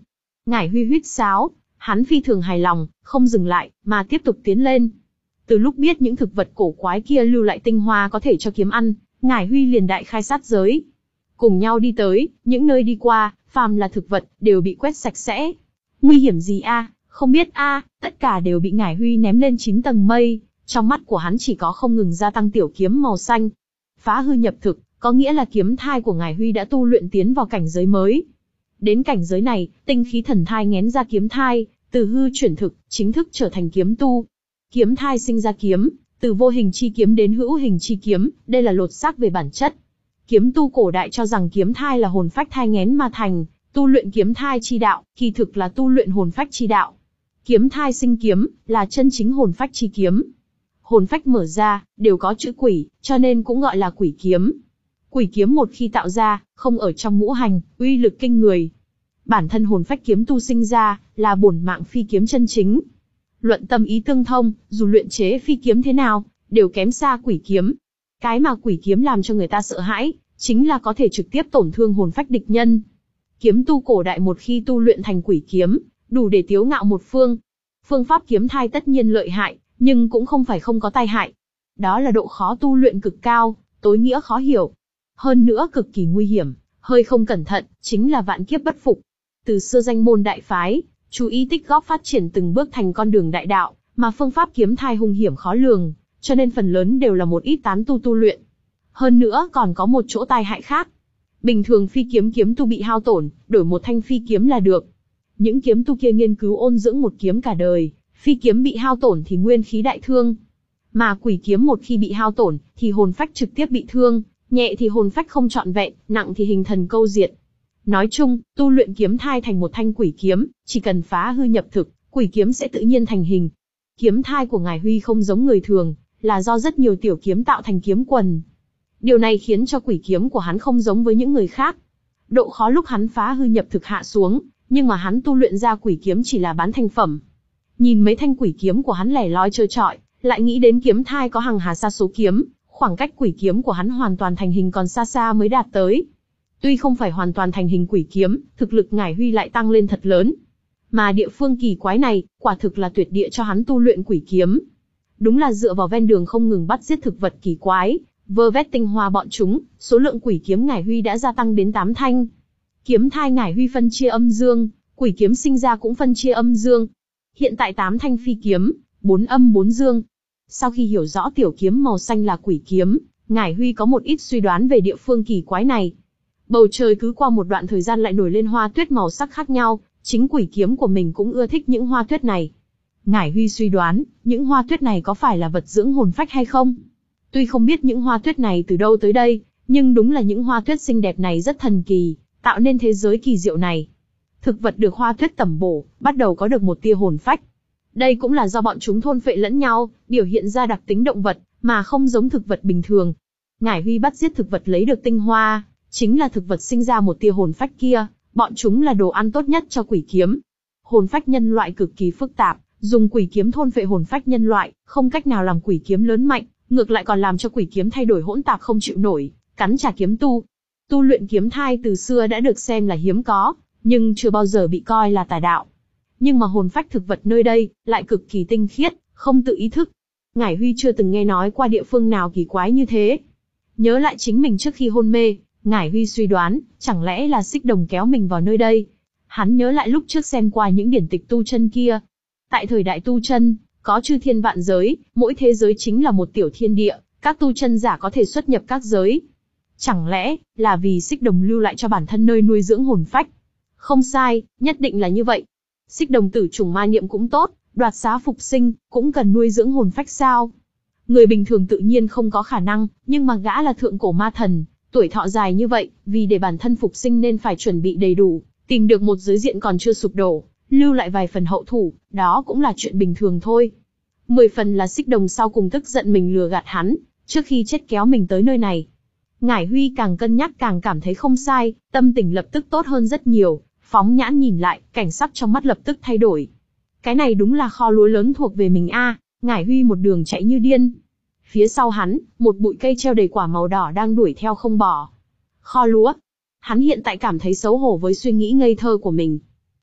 Ngải Huy huýt sáo, hắn phi thường hài lòng, không dừng lại, mà tiếp tục tiến lên. Từ lúc biết những thực vật cổ quái kia lưu lại tinh hoa có thể cho kiếm ăn, Ngải Huy liền đại khai sát giới. Cùng nhau đi tới, những nơi đi qua, phàm là thực vật, đều bị quét sạch sẽ. Nguy hiểm gì a? Không biết a, tất cả đều bị Ngải Huy ném lên chín tầng mây, trong mắt của hắn chỉ có không ngừng gia tăng tiểu kiếm màu xanh. Phá hư nhập thực, có nghĩa là kiếm thai của Ngải Huy đã tu luyện tiến vào cảnh giới mới. Đến cảnh giới này, tinh khí thần thai nghén ra kiếm thai, từ hư chuyển thực, chính thức trở thành kiếm tu. Kiếm thai sinh ra kiếm, từ vô hình chi kiếm đến hữu hình chi kiếm, đây là lột xác về bản chất. Kiếm tu cổ đại cho rằng kiếm thai là hồn phách thai nghén mà thành, tu luyện kiếm thai chi đạo, kỳ thực là tu luyện hồn phách chi đạo. Kiếm thai sinh kiếm, là chân chính hồn phách chi kiếm. Hồn phách mở ra, đều có chữ quỷ, cho nên cũng gọi là quỷ kiếm. Quỷ kiếm một khi tạo ra, không ở trong ngũ hành, uy lực kinh người. Bản thân hồn phách kiếm tu sinh ra, là bổn mạng phi kiếm chân chính. Luận tâm ý tương thông, dù luyện chế phi kiếm thế nào, đều kém xa quỷ kiếm. Cái mà quỷ kiếm làm cho người ta sợ hãi, chính là có thể trực tiếp tổn thương hồn phách địch nhân. Kiếm tu cổ đại một khi tu luyện thành quỷ kiếm, đủ để tiếu ngạo một phương. Phương pháp kiếm thai tất nhiên lợi hại, nhưng cũng không phải không có tai hại. Đó là độ khó tu luyện cực cao, tối nghĩa khó hiểu. Hơn nữa cực kỳ nguy hiểm, hơi không cẩn thận, chính là vạn kiếp bất phục. Từ xưa danh môn đại phái, chú ý tích góp phát triển từng bước thành con đường đại đạo, mà phương pháp kiếm thai hung hiểm khó lường, cho nên phần lớn đều là một ít tán tu tu luyện. Hơn nữa còn có một chỗ tai hại khác. Bình thường phi kiếm kiếm tu bị hao tổn, đổi một thanh phi kiếm là được. Những kiếm tu kia nghiên cứu ôn dưỡng một kiếm cả đời, phi kiếm bị hao tổn thì nguyên khí đại thương. Mà quỷ kiếm một khi bị hao tổn, thì hồn phách trực tiếp bị thương, nhẹ thì hồn phách không trọn vẹn, nặng thì hình thần câu diệt. Nói chung, tu luyện kiếm thai thành một thanh quỷ kiếm, chỉ cần phá hư nhập thực, quỷ kiếm sẽ tự nhiên thành hình. Kiếm thai của Ngải Huy không giống người thường, là do rất nhiều tiểu kiếm tạo thành kiếm quần. Điều này khiến cho quỷ kiếm của hắn không giống với những người khác. Độ khó lúc hắn phá hư nhập thực hạ xuống, nhưng mà hắn tu luyện ra quỷ kiếm chỉ là bán thành phẩm. Nhìn mấy thanh quỷ kiếm của hắn lẻ loi trơ trọi, lại nghĩ đến kiếm thai có hàng hà sa số kiếm, khoảng cách quỷ kiếm của hắn hoàn toàn thành hình còn xa xa mới đạt tới. Tuy không phải hoàn toàn thành hình quỷ kiếm, thực lực Ngải Huy lại tăng lên thật lớn. Mà địa phương kỳ quái này, quả thực là tuyệt địa cho hắn tu luyện quỷ kiếm. Đúng là dựa vào ven đường không ngừng bắt giết thực vật kỳ quái, vơ vét tinh hoa bọn chúng, số lượng quỷ kiếm Ngải Huy đã gia tăng đến tám thanh. Kiếm thai Ngải Huy phân chia âm dương, quỷ kiếm sinh ra cũng phân chia âm dương. Hiện tại tám thanh phi kiếm, bốn âm bốn dương. Sau khi hiểu rõ tiểu kiếm màu xanh là quỷ kiếm, Ngải Huy có một ít suy đoán về địa phương kỳ quái này. Bầu trời cứ qua một đoạn thời gian lại nổi lên hoa tuyết màu sắc khác nhau, chính quỷ kiếm của mình cũng ưa thích những hoa tuyết này. Ngải Huy suy đoán, những hoa tuyết này có phải là vật dưỡng hồn phách hay không? Tuy không biết những hoa tuyết này từ đâu tới đây, nhưng đúng là những hoa tuyết xinh đẹp này rất thần kỳ, tạo nên thế giới kỳ diệu này. Thực vật được hoa tuyết tẩm bổ, bắt đầu có được một tia hồn phách. Đây cũng là do bọn chúng thôn phệ lẫn nhau, biểu hiện ra đặc tính động vật, mà không giống thực vật bình thường. Ngải Huy bắt giết thực vật lấy được tinh hoa, chính là thực vật sinh ra một tia hồn phách kia, bọn chúng là đồ ăn tốt nhất cho quỷ kiếm. Hồn phách nhân loại cực kỳ phức tạp, dùng quỷ kiếm thôn phệ hồn phách nhân loại, không cách nào làm quỷ kiếm lớn mạnh, ngược lại còn làm cho quỷ kiếm thay đổi hỗn tạp không chịu nổi, cắn trả kiếm tu. Tu luyện kiếm thai từ xưa đã được xem là hiếm có, nhưng chưa bao giờ bị coi là tà đạo. Nhưng mà hồn phách thực vật nơi đây lại cực kỳ tinh khiết, không tự ý thức. Ngải Huy chưa từng nghe nói qua địa phương nào kỳ quái như thế. Nhớ lại chính mình trước khi hôn mê, Ngải Huy suy đoán, chẳng lẽ là Xích Đồng kéo mình vào nơi đây. Hắn nhớ lại lúc trước xem qua những điển tịch tu chân kia. Tại thời đại tu chân, có chư thiên vạn giới, mỗi thế giới chính là một tiểu thiên địa, các tu chân giả có thể xuất nhập các giới. Chẳng lẽ là vì Xích Đồng lưu lại cho bản thân nơi nuôi dưỡng hồn phách? Không sai, nhất định là như vậy. Xích Đồng tử trùng ma niệm cũng tốt, đoạt xá phục sinh, cũng cần nuôi dưỡng hồn phách sao? Người bình thường tự nhiên không có khả năng, nhưng mà gã là thượng cổ ma thần, tuổi thọ dài như vậy, vì để bản thân phục sinh nên phải chuẩn bị đầy đủ, tìm được một giới diện còn chưa sụp đổ, lưu lại vài phần hậu thủ, đó cũng là chuyện bình thường thôi. Mười phần là Xích Đồng sau cùng tức giận mình lừa gạt hắn, trước khi chết kéo mình tới nơi này. Ngải Huy càng cân nhắc càng cảm thấy không sai, tâm tình lập tức tốt hơn rất nhiều, phóng nhãn nhìn lại, cảnh sắc trong mắt lập tức thay đổi. Cái này đúng là kho lúa lớn thuộc về mình a. À. Ngải Huy một đường chạy như điên. Phía sau hắn, một bụi cây treo đầy quả màu đỏ đang đuổi theo không bỏ. Kho lúa. Hắn hiện tại cảm thấy xấu hổ với suy nghĩ ngây thơ của mình.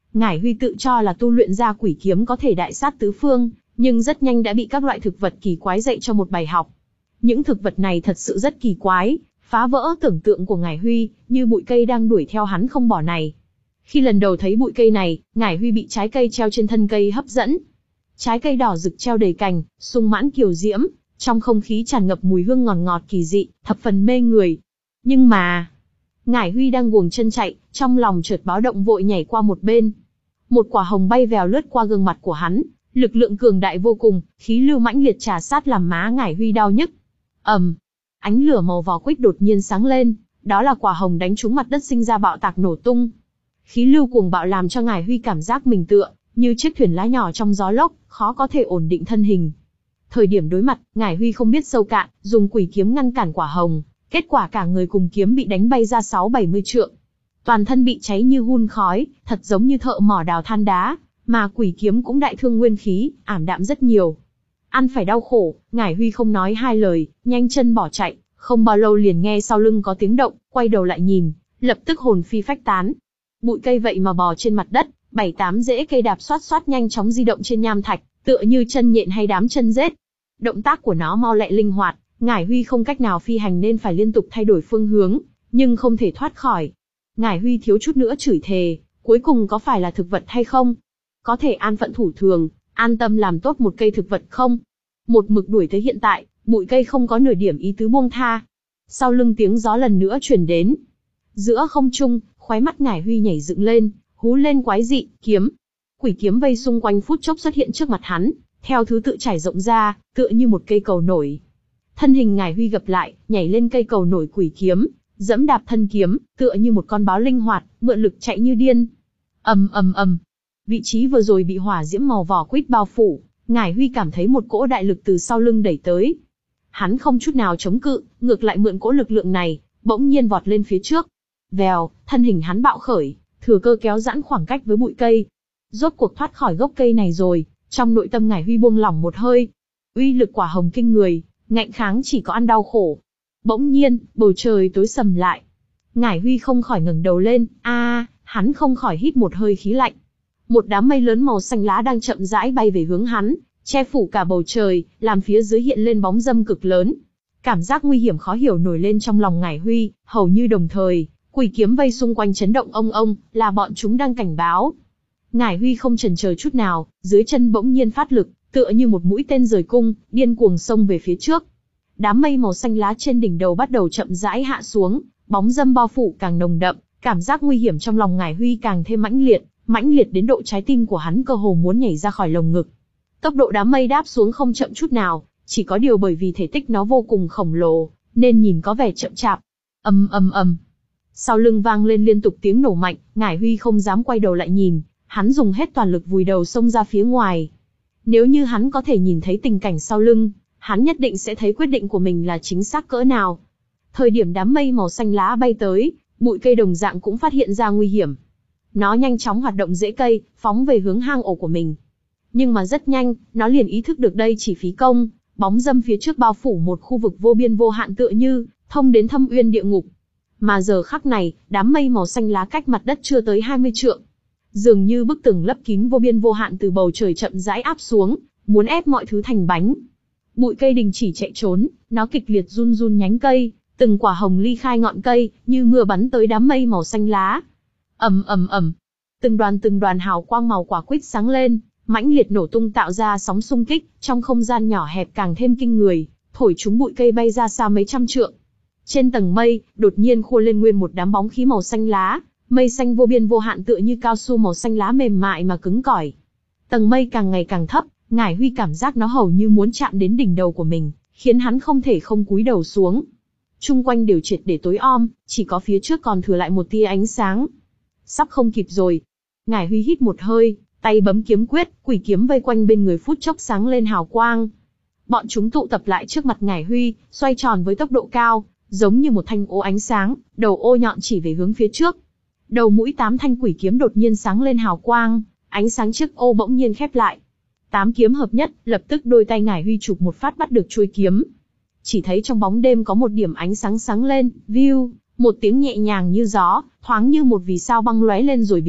Ngải Huy tự cho là tu luyện ra quỷ kiếm có thể đại sát tứ phương, nhưng rất nhanh đã bị các loại thực vật kỳ quái dạy cho một bài học. Những thực vật này thật sự rất kỳ quái, phá vỡ tưởng tượng của Ngải Huy, như bụi cây đang đuổi theo hắn không bỏ này. Khi lần đầu thấy bụi cây này, Ngải Huy bị trái cây treo trên thân cây hấp dẫn. Trái cây đỏ rực treo đầy cành, sung mãn kiều diễm, trong không khí tràn ngập mùi hương ngọt ngọt kỳ dị, thập phần mê người. Nhưng mà, Ngải Huy đang guồng chân chạy, trong lòng chợt báo động vội nhảy qua một bên. Một quả hồng bay vèo lướt qua gương mặt của hắn, lực lượng cường đại vô cùng, khí lưu mãnh liệt trà sát làm má Ngải Huy đau nhức. ầm, ánh lửa màu vỏ quýt đột nhiên sáng lên, đó là quả hồng đánh trúng mặt đất sinh ra bạo tạc nổ tung. Khí lưu cuồng bạo làm cho Ngải Huy cảm giác mình tựa như chiếc thuyền lá nhỏ trong gió lốc, khó có thể ổn định thân hình. Thời điểm đối mặt, Ngải Huy không biết sâu cạn, dùng quỷ kiếm ngăn cản quả hồng, kết quả cả người cùng kiếm bị đánh bay ra sáu bảy mươi trượng. Toàn thân bị cháy như hun khói, thật giống như thợ mỏ đào than đá, mà quỷ kiếm cũng đại thương nguyên khí, ảm đạm rất nhiều. Ăn phải đau khổ, Ngải Huy không nói hai lời, nhanh chân bỏ chạy, không bao lâu liền nghe sau lưng có tiếng động, quay đầu lại nhìn, lập tức hồn phi phách tán. Bụi cây vậy mà bò trên mặt đất, bảy tám rễ cây đạp xoát xoát nhanh chóng di động trên nham thạch, tựa như chân nhện hay đám chân rết. Động tác của nó mau lẹ linh hoạt, Ngải Huy không cách nào phi hành nên phải liên tục thay đổi phương hướng, nhưng không thể thoát khỏi. Ngải Huy thiếu chút nữa chửi thề, cuối cùng có phải là thực vật hay không? Có thể an phận thủ thường, an tâm làm tốt một cây thực vật không? Một mực đuổi tới hiện tại, bụi cây không có nửa điểm ý tứ buông tha. Sau lưng tiếng gió lần nữa truyền đến. Giữa không trung, khóe mắt Ngải Huy nhảy dựng lên, hú lên quái dị, kiếm. Quỷ kiếm vây xung quanh phút chốc xuất hiện trước mặt hắn, theo thứ tự trải rộng ra, tựa như một cây cầu nổi. Thân hình Ngải Huy gập lại, nhảy lên cây cầu nổi quỷ kiếm, dẫm đạp thân kiếm, tựa như một con báo linh hoạt, mượn lực chạy như điên. Ầm ầm ầm. Vị trí vừa rồi bị hỏa diễm màu vỏ quýt bao phủ, Ngải Huy cảm thấy một cỗ đại lực từ sau lưng đẩy tới. Hắn không chút nào chống cự, ngược lại mượn cỗ lực lượng này, bỗng nhiên vọt lên phía trước. Vèo, thân hình hắn bạo khởi, thừa cơ kéo giãn khoảng cách với bụi cây. Rốt cuộc thoát khỏi gốc cây này rồi, trong nội tâm Ngải Huy buông lỏng một hơi. Uy lực quả hồng kinh người, ngạnh kháng chỉ có ăn đau khổ. Bỗng nhiên, bầu trời tối sầm lại. Ngải Huy không khỏi ngẩng đầu lên, a, à, hắn không khỏi hít một hơi khí lạnh. Một đám mây lớn màu xanh lá đang chậm rãi bay về hướng hắn, che phủ cả bầu trời, làm phía dưới hiện lên bóng râm cực lớn. Cảm giác nguy hiểm khó hiểu nổi lên trong lòng Ngải Huy, hầu như đồng thời, quỷ kiếm vây xung quanh chấn động ông ông, là bọn chúng đang cảnh báo. Ngải Huy không chần chờ chút nào, dưới chân bỗng nhiên phát lực, tựa như một mũi tên rời cung, điên cuồng xông về phía trước. Đám mây màu xanh lá trên đỉnh đầu bắt đầu chậm rãi hạ xuống, bóng râm bao phủ càng nồng đậm, cảm giác nguy hiểm trong lòng Ngải Huy càng thêm mãnh liệt, mãnh liệt đến độ trái tim của hắn cơ hồ muốn nhảy ra khỏi lồng ngực. Tốc độ đám mây đáp xuống không chậm chút nào, chỉ có điều bởi vì thể tích nó vô cùng khổng lồ, nên nhìn có vẻ chậm chạp. Ầm ầm ầm. Sau lưng vang lên liên tục tiếng nổ mạnh, Ngải Huy không dám quay đầu lại nhìn, hắn dùng hết toàn lực vùi đầu xông ra phía ngoài. Nếu như hắn có thể nhìn thấy tình cảnh sau lưng, hắn nhất định sẽ thấy quyết định của mình là chính xác cỡ nào. Thời điểm đám mây màu xanh lá bay tới, bụi cây đồng dạng cũng phát hiện ra nguy hiểm. Nó nhanh chóng hoạt động rễ cây, phóng về hướng hang ổ của mình. Nhưng mà rất nhanh, nó liền ý thức được đây chỉ phí công, bóng râm phía trước bao phủ một khu vực vô biên vô hạn tựa như thông đến thâm uyên địa ngục. Mà giờ khắc này, đám mây màu xanh lá cách mặt đất chưa tới hai mươi trượng. Dường như bức tường lấp kín vô biên vô hạn từ bầu trời chậm rãi áp xuống, muốn ép mọi thứ thành bánh. Bụi cây đình chỉ chạy trốn, nó kịch liệt run run nhánh cây, từng quả hồng ly khai ngọn cây, như mưa bắn tới đám mây màu xanh lá. Ầm ầm ầm, từng đoàn từng đoàn hào quang màu quả quýt sáng lên, mãnh liệt nổ tung tạo ra sóng xung kích, trong không gian nhỏ hẹp càng thêm kinh người, thổi chúng bụi cây bay ra xa mấy trăm trượng. Trên tầng mây, đột nhiên khua lên nguyên một đám bóng khí màu xanh lá, mây xanh vô biên vô hạn tựa như cao su màu xanh lá mềm mại mà cứng cỏi. Tầng mây càng ngày càng thấp, Ngải Huy cảm giác nó hầu như muốn chạm đến đỉnh đầu của mình, khiến hắn không thể không cúi đầu xuống. Chung quanh đều triệt để tối om, chỉ có phía trước còn thừa lại một tia ánh sáng. Sắp không kịp rồi. Ngải Huy hít một hơi, tay bấm kiếm quyết, quỷ kiếm vây quanh bên người phút chốc sáng lên hào quang. Bọn chúng tụ tập lại trước mặt Ngải Huy, xoay tròn với tốc độ cao, giống như một thanh ô ánh sáng, đầu ô nhọn chỉ về hướng phía trước. Đầu mũi tám thanh quỷ kiếm đột nhiên sáng lên hào quang, ánh sáng chiếc ô bỗng nhiên khép lại. Tám kiếm hợp nhất, lập tức đôi tay Ngải Huy chụp một phát bắt được chuôi kiếm. Chỉ thấy trong bóng đêm có một điểm ánh sáng sáng lên, view, một tiếng nhẹ nhàng như gió, thoáng như một vì sao băng lóe lên rồi biến mất,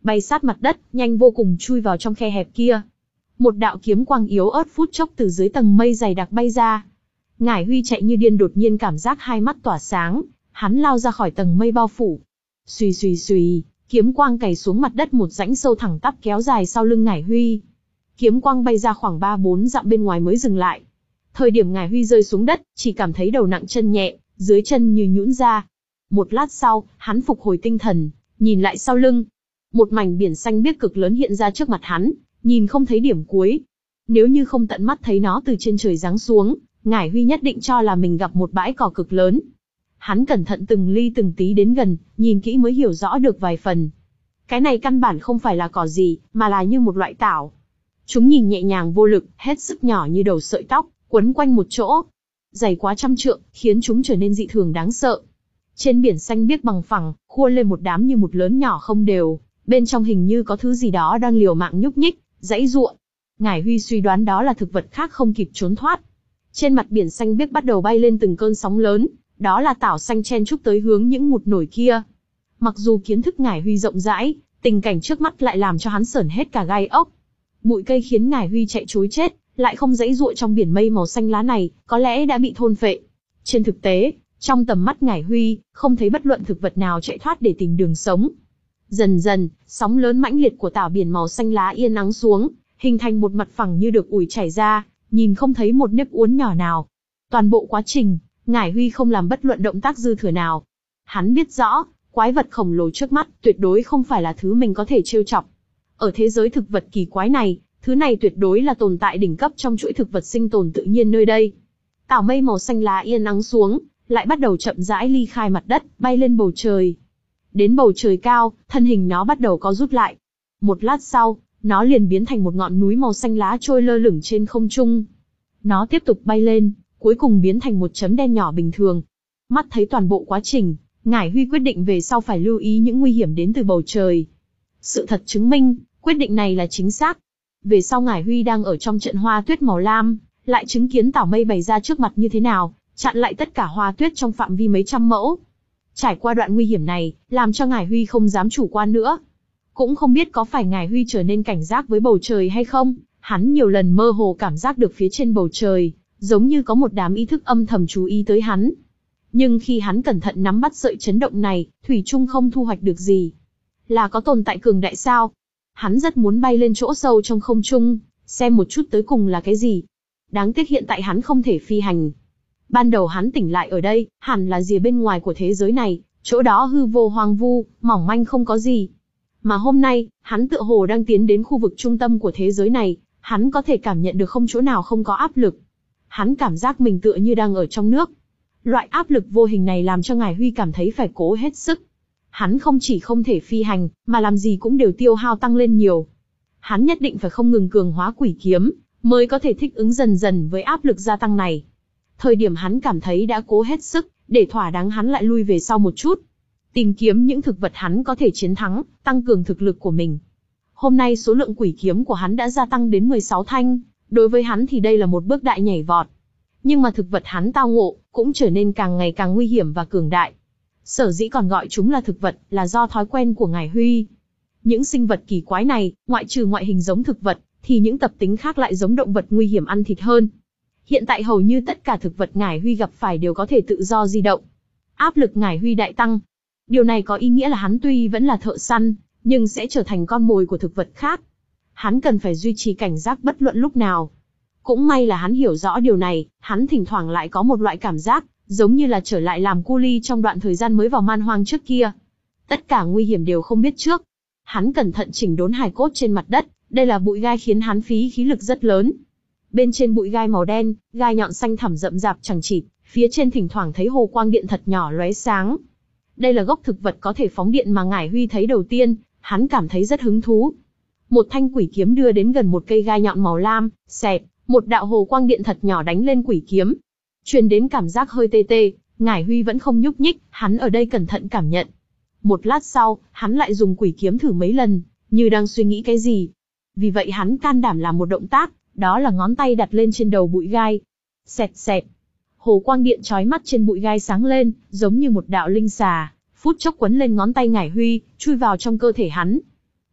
bay sát mặt đất, nhanh vô cùng chui vào trong khe hẹp kia. Một đạo kiếm quang yếu ớt phút chốc từ dưới tầng mây dày đặc bay ra. Ngải Huy chạy như điên, đột nhiên cảm giác hai mắt tỏa sáng, hắn lao ra khỏi tầng mây bao phủ. Xùy xùy xùy, kiếm quang cày xuống mặt đất, một rãnh sâu thẳng tắp kéo dài sau lưng Ngải Huy. Kiếm quang bay ra khoảng ba bốn dặm bên ngoài mới dừng lại. Thời điểm Ngải Huy rơi xuống đất, chỉ cảm thấy đầu nặng chân nhẹ, dưới chân như nhũn ra. Một lát sau, hắn phục hồi tinh thần, nhìn lại sau lưng. Một mảnh biển xanh biếc cực lớn hiện ra trước mặt hắn, nhìn không thấy điểm cuối. Nếu như không tận mắt thấy nó từ trên trời giáng xuống, Ngải Huy nhất định cho là mình gặp một bãi cỏ cực lớn. Hắn cẩn thận từng ly từng tí đến gần, nhìn kỹ mới hiểu rõ được vài phần. Cái này căn bản không phải là cỏ gì, mà là như một loại tảo. Chúng nhìn nhẹ nhàng vô lực, hết sức nhỏ như đầu sợi tóc, quấn quanh một chỗ. Dày quá trăm trượng, khiến chúng trở nên dị thường đáng sợ. Trên biển xanh biếc bằng phẳng, khuôn lên một đám như một lớn nhỏ không đều, bên trong hình như có thứ gì đó đang liều mạng nhúc nhích, giãy giụa. Ngải Huy suy đoán đó là thực vật khác không kịp trốn thoát. Trên mặt biển xanh biếc bắt đầu bay lên từng cơn sóng lớn, đó là tảo xanh chen chúc tới hướng những một nổi kia. Mặc dù kiến thức Ngải Huy rộng rãi, tình cảnh trước mắt lại làm cho hắn sởn hết cả gai ốc. Bụi cây khiến Ngải Huy chạy trối chết, lại không giãy giụa trong biển mây màu xanh lá này, có lẽ đã bị thôn phệ. Trên thực tế, trong tầm mắt Ngải Huy, không thấy bất luận thực vật nào chạy thoát để tìm đường sống. Dần dần, sóng lớn mãnh liệt của tảo biển màu xanh lá yên ắng xuống, hình thành một mặt phẳng như được ủi chảy ra, nhìn không thấy một nếp uốn nhỏ nào. Toàn bộ quá trình, Ngải Huy không làm bất luận động tác dư thừa nào. Hắn biết rõ, quái vật khổng lồ trước mắt tuyệt đối không phải là thứ mình có thể trêu chọc. Ở thế giới thực vật kỳ quái này, thứ này tuyệt đối là tồn tại đỉnh cấp trong chuỗi thực vật sinh tồn tự nhiên nơi đây. Tảo mây màu xanh lá yên ắng xuống, lại bắt đầu chậm rãi ly khai mặt đất, bay lên bầu trời. Đến bầu trời cao, thân hình nó bắt đầu co rút lại. Một lát sau, nó liền biến thành một ngọn núi màu xanh lá trôi lơ lửng trên không trung. Nó tiếp tục bay lên, cuối cùng biến thành một chấm đen nhỏ bình thường. Mắt thấy toàn bộ quá trình, Ngải Huy quyết định về sau phải lưu ý những nguy hiểm đến từ bầu trời. Sự thật chứng minh, quyết định này là chính xác. Về sau Ngải Huy đang ở trong trận hoa tuyết màu lam, lại chứng kiến tảo mây bày ra trước mặt như thế nào, chặn lại tất cả hoa tuyết trong phạm vi mấy trăm mẫu. Trải qua đoạn nguy hiểm này, làm cho Ngải Huy không dám chủ quan nữa. Cũng không biết có phải Ngải Huy trở nên cảnh giác với bầu trời hay không, hắn nhiều lần mơ hồ cảm giác được phía trên bầu trời, giống như có một đám ý thức âm thầm chú ý tới hắn. Nhưng khi hắn cẩn thận nắm bắt sợi chấn động này, thủy chung không thu hoạch được gì. Là có tồn tại cường đại sao? Hắn rất muốn bay lên chỗ sâu trong không trung, xem một chút tới cùng là cái gì. Đáng tiếc hiện tại hắn không thể phi hành. Ban đầu hắn tỉnh lại ở đây, hẳn là rìa bên ngoài của thế giới này, chỗ đó hư vô hoang vu, mỏng manh không có gì. Mà hôm nay, hắn tựa hồ đang tiến đến khu vực trung tâm của thế giới này, hắn có thể cảm nhận được không chỗ nào không có áp lực. Hắn cảm giác mình tựa như đang ở trong nước. Loại áp lực vô hình này làm cho Ngải Huy cảm thấy phải cố hết sức. Hắn không chỉ không thể phi hành, mà làm gì cũng đều tiêu hao tăng lên nhiều. Hắn nhất định phải không ngừng cường hóa quỷ kiếm, mới có thể thích ứng dần dần với áp lực gia tăng này. Thời điểm hắn cảm thấy đã cố hết sức, để thỏa đáng hắn lại lui về sau một chút. Tìm kiếm những thực vật hắn có thể chiến thắng, tăng cường thực lực của mình. Hôm nay số lượng quỷ kiếm của hắn đã gia tăng đến mười sáu thanh, đối với hắn thì đây là một bước đại nhảy vọt. Nhưng mà thực vật hắn tao ngộ, cũng trở nên càng ngày càng nguy hiểm và cường đại. Sở dĩ còn gọi chúng là thực vật, là do thói quen của Ngải Huy. Những sinh vật kỳ quái này, ngoại trừ ngoại hình giống thực vật, thì những tập tính khác lại giống động vật nguy hiểm ăn thịt hơn. Hiện tại hầu như tất cả thực vật Ngải Huy gặp phải đều có thể tự do di động. Áp lực Ngải Huy đại tăng. Điều này có ý nghĩa là hắn tuy vẫn là thợ săn, nhưng sẽ trở thành con mồi của thực vật khác. Hắn cần phải duy trì cảnh giác bất luận lúc nào. Cũng may là hắn hiểu rõ điều này, hắn thỉnh thoảng lại có một loại cảm giác, giống như là trở lại làm cu li trong đoạn thời gian mới vào man hoang trước kia. Tất cả nguy hiểm đều không biết trước. Hắn cẩn thận chỉnh đốn hài cốt trên mặt đất, đây là bụi gai khiến hắn phí khí lực rất lớn. Bên trên bụi gai màu đen, gai nhọn xanh thẳm rậm rạp chằng chịt, phía trên thỉnh thoảng thấy hồ quang điện thật nhỏ lóe sáng. Đây là gốc thực vật có thể phóng điện mà Ngải Huy thấy đầu tiên, hắn cảm thấy rất hứng thú. Một thanh quỷ kiếm đưa đến gần một cây gai nhọn màu lam, xẹt, một đạo hồ quang điện thật nhỏ đánh lên quỷ kiếm. Truyền đến cảm giác hơi tê tê, Ngải Huy vẫn không nhúc nhích, hắn ở đây cẩn thận cảm nhận. Một lát sau, hắn lại dùng quỷ kiếm thử mấy lần, như đang suy nghĩ cái gì. Vì vậy hắn can đảm làm một động tác, đó là ngón tay đặt lên trên đầu bụi gai. Xẹt xẹt. Hồ quang điện chói mắt trên bụi gai sáng lên, giống như một đạo linh xà, phút chốc quấn lên ngón tay Ngải Huy, chui vào trong cơ thể hắn.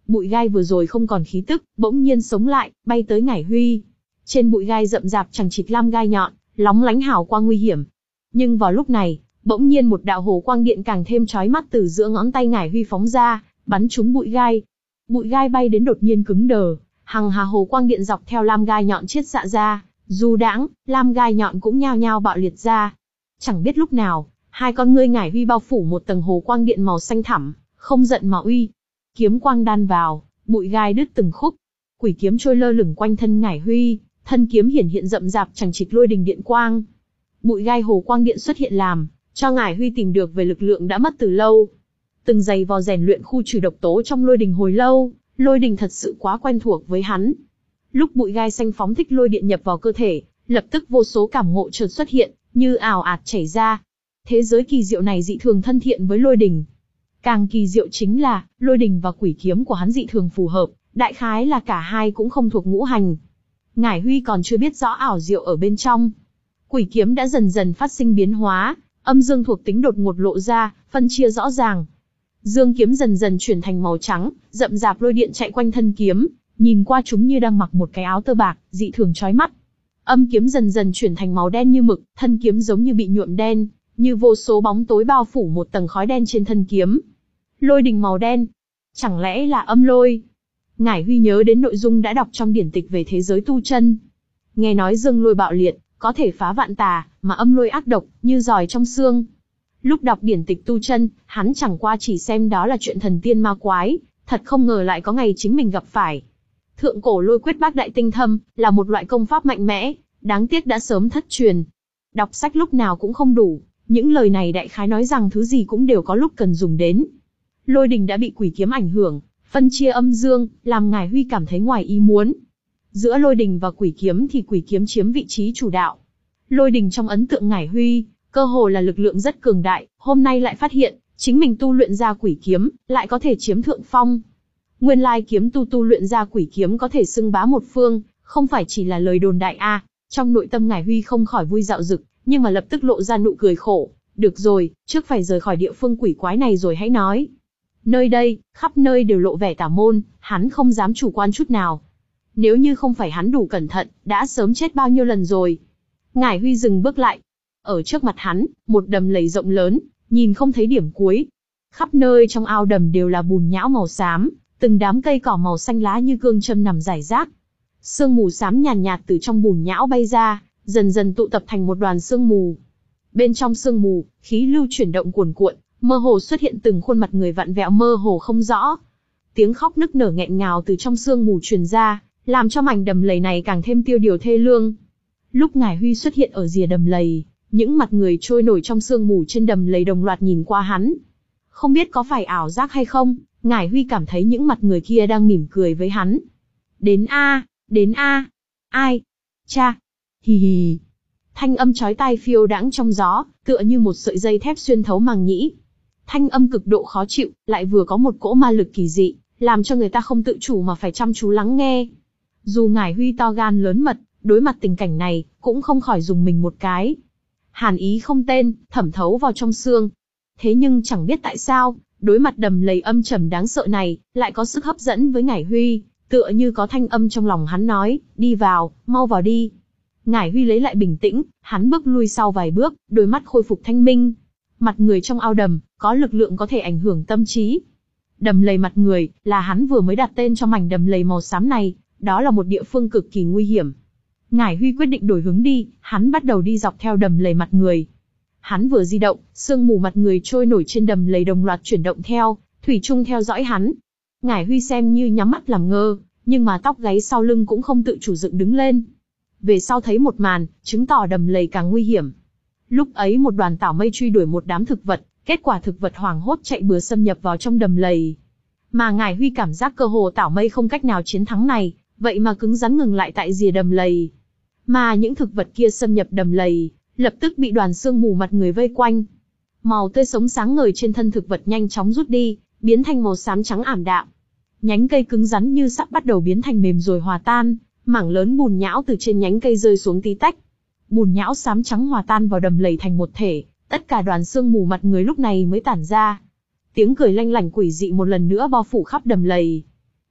bụi gai vừa rồi không còn khí tức, bỗng nhiên sống lại, bay tới Ngải Huy. Trên bụi gai rậm rạp chằng chịt lam gai nhọn, lóng lánh hào quang nguy hiểm. Nhưng vào lúc này, bỗng nhiên một đạo hồ quang điện càng thêm chói mắt từ giữa ngón tay Ngải Huy phóng ra, bắn trúng bụi gai. Bụi gai bay đến đột nhiên cứng đờ, hằng hà hồ quang điện dọc theo lam gai nhọn chiết xạ ra, dù đãng, lam gai nhọn cũng nhao nhao bạo liệt ra. Chẳng biết lúc nào, hai con ngươi Ngải Huy bao phủ một tầng hồ quang điện màu xanh thẳm, không giận mà uy. Kiếm quang đan vào, bụi gai đứt từng khúc. Quỷ kiếm trôi lơ lửng quanh thân Ngải Huy, thân kiếm hiển hiện rậm rạp chằng chịt lôi đình điện quang. Bụi gai hồ quang điện xuất hiện làm cho Ngải Huy tìm được về lực lượng đã mất từ lâu. Từng giày vò rèn luyện khu trừ độc tố trong lôi đình hồi lâu, lôi đình thật sự quá quen thuộc với hắn. Lúc bụi gai xanh phóng thích lôi điện nhập vào cơ thể, lập tức vô số cảm ngộ chợt xuất hiện, như ào ạt chảy ra. Thế giới kỳ diệu này dị thường thân thiện với lôi đình. Càng kỳ diệu chính là, lôi đình và quỷ kiếm của hắn dị thường phù hợp, đại khái là cả hai cũng không thuộc ngũ hành. Ngải Huy còn chưa biết rõ ảo diệu ở bên trong. Quỷ kiếm đã dần dần phát sinh biến hóa, âm dương thuộc tính đột ngột lộ ra, phân chia rõ ràng. Dương kiếm dần dần chuyển thành màu trắng, rậm rạp lôi điện chạy quanh thân kiếm, nhìn qua chúng như đang mặc một cái áo tơ bạc, dị thường chói mắt. Âm kiếm dần dần chuyển thành màu đen như mực, thân kiếm giống như bị nhuộm đen, như vô số bóng tối bao phủ một tầng khói đen trên thân kiếm. Lôi đình màu đen, chẳng lẽ là âm lôi? Ngải Huy nhớ đến nội dung đã đọc trong điển tịch về thế giới tu chân. Nghe nói dương lôi bạo liệt, có thể phá vạn tà, mà âm lôi ác độc, như giòi trong xương. Lúc đọc điển tịch tu chân, hắn chẳng qua chỉ xem đó là chuyện thần tiên ma quái, thật không ngờ lại có ngày chính mình gặp phải. Thượng cổ lôi quyết bác đại tinh thâm, là một loại công pháp mạnh mẽ, đáng tiếc đã sớm thất truyền. Đọc sách lúc nào cũng không đủ, những lời này đại khái nói rằng thứ gì cũng đều có lúc cần dùng đến. Lôi đình đã bị quỷ kiếm ảnh hưởng, phân chia âm dương, làm Ngải Huy cảm thấy ngoài ý muốn. Giữa lôi đình và quỷ kiếm thì quỷ kiếm chiếm vị trí chủ đạo. Lôi đình trong ấn tượng Ngải Huy, cơ hồ là lực lượng rất cường đại, hôm nay lại phát hiện, chính mình tu luyện ra quỷ kiếm, lại có thể chiếm thượng phong. Nguyên lai kiếm tu tu luyện ra quỷ kiếm có thể xưng bá một phương, không phải chỉ là lời đồn đại a. À. Trong nội tâm Ngải Huy không khỏi vui dạo dực, nhưng mà lập tức lộ ra nụ cười khổ. Được rồi, trước phải rời khỏi địa phương quỷ quái này rồi hãy nói. Nơi đây, khắp nơi đều lộ vẻ tà môn, hắn không dám chủ quan chút nào. Nếu như không phải hắn đủ cẩn thận, đã sớm chết bao nhiêu lần rồi. Ngải Huy dừng bước lại. Ở trước mặt hắn, một đầm lầy rộng lớn, nhìn không thấy điểm cuối. Khắp nơi trong ao đầm đều là bùn nhão màu xám, từng đám cây cỏ màu xanh lá như cương châm nằm rải rác. Sương mù xám nhàn nhạt, nhạt từ trong bùn nhão bay ra, dần dần tụ tập thành một đoàn sương mù. Bên trong sương mù, khí lưu chuyển động cuồn cuộn, mơ hồ xuất hiện từng khuôn mặt người vặn vẹo mơ hồ không rõ. Tiếng khóc nức nở nghẹn ngào từ trong sương mù truyền ra, làm cho mảnh đầm lầy này càng thêm tiêu điều thê lương. Lúc Ngải Huy xuất hiện ở rìa đầm lầy, những mặt người trôi nổi trong sương mù trên đầm lầy đồng loạt nhìn qua hắn. Không biết có phải ảo giác hay không, Ngải Huy cảm thấy những mặt người kia đang mỉm cười với hắn. Đến a, đến a. Ai? Cha. Hì hì. Thanh âm chói tai phiêu đãng trong gió, tựa như một sợi dây thép xuyên thấu màng nhĩ. Thanh âm cực độ khó chịu, lại vừa có một cỗ ma lực kỳ dị, làm cho người ta không tự chủ mà phải chăm chú lắng nghe. Dù Ngải Huy to gan lớn mật, đối mặt tình cảnh này, cũng không khỏi dùng mình một cái. Hàn ý không tên, thẩm thấu vào trong xương. Thế nhưng chẳng biết tại sao, đối mặt đầm lầy âm trầm đáng sợ này, lại có sức hấp dẫn với Ngải Huy, tựa như có thanh âm trong lòng hắn nói, đi vào, mau vào đi. Ngải Huy lấy lại bình tĩnh, hắn bước lui sau vài bước, đôi mắt khôi phục thanh minh. Mặt người trong ao đầm, có lực lượng có thể ảnh hưởng tâm trí. Đầm lầy mặt người, là hắn vừa mới đặt tên cho mảnh đầm lầy màu xám này, đó là một địa phương cực kỳ nguy hiểm. Ngải Huy quyết định đổi hướng đi, hắn bắt đầu đi dọc theo đầm lầy mặt người. Hắn vừa di động, sương mù mặt người trôi nổi trên đầm lầy đồng loạt chuyển động theo, thủy chung theo dõi hắn. Ngải Huy xem như nhắm mắt làm ngơ, nhưng mà tóc gáy sau lưng cũng không tự chủ dựng đứng lên. Về sau thấy một màn, chứng tỏ đầm lầy càng nguy hiểm. Lúc ấy một đoàn tảo mây truy đuổi một đám thực vật, kết quả thực vật hoảng hốt chạy bừa xâm nhập vào trong đầm lầy. Mà Ngải Huy cảm giác cơ hồ tảo mây không cách nào chiến thắng này, vậy mà cứng rắn ngừng lại tại rìa đầm lầy. Mà những thực vật kia xâm nhập đầm lầy, lập tức bị đoàn sương mù mặt người vây quanh. Màu tươi sống sáng ngời trên thân thực vật nhanh chóng rút đi, biến thành màu xám trắng ảm đạm. Nhánh cây cứng rắn như sắp bắt đầu biến thành mềm rồi hòa tan, mảng lớn bùn nhão từ trên nhánh cây rơi xuống tí tách. Bùn nhão xám trắng hòa tan vào đầm lầy thành một thể, tất cả đoàn sương mù mặt người lúc này mới tản ra. Tiếng cười lanh lảnh quỷ dị một lần nữa bao phủ khắp đầm lầy.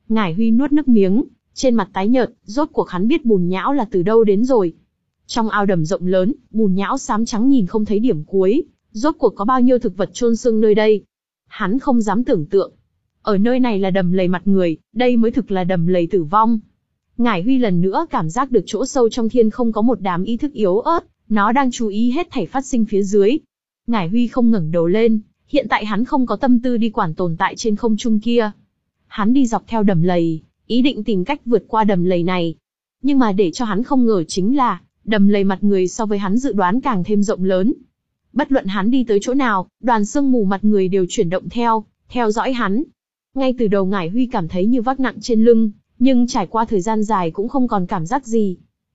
Ngải Huy nuốt nước miếng, trên mặt tái nhợt, rốt cuộc hắn biết bùn nhão là từ đâu đến rồi. Trong ao đầm rộng lớn, bùn nhão xám trắng nhìn không thấy điểm cuối, rốt cuộc có bao nhiêu thực vật chôn xương nơi đây. Hắn không dám tưởng tượng. Ở nơi này là đầm lầy mặt người, đây mới thực là đầm lầy tử vong. Ngải Huy lần nữa cảm giác được chỗ sâu trong thiên không có một đám ý thức yếu ớt, nó đang chú ý hết thảy phát sinh phía dưới. Ngải Huy không ngẩng đầu lên, hiện tại hắn không có tâm tư đi quản tồn tại trên không trung kia. Hắn đi dọc theo đầm lầy, ý định tìm cách vượt qua đầm lầy này. Nhưng mà để cho hắn không ngờ chính là, đầm lầy mặt người so với hắn dự đoán càng thêm rộng lớn. Bất luận hắn đi tới chỗ nào, đoàn sương mù mặt người đều chuyển động theo, theo dõi hắn. Ngay từ đầu Ngải Huy cảm thấy như vác nặng trên lưng, nhưng trải qua thời gian dài cũng không còn cảm giác gì.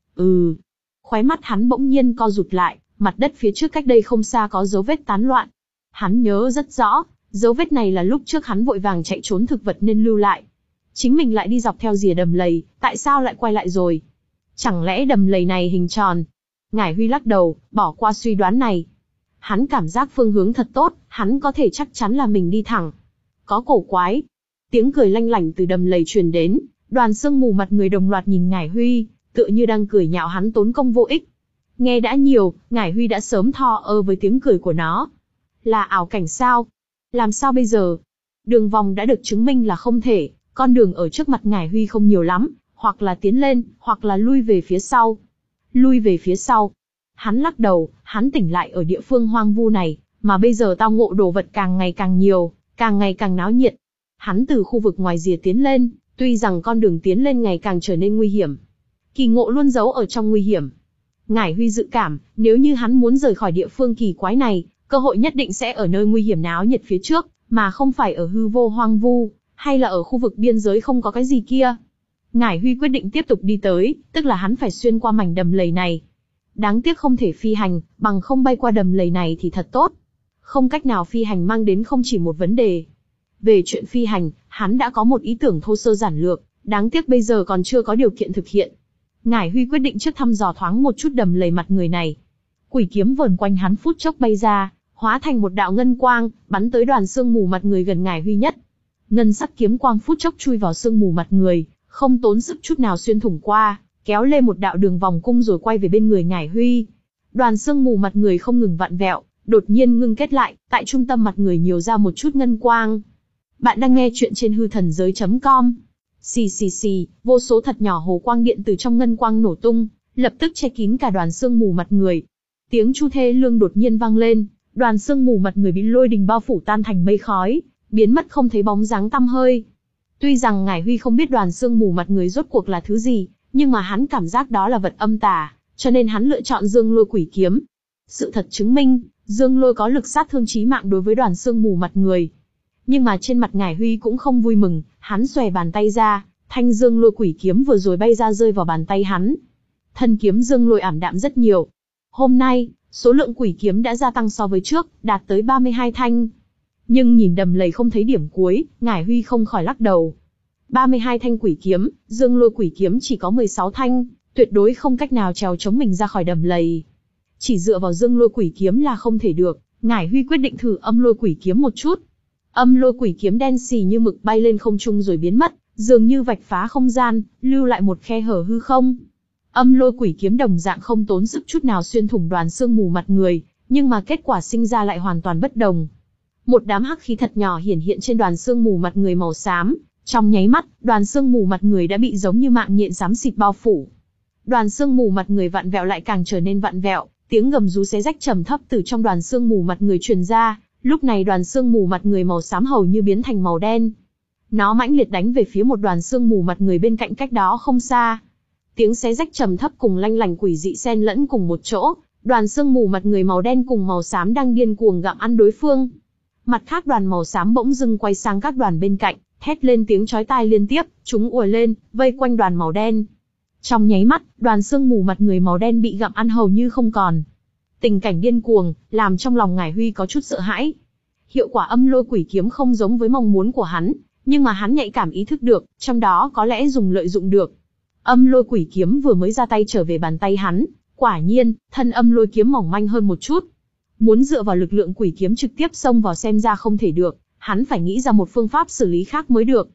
Ừ. Khóe mắt hắn bỗng nhiên co rụt lại, mặt đất phía trước cách đây không xa có dấu vết tán loạn. Hắn nhớ rất rõ, dấu vết này là lúc trước hắn vội vàng chạy trốn thực vật nên lưu lại. Chính mình lại đi dọc theo rìa đầm lầy, tại sao lại quay lại rồi? Chẳng lẽ đầm lầy này hình tròn? Ngải Huy lắc đầu, bỏ qua suy đoán này. Hắn cảm giác phương hướng thật tốt, hắn có thể chắc chắn là mình đi thẳng. Có cổ quái. Tiếng cười lanh lảnh từ đầm lầy truyền đến, đoàn sương mù mặt người đồng loạt nhìn Ngải Huy, tựa như đang cười nhạo hắn tốn công vô ích. Nghe đã nhiều, Ngải Huy đã sớm thọ ơ với tiếng cười của nó. Là ảo cảnh sao? Làm sao bây giờ? Đường vòng đã được chứng minh là không thể, con đường ở trước mặt Ngải Huy không nhiều lắm, hoặc là tiến lên, hoặc là lui về phía sau. Lui về phía sau. Hắn lắc đầu, hắn tỉnh lại ở địa phương hoang vu này, mà bây giờ tao ngộ đồ vật càng ngày càng nhiều, càng ngày càng náo nhiệt. Hắn từ khu vực ngoài rìa tiến lên, tuy rằng con đường tiến lên ngày càng trở nên nguy hiểm. Kỳ ngộ luôn giấu ở trong nguy hiểm. Ngải Huy dự cảm, nếu như hắn muốn rời khỏi địa phương kỳ quái này, cơ hội nhất định sẽ ở nơi nguy hiểm náo nhiệt phía trước, mà không phải ở hư vô hoang vu, hay là ở khu vực biên giới không có cái gì kia. Ngải Huy quyết định tiếp tục đi tới, tức là hắn phải xuyên qua mảnh đầm lầy này. Đáng tiếc không thể phi hành, bằng không bay qua đầm lầy này thì thật tốt. Không cách nào phi hành mang đến không chỉ một vấn đề. Về chuyện phi hành, hắn đã có một ý tưởng thô sơ giản lược, đáng tiếc bây giờ còn chưa có điều kiện thực hiện. Ngải Huy quyết định trước thăm dò thoáng một chút đầm lầy mặt người này. Quỷ kiếm vờn quanh hắn phút chốc bay ra, hóa thành một đạo ngân quang, bắn tới đoàn sương mù mặt người gần Ngải Huy nhất. Ngân sắc kiếm quang phút chốc chui vào sương mù mặt người, không tốn sức chút nào xuyên thủng qua, kéo lên một đạo đường vòng cung rồi quay về bên người Ngải Huy. Đoàn sương mù mặt người không ngừng vặn vẹo, đột nhiên ngưng kết lại, tại trung tâm mặt người nhiều ra một chút ngân quang. Bạn đang nghe chuyện trên hư thần giới chấm com. Xì xì xì, vô số thật nhỏ hồ quang điện từ trong ngân quang nổ tung, lập tức che kín cả đoàn sương mù mặt người. Tiếng chu thê lương đột nhiên vang lên, đoàn sương mù mặt người bị lôi đình bao phủ tan thành mây khói, biến mất không thấy bóng dáng tăm hơi. Tuy rằng Ngải Huy không biết đoàn sương mù mặt người rốt cuộc là thứ gì, nhưng mà hắn cảm giác đó là vật âm tà, cho nên hắn lựa chọn Dương Lôi Quỷ Kiếm. Sự thật chứng minh, Dương Lôi có lực sát thương chí mạng đối với đoàn sương mù mặt người. Nhưng mà trên mặt Ngải Huy cũng không vui mừng, hắn xòe bàn tay ra, thanh Dương Lôi Quỷ Kiếm vừa rồi bay ra rơi vào bàn tay hắn. Thân kiếm Dương Lôi ảm đạm rất nhiều. Hôm nay, số lượng quỷ kiếm đã gia tăng so với trước, đạt tới ba mươi hai thanh. Nhưng nhìn đầm lầy không thấy điểm cuối, Ngải Huy không khỏi lắc đầu. ba mươi hai thanh quỷ kiếm, Dương Lôi Quỷ Kiếm chỉ có mười sáu thanh, tuyệt đối không cách nào trèo chống mình ra khỏi đầm lầy. Chỉ dựa vào Dương Lôi Quỷ Kiếm là không thể được, Ngải Huy quyết định thử Âm Lôi Quỷ Kiếm một chút. Âm Lôi Quỷ Kiếm đen xì như mực bay lên không trung rồi biến mất, dường như vạch phá không gian, lưu lại một khe hở hư không. Âm Lôi Quỷ Kiếm đồng dạng không tốn sức chút nào xuyên thủng đoàn sương mù mặt người, nhưng mà kết quả sinh ra lại hoàn toàn bất đồng. Một đám hắc khí thật nhỏ hiển hiện trên đoàn sương mù mặt người màu xám, trong nháy mắt, đoàn sương mù mặt người đã bị giống như mạng nhện xám xịt bao phủ. Đoàn sương mù mặt người vặn vẹo lại càng trở nên vặn vẹo, tiếng gầm rú xé rách trầm thấp từ trong đoàn sương mù mặt người truyền ra, lúc này đoàn sương mù mặt người màu xám hầu như biến thành màu đen. Nó mãnh liệt đánh về phía một đoàn sương mù mặt người bên cạnh cách đó không xa. Tiếng xé rách trầm thấp cùng lanh lảnh quỷ dị xen lẫn cùng một chỗ, đoàn sương mù mặt người màu đen cùng màu xám đang điên cuồng gặm ăn đối phương. Mặt khác đoàn màu xám bỗng dưng quay sang các đoàn bên cạnh, hét lên tiếng chói tai liên tiếp, chúng ùa lên, vây quanh đoàn màu đen. Trong nháy mắt, đoàn sương mù mặt người màu đen bị gặm ăn hầu như không còn. Tình cảnh điên cuồng, làm trong lòng Ngải Huy có chút sợ hãi. Hiệu quả Âm Lôi Quỷ Kiếm không giống với mong muốn của hắn, nhưng mà hắn nhạy cảm ý thức được, trong đó có lẽ dùng lợi dụng được. Âm Lôi Quỷ Kiếm vừa mới ra tay trở về bàn tay hắn, quả nhiên, thân Âm Lôi Kiếm mỏng manh hơn một chút. Muốn dựa vào lực lượng quỷ kiếm trực tiếp xông vào xem ra không thể được, hắn phải nghĩ ra một phương pháp xử lý khác mới được.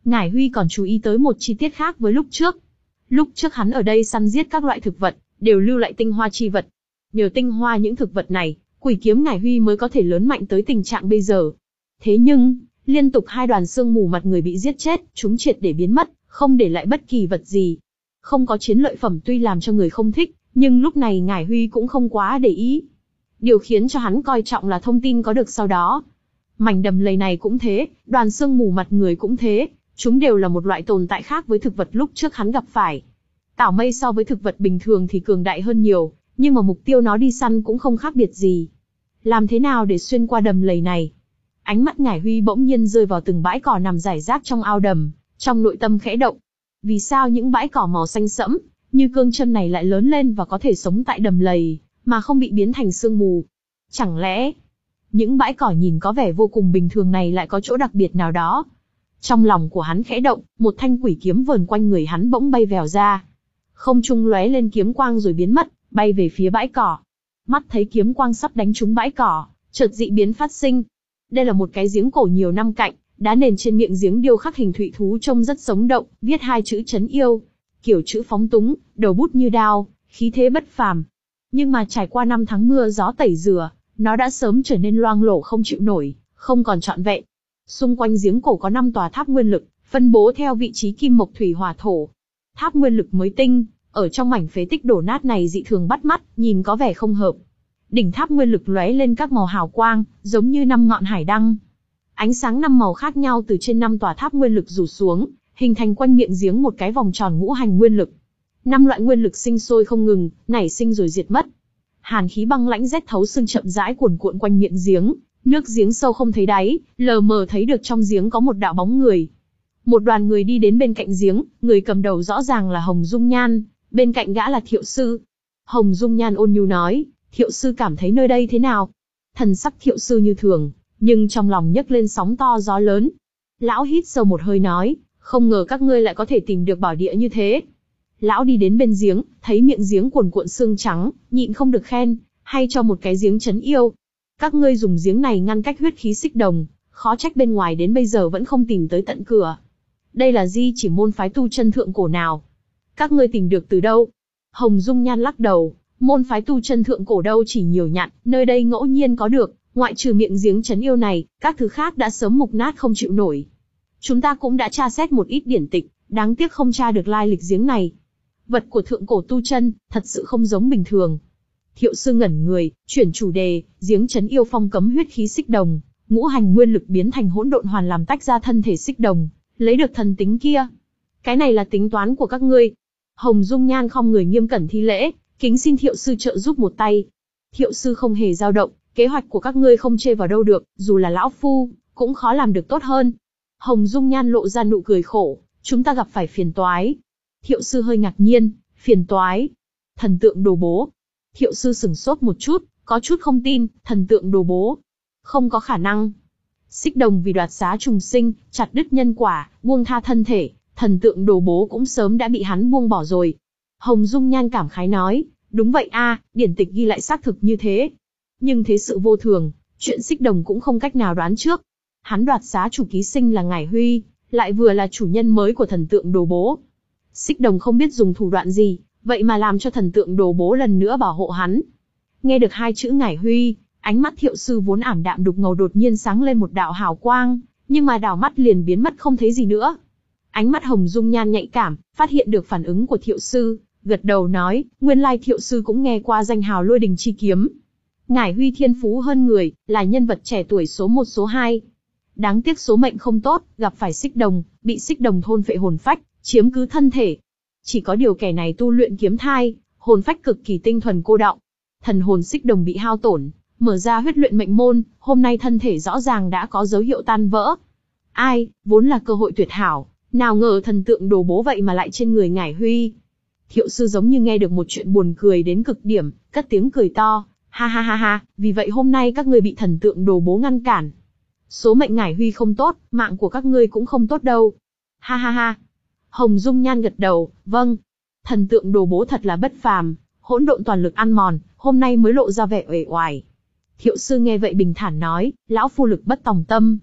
Ngải Huy còn chú ý tới một chi tiết khác với lúc trước. Lúc trước hắn ở đây săn giết các loại thực vật, đều lưu lại tinh hoa chi vật. Nhờ tinh hoa những thực vật này, quỷ kiếm Ngải Huy mới có thể lớn mạnh tới tình trạng bây giờ. Thế nhưng, liên tục hai đoàn sương mù mặt người bị giết chết, chúng triệt để biến mất, không để lại bất kỳ vật gì. Không có chiến lợi phẩm tuy làm cho người không thích, nhưng lúc này Ngải Huy cũng không quá để ý. Điều khiến cho hắn coi trọng là thông tin có được sau đó. Mảnh đầm lầy này cũng thế, đoàn sương mù mặt người cũng thế, chúng đều là một loại tồn tại khác với thực vật lúc trước hắn gặp phải. Tảo mây so với thực vật bình thường thì cường đại hơn nhiều, nhưng mà mục tiêu nó đi săn cũng không khác biệt gì. Làm thế nào để xuyên qua đầm lầy này? Ánh mắt Ngải Huy bỗng nhiên rơi vào từng bãi cỏ nằm rải rác trong ao đầm, trong nội tâm khẽ động. Vì sao những bãi cỏ màu xanh sẫm, như cương châm này lại lớn lên và có thể sống tại đầm lầy, mà không bị biến thành sương mù? Chẳng lẽ, những bãi cỏ nhìn có vẻ vô cùng bình thường này lại có chỗ đặc biệt nào đó? Trong lòng của hắn khẽ động, một thanh quỷ kiếm vờn quanh người hắn bỗng bay vèo ra. Không trung lóe lên kiếm quang rồi biến mất, bay về phía bãi cỏ. Mắt thấy kiếm quang sắp đánh trúng bãi cỏ, chợt dị biến phát sinh. Đây là một cái giếng cổ nhiều năm cạnh, đá nền trên miệng giếng điêu khắc hình thụy thú trông rất sống động, viết hai chữ trấn yêu, kiểu chữ phóng túng, đầu bút như đao, khí thế bất phàm. Nhưng mà trải qua năm tháng mưa gió tẩy rửa, nó đã sớm trở nên loang lổ không chịu nổi, không còn trọn vẹn. Xung quanh giếng cổ có năm tòa tháp nguyên lực, phân bố theo vị trí kim mộc thủy hỏa thổ. Tháp nguyên lực mới tinh, ở trong mảnh phế tích đổ nát này dị thường bắt mắt, nhìn có vẻ không hợp. Đỉnh tháp nguyên lực lóe lên các màu hào quang, giống như năm ngọn hải đăng. Ánh sáng năm màu khác nhau từ trên năm tòa tháp nguyên lực rủ xuống, hình thành quanh miệng giếng một cái vòng tròn ngũ hành nguyên lực. Năm loại nguyên lực sinh sôi không ngừng, nảy sinh rồi diệt mất. Hàn khí băng lãnh rét thấu xương chậm rãi cuồn cuộn quanh miệng giếng, nước giếng sâu không thấy đáy, lờ mờ thấy được trong giếng có một đạo bóng người. Một đoàn người đi đến bên cạnh giếng, người cầm đầu rõ ràng là Hồng Dung Nhan, bên cạnh gã là Thiệu Sư. Hồng Dung Nhan ôn nhu nói, Thiệu Sư cảm thấy nơi đây thế nào? Thần sắc Thiệu Sư như thường, nhưng trong lòng nhấc lên sóng to gió lớn. Lão hít sâu một hơi nói, không ngờ các ngươi lại có thể tìm được bảo địa như thế. Lão đi đến bên giếng, thấy miệng giếng cuồn cuộn sương trắng, nhịn không được khen, hay cho một cái giếng trấn yêu. Các ngươi dùng giếng này ngăn cách huyết khí xích đồng, khó trách bên ngoài đến bây giờ vẫn không tìm tới tận cửa. Đây là di chỉ môn phái tu chân thượng cổ nào? Các ngươi tìm được từ đâu? Hồng Dung Nhan lắc đầu, môn phái tu chân thượng cổ đâu chỉ nhiều nhặn, nơi đây ngẫu nhiên có được, ngoại trừ miệng giếng trấn yêu này, các thứ khác đã sớm mục nát không chịu nổi. Chúng ta cũng đã tra xét một ít điển tịch, đáng tiếc không tra được lai lịch giếng này. Vật của thượng cổ tu chân, thật sự không giống bình thường. Thiệu Sư ngẩn người, chuyển chủ đề, giếng trấn yêu phong cấm huyết khí xích đồng, ngũ hành nguyên lực biến thành hỗn độn hoàn làm tách ra thân thể xích đồng, lấy được thần tính kia. Cái này là tính toán của các ngươi. Hồng Dung Nhan không người nghiêm cẩn thi lễ, kính xin Thiệu Sư trợ giúp một tay. Thiệu Sư không hề dao động, kế hoạch của các ngươi không chê vào đâu được, dù là lão phu, cũng khó làm được tốt hơn. Hồng Dung Nhan lộ ra nụ cười khổ, chúng ta gặp phải phiền toái. Thiệu Sư hơi ngạc nhiên, phiền toái. Thần tượng đồ bố. Thiệu Sư sửng sốt một chút, có chút không tin, thần tượng đồ bố. Không có khả năng. Xích đồng vì đoạt xá trùng sinh, chặt đứt nhân quả, buông tha thân thể, thần tượng đồ bố cũng sớm đã bị hắn buông bỏ rồi. Hồng Dung Nhan cảm khái nói, đúng vậy a, điển tịch ghi lại xác thực như thế. Nhưng thế sự vô thường, chuyện xích đồng cũng không cách nào đoán trước. Hắn đoạt xá chủ ký sinh là Ngải Huy, lại vừa là chủ nhân mới của thần tượng đồ bố. Xích đồng không biết dùng thủ đoạn gì, vậy mà làm cho thần tượng đồ bố lần nữa bảo hộ hắn. Nghe được hai chữ Ngải Huy, ánh mắt Thiệu Sư vốn ảm đạm đục ngầu đột nhiên sáng lên một đạo hào quang, nhưng mà đảo mắt liền biến mất không thấy gì nữa. Ánh mắt Hồng Dung Nhan nhạy cảm, phát hiện được phản ứng của Thiệu Sư, gật đầu nói, nguyên lai Thiệu Sư cũng nghe qua danh hào Lôi Đình Chi Kiếm. Ngải Huy thiên phú hơn người, là nhân vật trẻ tuổi số một số hai. Đáng tiếc số mệnh không tốt, gặp phải xích đồng, bị xích đồng thôn phệ hồn phách, chiếm cứ thân thể. Chỉ có điều kẻ này tu luyện kiếm thai, hồn phách cực kỳ tinh thuần cô đọng. Thần hồn xích đồng bị hao tổn, mở ra huyết luyện mệnh môn, hôm nay thân thể rõ ràng đã có dấu hiệu tan vỡ. Ai, vốn là cơ hội tuyệt hảo, nào ngờ thần tượng đồ bố vậy mà lại trên người Ngải Huy. Thiệu Sư giống như nghe được một chuyện buồn cười đến cực điểm, cất tiếng cười to, ha ha ha ha, vì vậy hôm nay các ngươi bị thần tượng đồ bố ngăn cản. Số mệnh Ngải Huy không tốt, mạng của các ngươi cũng không tốt đâu. Ha ha ha. Hồng Dung Nhan gật đầu, vâng. Thần tượng đồ bố thật là bất phàm, hỗn độn toàn lực ăn mòn, hôm nay mới lộ ra vẻ uể oải. Thiệu Sư nghe vậy bình thản nói, lão phu lực bất tòng tâm.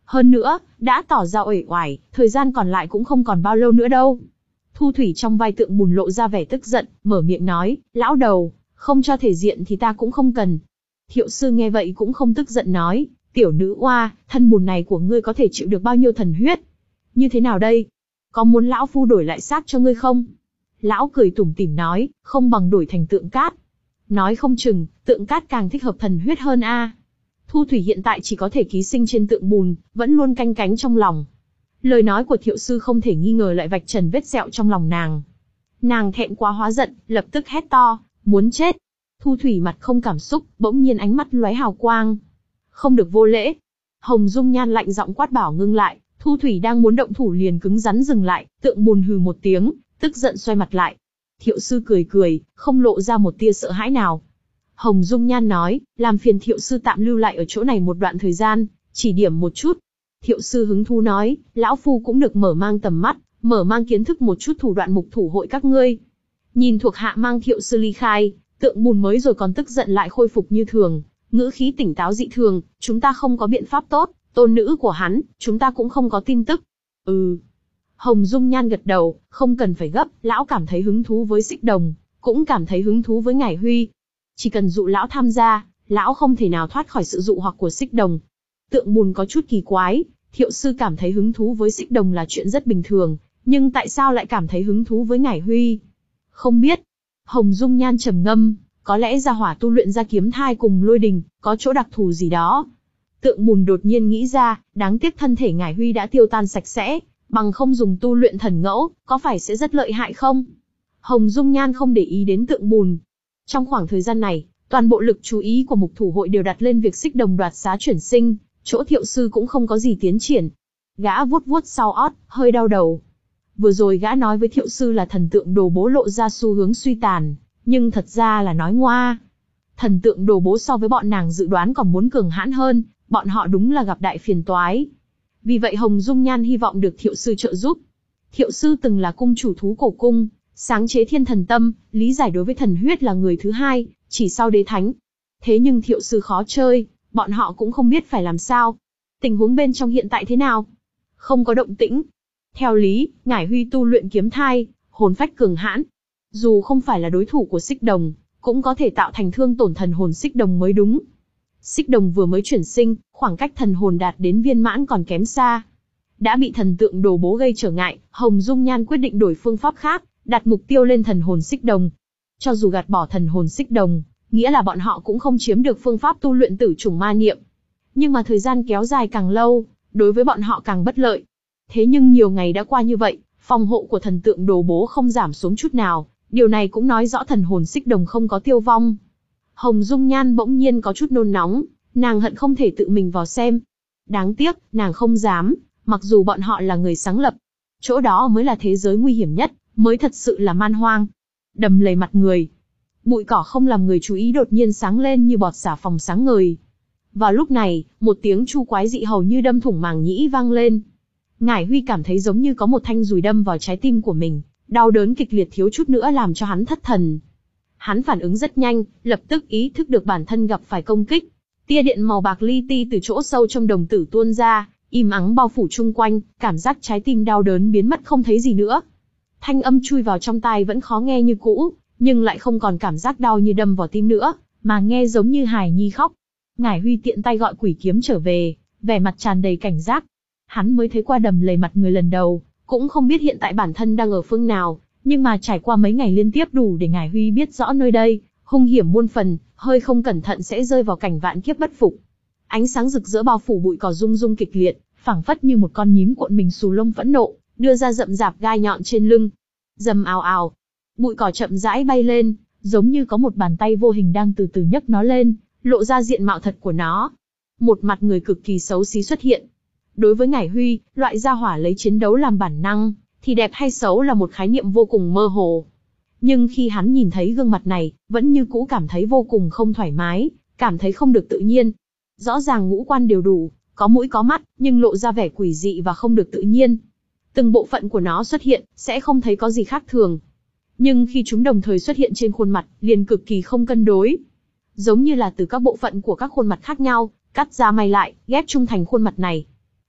Hơn nữa, đã tỏ ra uể oải, thời gian còn lại cũng không còn bao lâu nữa đâu. Thu thủy trong vai tượng bùn lộ ra vẻ tức giận, mở miệng nói, lão đầu, không cho thể diện thì ta cũng không cần. Thiệu sư nghe vậy cũng không tức giận nói, tiểu nữ oa, thân bùn này của ngươi có thể chịu được bao nhiêu thần huyết? Như thế nào đây? Có muốn lão phu đổi lại xác cho ngươi không? Lão cười tủm tỉm nói, không bằng đổi thành tượng cát. Nói không chừng, tượng cát càng thích hợp thần huyết hơn a. Thu thủy hiện tại chỉ có thể ký sinh trên tượng bùn, vẫn luôn canh cánh trong lòng. Lời nói của thiệu sư không thể nghi ngờ lại vạch trần vết sẹo trong lòng nàng. Nàng thẹn quá hóa giận, lập tức hét to, muốn chết. Thu thủy mặt không cảm xúc, bỗng nhiên ánh mắt lóe hào quang. Không được vô lễ. Hồng Dung Nhan lạnh giọng quát bảo ngưng lại, Thu thủy đang muốn động thủ liền cứng rắn dừng lại, tượng bùn hừ một tiếng, tức giận xoay mặt lại. Thiệu sư cười cười, không lộ ra một tia sợ hãi nào. Hồng Dung Nhan nói, làm phiền thiệu sư tạm lưu lại ở chỗ này một đoạn thời gian, chỉ điểm một chút. Thiệu sư hứng thú nói, lão phu cũng được mở mang tầm mắt, mở mang kiến thức một chút thủ đoạn mục thủ hội các ngươi. Nhìn thuộc hạ mang thiệu sư ly khai, tượng bùn mới rồi còn tức giận lại khôi phục như thường, ngữ khí tỉnh táo dị thường, chúng ta không có biện pháp tốt, tôn nữ của hắn, chúng ta cũng không có tin tức. Ừ. Hồng Dung Nhan gật đầu, không cần phải gấp, lão cảm thấy hứng thú với Xích Đồng, cũng cảm thấy hứng thú với Ngải Huy. Chỉ cần dụ lão tham gia, lão không thể nào thoát khỏi sự dụ hoặc của Xích Đồng. Tượng bùn có chút kỳ quái, thiệu sư cảm thấy hứng thú với Xích Đồng là chuyện rất bình thường, nhưng tại sao lại cảm thấy hứng thú với Ngải Huy? Không biết. Hồng Dung Nhan trầm ngâm, có lẽ gia hỏa tu luyện ra kiếm thai cùng lôi đình, có chỗ đặc thù gì đó. Tượng bùn đột nhiên nghĩ ra, đáng tiếc thân thể Ngải Huy đã tiêu tan sạch sẽ, bằng không dùng tu luyện thần ngẫu, có phải sẽ rất lợi hại không? Hồng Dung Nhan không để ý đến tượng bùn. Trong khoảng thời gian này, toàn bộ lực chú ý của mục thủ hội đều đặt lên việc Xích Đồng đoạt xá chuyển sinh, chỗ thiệu sư cũng không có gì tiến triển. Gã vuốt vuốt sau ót, hơi đau đầu. Vừa rồi gã nói với thiệu sư là thần tượng đồ bố lộ ra xu hướng suy tàn, nhưng thật ra là nói ngoa. Thần tượng đồ bố so với bọn nàng dự đoán còn muốn cường hãn hơn, bọn họ đúng là gặp đại phiền toái. Vì vậy Hồng Dung Nhan hy vọng được thiệu sư trợ giúp. Thiệu sư từng là cung chủ thú cổ cung, sáng chế thiên thần tâm, lý giải đối với thần huyết là người thứ hai, chỉ sau đế thánh. Thế nhưng thiệu sư khó chơi, bọn họ cũng không biết phải làm sao. Tình huống bên trong hiện tại thế nào? Không có động tĩnh. Theo lý, Ngải Huy tu luyện kiếm thai, hồn phách cường hãn. Dù không phải là đối thủ của Xích Đồng, cũng có thể tạo thành thương tổn thần hồn Xích Đồng mới đúng. Xích Đồng vừa mới chuyển sinh, khoảng cách thần hồn đạt đến viên mãn còn kém xa. Đã bị thần tượng đồ bố gây trở ngại, Hồng Dung Nhan quyết định đổi phương pháp khác, đặt mục tiêu lên thần hồn Xích Đồng. Cho dù gạt bỏ thần hồn Xích Đồng, nghĩa là bọn họ cũng không chiếm được phương pháp tu luyện tử trùng ma niệm. Nhưng mà thời gian kéo dài càng lâu, đối với bọn họ càng bất lợi. Thế nhưng nhiều ngày đã qua như vậy, phòng hộ của thần tượng đồ bố không giảm xuống chút nào, điều này cũng nói rõ thần hồn Xích Đồng không có tiêu vong. Hồng Dung Nhan bỗng nhiên có chút nôn nóng, nàng hận không thể tự mình vào xem. Đáng tiếc, nàng không dám, mặc dù bọn họ là người sáng lập. Chỗ đó mới là thế giới nguy hiểm nhất, mới thật sự là man hoang. Đầm lầy mặt người. Bụi cỏ không làm người chú ý đột nhiên sáng lên như bọt xà phòng sáng ngời. Vào lúc này, một tiếng chu quái dị hầu như đâm thủng màng nhĩ vang lên. Ngải Huy cảm thấy giống như có một thanh dùi đâm vào trái tim của mình, đau đớn kịch liệt thiếu chút nữa làm cho hắn thất thần. Hắn phản ứng rất nhanh, lập tức ý thức được bản thân gặp phải công kích. Tia điện màu bạc li ti từ chỗ sâu trong đồng tử tuôn ra, im ắng bao phủ chung quanh, cảm giác trái tim đau đớn biến mất không thấy gì nữa. Thanh âm chui vào trong tai vẫn khó nghe như cũ, nhưng lại không còn cảm giác đau như đâm vào tim nữa, mà nghe giống như hài nhi khóc. Ngải Huy tiện tay gọi quỷ kiếm trở về, vẻ mặt tràn đầy cảnh giác. Hắn mới thấy qua đầm lầy mặt người lần đầu, cũng không biết hiện tại bản thân đang ở phương nào, nhưng mà trải qua mấy ngày liên tiếp đủ để Ngải Huy biết rõ nơi đây, hung hiểm muôn phần, hơi không cẩn thận sẽ rơi vào cảnh vạn kiếp bất phục. Ánh sáng rực rỡ bao phủ bụi cỏ rung rung kịch liệt, phảng phất như một con nhím cuộn mình xù lông phẫn nộ, đưa ra rậm rạp gai nhọn trên lưng. Rầm ào ào, bụi cỏ chậm rãi bay lên, giống như có một bàn tay vô hình đang từ từ nhấc nó lên, lộ ra diện mạo thật của nó. Một mặt người cực kỳ xấu xí xuất hiện. Đối với Ngải Huy, loại gia hỏa lấy chiến đấu làm bản năng, thì đẹp hay xấu là một khái niệm vô cùng mơ hồ. Nhưng khi hắn nhìn thấy gương mặt này, vẫn như cũ cảm thấy vô cùng không thoải mái, cảm thấy không được tự nhiên. Rõ ràng ngũ quan đều đủ, có mũi có mắt, nhưng lộ ra vẻ quỷ dị và không được tự nhiên. Từng bộ phận của nó xuất hiện, sẽ không thấy có gì khác thường. Nhưng khi chúng đồng thời xuất hiện trên khuôn mặt, liền cực kỳ không cân đối. Giống như là từ các bộ phận của các khuôn mặt khác nhau, cắt ra may lại, ghép chung thành khuôn mặt này.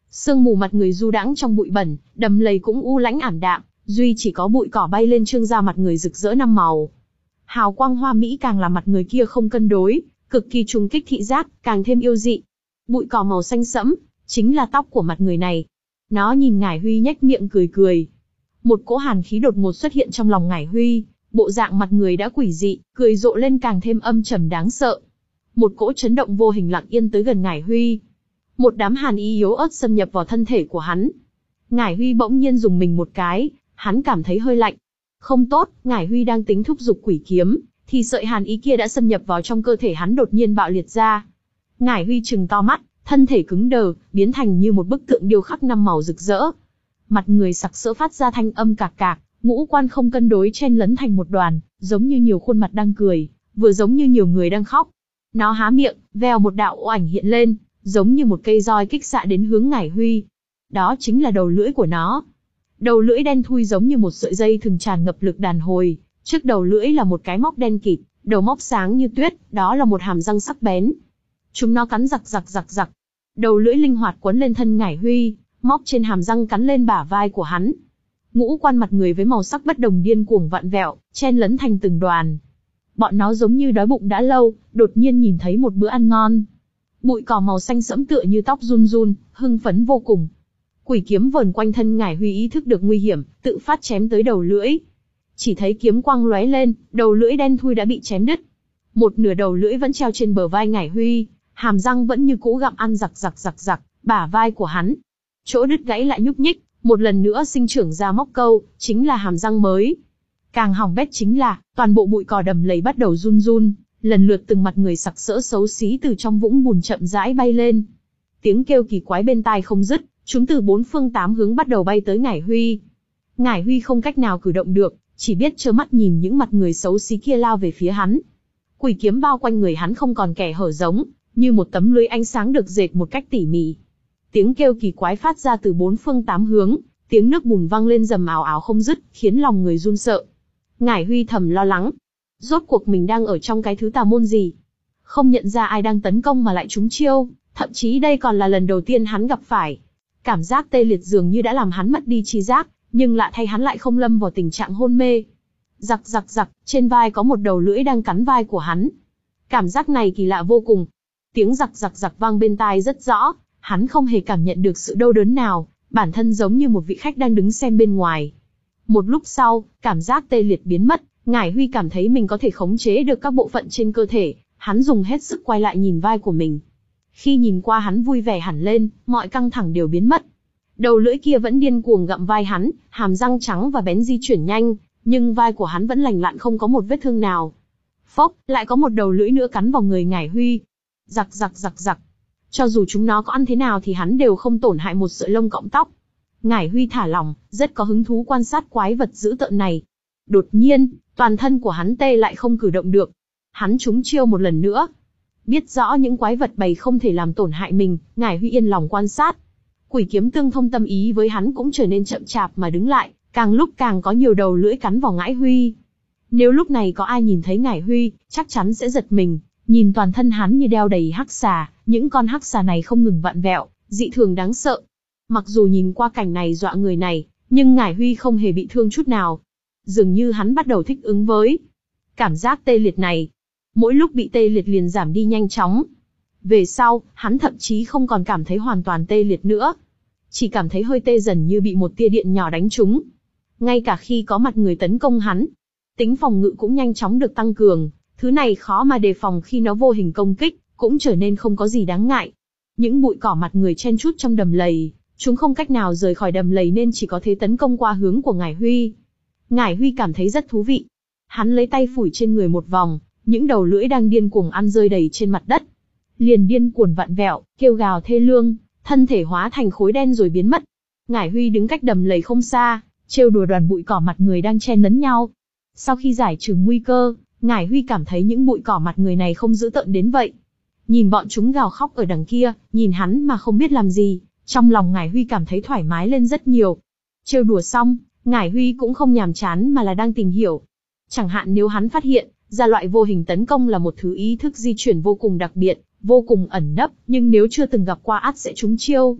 Sương mù mặt người du đãng trong bụi bẩn, đầm lầy cũng u lãnh ảm đạm, duy chỉ có bụi cỏ bay lên trương ra mặt người rực rỡ năm màu. Hào quang hoa mỹ càng làm mặt người kia không cân đối, cực kỳ trùng kích thị giác, càng thêm yêu dị. Bụi cỏ màu xanh sẫm, chính là tóc của mặt người này. Nó nhìn Ngải Huy nhếch miệng cười cười. Một cỗ hàn khí đột ngột xuất hiện trong lòng Ngải Huy, bộ dạng mặt người đã quỷ dị, cười rộ lên càng thêm âm trầm đáng sợ. Một cỗ chấn động vô hình lặng yên tới gần Ngải Huy. Một đám hàn ý yếu ớt xâm nhập vào thân thể của hắn. Ngải Huy bỗng nhiên dùng mình một cái, hắn cảm thấy hơi lạnh. Không tốt, Ngải Huy đang tính thúc giục quỷ kiếm, thì sợi hàn ý kia đã xâm nhập vào trong cơ thể hắn đột nhiên bạo liệt ra. Ngải Huy trừng to mắt, thân thể cứng đờ, biến thành như một bức tượng điêu khắc năm màu rực rỡ. Mặt người sặc sỡ phát ra thanh âm cạc cạc, ngũ quan không cân đối chen lấn thành một đoàn, giống như nhiều khuôn mặt đang cười, vừa giống như nhiều người đang khóc. Nó há miệng, vèo một đạo ô ảnh hiện lên, giống như một cây roi kích xạ đến hướng Ngải Huy. Đó chính là đầu lưỡi của nó. Đầu lưỡi đen thui giống như một sợi dây thừng tràn ngập lực đàn hồi, trước đầu lưỡi là một cái móc đen kịt, đầu móc sáng như tuyết, đó là một hàm răng sắc bén. Chúng nó cắn giặc giặc giặc giặc. Đầu lưỡi linh hoạt quấn lên thân Ngải Huy, móc trên hàm răng cắn lên bả vai của hắn. Ngũ quan mặt người với màu sắc bất đồng điên cuồng vặn vẹo, chen lấn thành từng đoàn. Bọn nó giống như đói bụng đã lâu, đột nhiên nhìn thấy một bữa ăn ngon. Bụi cỏ màu xanh sẫm tựa như tóc run run, hưng phấn vô cùng. Quỷ kiếm vờn quanh thân Ngải Huy ý thức được nguy hiểm, tự phát chém tới đầu lưỡi. Chỉ thấy kiếm quang lóe lên, đầu lưỡi đen thui đã bị chém đứt. Một nửa đầu lưỡi vẫn treo trên bờ vai Ngải Huy, hàm răng vẫn như cũ gặm ăn giặc giặc giặc giặc, bả vai của hắn. Chỗ đứt gãy lại nhúc nhích, một lần nữa sinh trưởng ra móc câu, chính là hàm răng mới. Càng hỏng bét chính là, toàn bộ bụi cỏ đầm lầy bắt đầu run run, lần lượt từng mặt người sặc sỡ xấu xí từ trong vũng bùn chậm rãi bay lên. Tiếng kêu kỳ quái bên tai không dứt, chúng từ bốn phương tám hướng bắt đầu bay tới Ngải Huy. Ngải Huy không cách nào cử động được, chỉ biết trơ mắt nhìn những mặt người xấu xí kia lao về phía hắn. Quỷ kiếm bao quanh người hắn không còn kẻ hở giống, như một tấm lưới ánh sáng được dệt một cách tỉ mỉ. Tiếng kêu kỳ quái phát ra từ bốn phương tám hướng, tiếng nước bùn vang lên rầm ào ào không dứt, khiến lòng người run sợ. Ngải Huy thầm lo lắng. Rốt cuộc mình đang ở trong cái thứ tà môn gì? Không nhận ra ai đang tấn công mà lại trúng chiêu, thậm chí đây còn là lần đầu tiên hắn gặp phải. Cảm giác tê liệt dường như đã làm hắn mất đi trí giác, nhưng lạ thay hắn lại không lâm vào tình trạng hôn mê. Giặc giặc giặc, trên vai có một đầu lưỡi đang cắn vai của hắn. Cảm giác này kỳ lạ vô cùng. Tiếng giặc giặc giặc vang bên tai rất rõ, hắn không hề cảm nhận được sự đau đớn nào, bản thân giống như một vị khách đang đứng xem bên ngoài. Một lúc sau, cảm giác tê liệt biến mất, Ngải Huy cảm thấy mình có thể khống chế được các bộ phận trên cơ thể, hắn dùng hết sức quay lại nhìn vai của mình. Khi nhìn qua hắn vui vẻ hẳn lên, mọi căng thẳng đều biến mất. Đầu lưỡi kia vẫn điên cuồng gặm vai hắn, hàm răng trắng và bén di chuyển nhanh, nhưng vai của hắn vẫn lành lặn không có một vết thương nào. Phốc, lại có một đầu lưỡi nữa cắn vào người Ngải Huy. Giặc giặc giặc giặc. Cho dù chúng nó có ăn thế nào thì hắn đều không tổn hại một sợi lông cọng tóc. Ngải Huy thả lỏng, rất có hứng thú quan sát quái vật dữ tợn này. Đột nhiên, toàn thân của hắn tê lại không cử động được. Hắn trúng chiêu một lần nữa. Biết rõ những quái vật bầy không thể làm tổn hại mình, Ngải Huy yên lòng quan sát. Quỷ kiếm tương thông tâm ý với hắn cũng trở nên chậm chạp mà đứng lại, càng lúc càng có nhiều đầu lưỡi cắn vào Ngải Huy. Nếu lúc này có ai nhìn thấy Ngải Huy, chắc chắn sẽ giật mình, nhìn toàn thân hắn như đeo đầy hắc xà, những con hắc xà này không ngừng vặn vẹo, dị thường đáng sợ. Mặc dù nhìn qua cảnh này dọa người này, nhưng Ngải Huy không hề bị thương chút nào. Dường như hắn bắt đầu thích ứng với cảm giác tê liệt này. Mỗi lúc bị tê liệt liền giảm đi nhanh chóng. Về sau, hắn thậm chí không còn cảm thấy hoàn toàn tê liệt nữa. Chỉ cảm thấy hơi tê dần như bị một tia điện nhỏ đánh trúng. Ngay cả khi có mặt người tấn công hắn, tính phòng ngự cũng nhanh chóng được tăng cường. Thứ này khó mà đề phòng khi nó vô hình công kích, cũng trở nên không có gì đáng ngại. Những bụi cỏ mặt người chen chúc trong đầm lầy, chúng không cách nào rời khỏi đầm lầy nên chỉ có thể tấn công qua hướng của Ngải Huy. Ngải Huy cảm thấy rất thú vị. Hắn lấy tay phủi trên người một vòng, những đầu lưỡi đang điên cuồng ăn rơi đầy trên mặt đất. Liền điên cuồng vặn vẹo, kêu gào thê lương, thân thể hóa thành khối đen rồi biến mất. Ngải Huy đứng cách đầm lầy không xa, trêu đùa đoàn bụi cỏ mặt người đang chen lấn nhau. Sau khi giải trừ nguy cơ, Ngải Huy cảm thấy những bụi cỏ mặt người này không dữ tợn đến vậy. Nhìn bọn chúng gào khóc ở đằng kia, nhìn hắn mà không biết làm gì, trong lòng Ngải Huy cảm thấy thoải mái lên rất nhiều. Trêu đùa xong, Ngải Huy cũng không nhàm chán mà là đang tìm hiểu. Chẳng hạn nếu hắn phát hiện ra loại vô hình tấn công là một thứ ý thức di chuyển vô cùng đặc biệt, vô cùng ẩn nấp, nhưng nếu chưa từng gặp qua ắt sẽ trúng chiêu.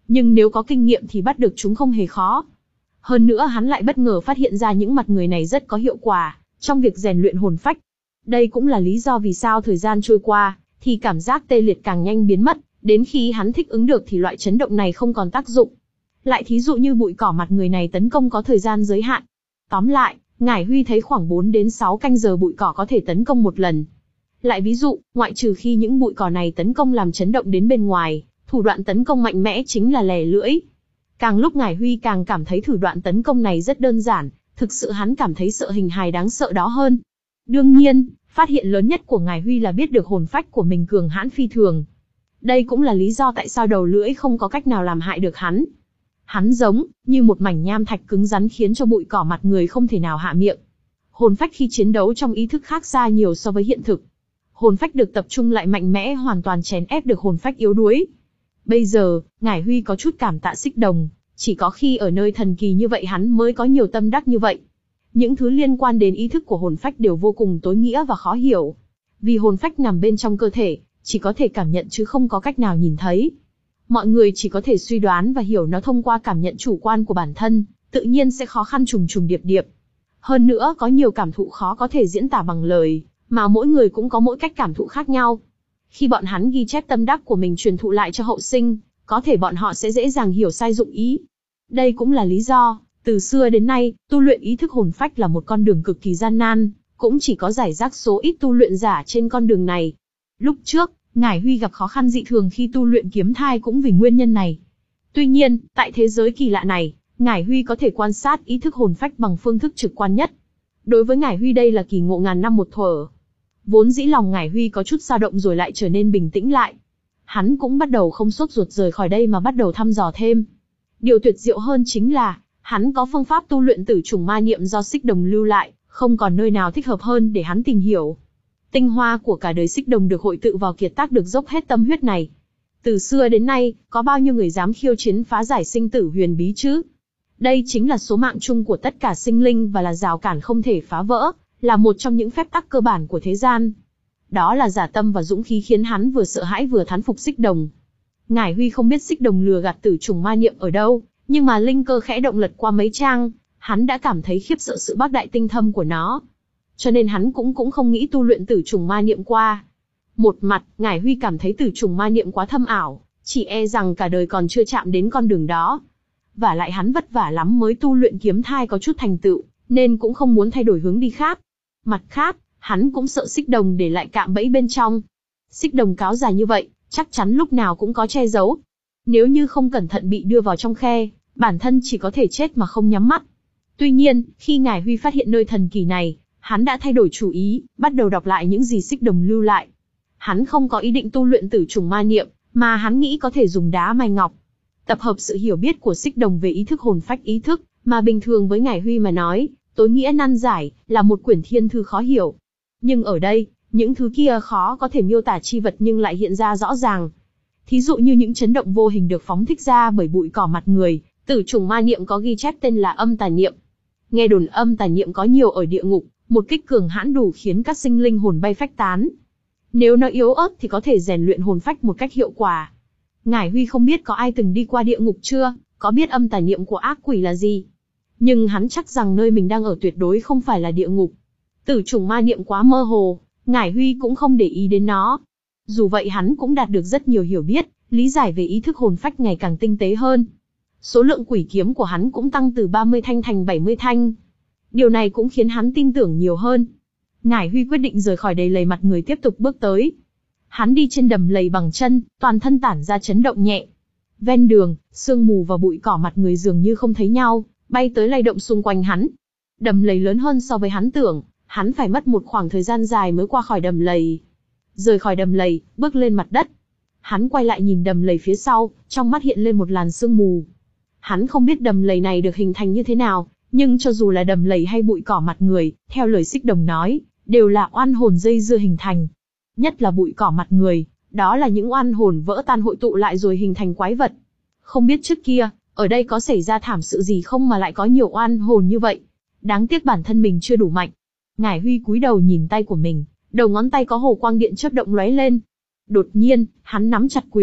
Nhưng nếu có kinh nghiệm thì bắt được chúng không hề khó. Hơn nữa hắn lại bất ngờ phát hiện ra những mặt người này rất có hiệu quả trong việc rèn luyện hồn phách. Đây cũng là lý do vì sao thời gian trôi qua, thì cảm giác tê liệt càng nhanh biến mất, đến khi hắn thích ứng được thì loại chấn động này không còn tác dụng. Lại thí dụ như bụi cỏ mặt người này tấn công có thời gian giới hạn. Tóm lại, Ngải Huy thấy khoảng bốn đến sáu canh giờ bụi cỏ có thể tấn công một lần. Lại ví dụ, ngoại trừ khi những bụi cỏ này tấn công làm chấn động đến bên ngoài, thủ đoạn tấn công mạnh mẽ chính là lè lưỡi. Càng lúc Ngải Huy càng cảm thấy thủ đoạn tấn công này rất đơn giản, thực sự hắn cảm thấy sợ hình hài đáng sợ đó hơn. Đương nhiên, phát hiện lớn nhất của Ngải Huy là biết được hồn phách của mình cường hãn phi thường. Đây cũng là lý do tại sao đầu lưỡi không có cách nào làm hại được hắn. Hắn giống như một mảnh nham thạch cứng rắn khiến cho bụi cỏ mặt người không thể nào hạ miệng. Hồn phách khi chiến đấu trong ý thức khác xa nhiều so với hiện thực. Hồn phách được tập trung lại mạnh mẽ hoàn toàn chèn ép được hồn phách yếu đuối. Bây giờ, Ngải Huy có chút cảm tạ Xích Đồng, chỉ có khi ở nơi thần kỳ như vậy hắn mới có nhiều tâm đắc như vậy. Những thứ liên quan đến ý thức của hồn phách đều vô cùng tối nghĩa và khó hiểu. Vì hồn phách nằm bên trong cơ thể, chỉ có thể cảm nhận chứ không có cách nào nhìn thấy. Mọi người chỉ có thể suy đoán và hiểu nó thông qua cảm nhận chủ quan của bản thân, tự nhiên sẽ khó khăn trùng trùng điệp điệp. Hơn nữa có nhiều cảm thụ khó có thể diễn tả bằng lời, mà mỗi người cũng có mỗi cách cảm thụ khác nhau. Khi bọn hắn ghi chép tâm đắc của mình truyền thụ lại cho hậu sinh, có thể bọn họ sẽ dễ dàng hiểu sai dụng ý. Đây cũng là lý do, từ xưa đến nay, tu luyện ý thức hồn phách là một con đường cực kỳ gian nan, cũng chỉ có giải rác số ít tu luyện giả trên con đường này. Lúc trước, Ngải Huy gặp khó khăn dị thường khi tu luyện kiếm thai cũng vì nguyên nhân này. Tuy nhiên, tại thế giới kỳ lạ này, Ngải Huy có thể quan sát ý thức hồn phách bằng phương thức trực quan nhất. Đối với Ngải Huy đây là kỳ ngộ ngàn năm một thuở. Vốn dĩ lòng Ngải Huy có chút dao động rồi lại trở nên bình tĩnh lại. Hắn cũng bắt đầu không sốt ruột rời khỏi đây mà bắt đầu thăm dò thêm. Điều tuyệt diệu hơn chính là, hắn có phương pháp tu luyện tử trùng ma niệm do Xích Đồng lưu lại, không còn nơi nào thích hợp hơn để hắn tìm hiểu. Tinh hoa của cả đời Xích Đồng được hội tụ vào kiệt tác được dốc hết tâm huyết này. Từ xưa đến nay, có bao nhiêu người dám khiêu chiến phá giải sinh tử huyền bí chứ? Đây chính là số mạng chung của tất cả sinh linh và là rào cản không thể phá vỡ, là một trong những phép tắc cơ bản của thế gian. Đó là giả tâm và dũng khí khiến hắn vừa sợ hãi vừa thán phục Xích Đồng. Ngải Huy không biết Xích Đồng lừa gạt tử trùng ma niệm ở đâu, nhưng mà linh cơ khẽ động lật qua mấy trang, hắn đã cảm thấy khiếp sợ sự bác đại tinh thâm của nó. Cho nên hắn cũng cũng không nghĩ tu luyện tử trùng ma niệm qua. Một mặt, Ngải Huy cảm thấy tử trùng ma niệm quá thâm ảo, chỉ e rằng cả đời còn chưa chạm đến con đường đó. Và lại hắn vất vả lắm mới tu luyện kiếm thai có chút thành tựu, nên cũng không muốn thay đổi hướng đi khác. Mặt khác, hắn cũng sợ Xích Đồng để lại cạm bẫy bên trong. Xích Đồng cáo già như vậy, chắc chắn lúc nào cũng có che giấu. Nếu như không cẩn thận bị đưa vào trong khe, bản thân chỉ có thể chết mà không nhắm mắt. Tuy nhiên, khi Ngải Huy phát hiện nơi thần kỳ này, hắn đã thay đổi chủ ý, bắt đầu đọc lại những gì Xích Đồng lưu lại. Hắn không có ý định tu luyện tử trùng ma niệm, mà hắn nghĩ có thể dùng đá mài ngọc. Tập hợp sự hiểu biết của Xích Đồng về ý thức hồn phách ý thức, mà bình thường với Ngải Huy mà nói, tối nghĩa nan giải, là một quyển thiên thư khó hiểu. Nhưng ở đây, những thứ kia khó có thể miêu tả chi vật nhưng lại hiện ra rõ ràng. Thí dụ như những chấn động vô hình được phóng thích ra bởi bụi cỏ mặt người, tử trùng ma niệm có ghi chép tên là âm tà niệm. Nghe đồn âm tà niệm có nhiều ở địa ngục, một kích cường hãn đủ khiến các sinh linh hồn bay phách tán. Nếu nó yếu ớt thì có thể rèn luyện hồn phách một cách hiệu quả. Ngải Huy không biết có ai từng đi qua địa ngục chưa, có biết âm tà niệm của ác quỷ là gì. Nhưng hắn chắc rằng nơi mình đang ở tuyệt đối không phải là địa ngục. Tử trùng ma niệm quá mơ hồ, Ngải Huy cũng không để ý đến nó. Dù vậy hắn cũng đạt được rất nhiều hiểu biết, lý giải về ý thức hồn phách ngày càng tinh tế hơn. Số lượng quỷ kiếm của hắn cũng tăng từ ba mươi thanh thành bảy mươi thanh. Điều này cũng khiến hắn tin tưởng nhiều hơn. Ngải Huy quyết định rời khỏi đầy lầy mặt người tiếp tục bước tới. Hắn đi trên đầm lầy bằng chân, toàn thân tản ra chấn động nhẹ. Ven đường, sương mù và bụi cỏ mặt người dường như không thấy nhau, bay tới lay động xung quanh hắn. Đầm lầy lớn hơn so với hắn tưởng, hắn phải mất một khoảng thời gian dài mới qua khỏi đầm lầy. Rời khỏi đầm lầy, bước lên mặt đất. Hắn quay lại nhìn đầm lầy phía sau, trong mắt hiện lên một làn sương mù. Hắn không biết đầm lầy này được hình thành như thế nào, nhưng cho dù là đầm lầy hay bụi cỏ mặt người, theo lời Xích Đồng nói, đều là oan hồn dây dưa hình thành. Nhất là bụi cỏ mặt người, đó là những oan hồn vỡ tan hội tụ lại rồi hình thành quái vật. Không biết trước kia, ở đây có xảy ra thảm sự gì không mà lại có nhiều oan hồn như vậy. Đáng tiếc bản thân mình chưa đủ mạnh. Ngải Huy cúi đầu nhìn tay của mình, đầu ngón tay có hồ quang điện chớp động lóe lên. Đột nhiên, hắn nắm chặt quyền,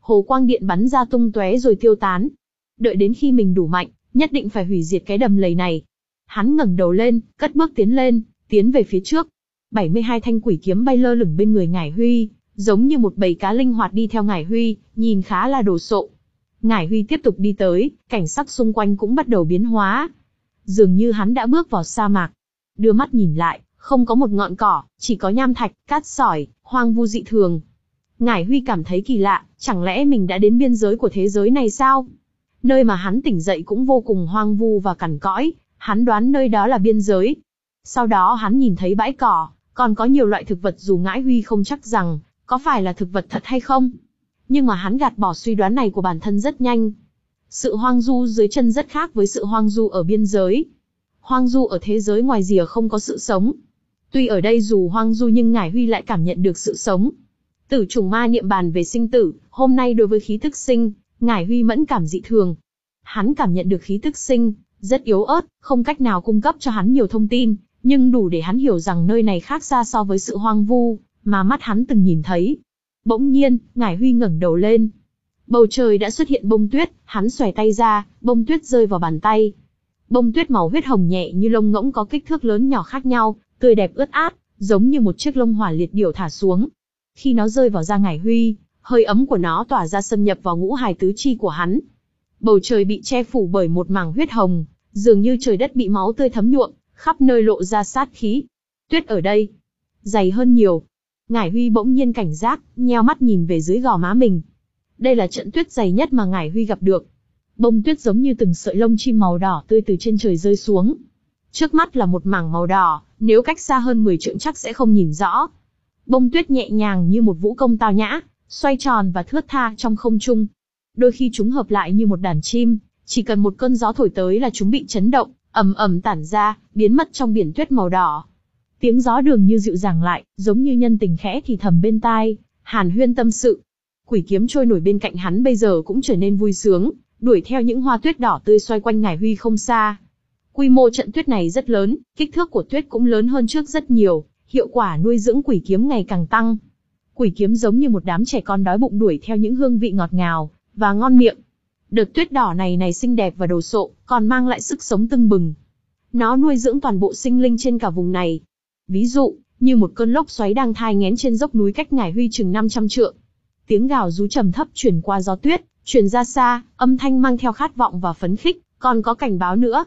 hồ quang điện bắn ra tung tóe rồi tiêu tán. Đợi đến khi mình đủ mạnh, nhất định phải hủy diệt cái đầm lầy này. Hắn ngẩng đầu lên, cất bước tiến lên, tiến về phía trước. bảy mươi hai thanh quỷ kiếm bay lơ lửng bên người Ngải Huy, giống như một bầy cá linh hoạt đi theo Ngải Huy, nhìn khá là đồ sộ. Ngải Huy tiếp tục đi tới, cảnh sắc xung quanh cũng bắt đầu biến hóa. Dường như hắn đã bước vào sa mạc. Đưa mắt nhìn lại, không có một ngọn cỏ, chỉ có nham thạch, cát sỏi, hoang vu dị thường. Ngải Huy cảm thấy kỳ lạ, chẳng lẽ mình đã đến biên giới của thế giới này sao? Nơi mà hắn tỉnh dậy cũng vô cùng hoang vu và cằn cõi, hắn đoán nơi đó là biên giới. Sau đó hắn nhìn thấy bãi cỏ, còn có nhiều loại thực vật dù Ngải Huy không chắc rằng, có phải là thực vật thật hay không. Nhưng mà hắn gạt bỏ suy đoán này của bản thân rất nhanh. Sự hoang du dưới chân rất khác với sự hoang du ở biên giới. Hoang du ở thế giới ngoài rìa không có sự sống. Tuy ở đây dù hoang du nhưng Ngải Huy lại cảm nhận được sự sống. Tử trùng ma niệm bàn về sinh tử, hôm nay đối với khí thức sinh, Ngải Huy mẫn cảm dị thường. Hắn cảm nhận được khí thức sinh, rất yếu ớt, không cách nào cung cấp cho hắn nhiều thông tin, nhưng đủ để hắn hiểu rằng nơi này khác xa so với sự hoang vu mà mắt hắn từng nhìn thấy. Bỗng nhiên, Ngải Huy ngẩng đầu lên. Bầu trời đã xuất hiện bông tuyết, hắn xòe tay ra, bông tuyết rơi vào bàn tay. Bông tuyết màu huyết hồng nhẹ như lông ngỗng có kích thước lớn nhỏ khác nhau, tươi đẹp ướt át, giống như một chiếc lông hỏa liệt điểu thả xuống. Khi nó rơi vào da Ngải Huy, hơi ấm của nó tỏa ra xâm nhập vào ngũ hài tứ chi của hắn. Bầu trời bị che phủ bởi một mảng huyết hồng, dường như trời đất bị máu tươi thấm nhuộm, khắp nơi lộ ra sát khí. Tuyết ở đây dày hơn nhiều. Ngải Huy bỗng nhiên cảnh giác, nheo mắt nhìn về dưới gò má mình. Đây là trận tuyết dày nhất mà Ngải Huy gặp được. Bông tuyết giống như từng sợi lông chim màu đỏ tươi từ trên trời rơi xuống. Trước mắt là một mảng màu đỏ, nếu cách xa hơn mười trượng chắc sẽ không nhìn rõ. Bông tuyết nhẹ nhàng như một vũ công tao nhã, xoay tròn và thướt tha trong không trung. Đôi khi chúng hợp lại như một đàn chim, chỉ cần một cơn gió thổi tới là chúng bị chấn động, ầm ầm tản ra, biến mất trong biển tuyết màu đỏ. Tiếng gió dường như dịu dàng lại, giống như nhân tình khẽ thì thầm bên tai, hàn huyên tâm sự. Quỷ kiếm trôi nổi bên cạnh hắn bây giờ cũng trở nên vui sướng, đuổi theo những hoa tuyết đỏ tươi xoay quanh Ngải Huy không xa. Quy mô trận tuyết này rất lớn, kích thước của tuyết cũng lớn hơn trước rất nhiều, hiệu quả nuôi dưỡng quỷ kiếm ngày càng tăng. Quỷ kiếm giống như một đám trẻ con đói bụng đuổi theo những hương vị ngọt ngào và ngon miệng. Đợt tuyết đỏ này này xinh đẹp và đồ sộ, còn mang lại sức sống tưng bừng. Nó nuôi dưỡng toàn bộ sinh linh trên cả vùng này. Ví dụ, như một cơn lốc xoáy đang thai nghén trên dốc núi cách Ngải Huy chừng năm trăm trượng. Tiếng gào rú trầm thấp truyền qua gió tuyết, truyền ra xa, âm thanh mang theo khát vọng và phấn khích, còn có cảnh báo nữa.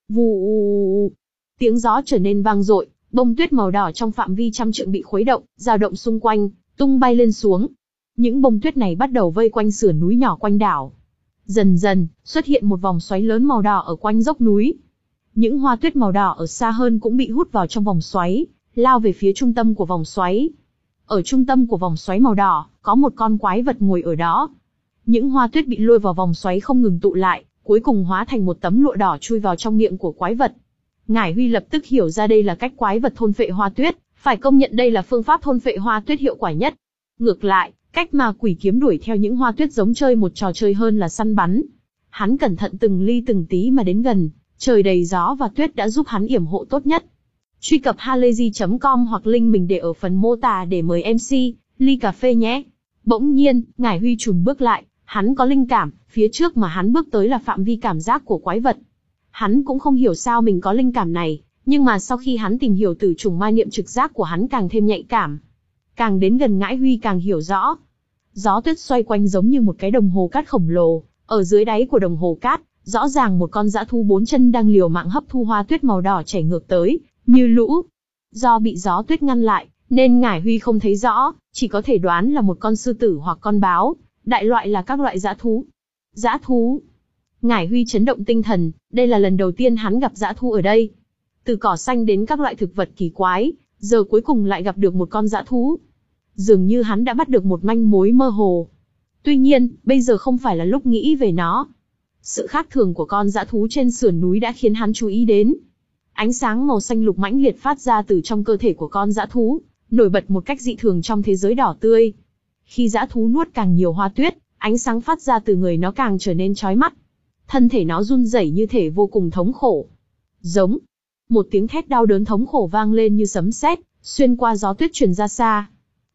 Vù, tiếng gió trở nên vang dội, bông tuyết màu đỏ trong phạm vi trăm trượng bị khuấy động, dao động xung quanh, tung bay lên xuống. Những bông tuyết này bắt đầu vây quanh sườn núi nhỏ quanh đảo. Dần dần, xuất hiện một vòng xoáy lớn màu đỏ ở quanh dốc núi. Những hoa tuyết màu đỏ ở xa hơn cũng bị hút vào trong vòng xoáy, lao về phía trung tâm của vòng xoáy. Ở trung tâm của vòng xoáy màu đỏ, có một con quái vật ngồi ở đó. Những hoa tuyết bị lôi vào vòng xoáy không ngừng tụ lại, cuối cùng hóa thành một tấm lụa đỏ chui vào trong miệng của quái vật. Ngải Huy lập tức hiểu ra đây là cách quái vật thôn phệ hoa tuyết, phải công nhận đây là phương pháp thôn phệ hoa tuyết hiệu quả nhất. Ngược lại, cách mà quỷ kiếm đuổi theo những hoa tuyết giống chơi một trò chơi hơn là săn bắn. Hắn cẩn thận từng ly từng tí mà đến gần, trời đầy gió và tuyết đã giúp hắn yểm hộ tốt nhất. Truy cập halayzi chấm com hoặc link mình để ở phần mô tả để mời em xê, ly cà phê nhé. Bỗng nhiên, Ngải Huy chùn bước lại, hắn có linh cảm, phía trước mà hắn bước tới là phạm vi cảm giác của quái vật. Hắn cũng không hiểu sao mình có linh cảm này, nhưng mà sau khi hắn tìm hiểu từ trùng ma niệm trực giác của hắn càng thêm nhạy cảm. Càng đến gần Ngải Huy càng hiểu rõ. Gió tuyết xoay quanh giống như một cái đồng hồ cát khổng lồ, ở dưới đáy của đồng hồ cát, rõ ràng một con dã thú bốn chân đang liều mạng hấp thu hoa tuyết màu đỏ chảy ngược tới, như lũ. Do bị gió tuyết ngăn lại, nên Ngải Huy không thấy rõ, chỉ có thể đoán là một con sư tử hoặc con báo, đại loại là các loại dã thú. Dã thú. Ngải Huy chấn động tinh thần, đây là lần đầu tiên hắn gặp dã thú ở đây. Từ cỏ xanh đến các loại thực vật kỳ quái, giờ cuối cùng lại gặp được một con dã thú. Dường như hắn đã bắt được một manh mối mơ hồ. Tuy nhiên, bây giờ không phải là lúc nghĩ về nó. Sự khác thường của con dã thú trên sườn núi đã khiến hắn chú ý đến. Ánh sáng màu xanh lục mãnh liệt phát ra từ trong cơ thể của con dã thú, nổi bật một cách dị thường trong thế giới đỏ tươi. Khi dã thú nuốt càng nhiều hoa tuyết, ánh sáng phát ra từ người nó càng trở nên chói mắt. Thân thể nó run rẩy như thể vô cùng thống khổ. Giống. Một tiếng thét đau đớn thống khổ vang lên như sấm sét, xuyên qua gió tuyết truyền ra xa.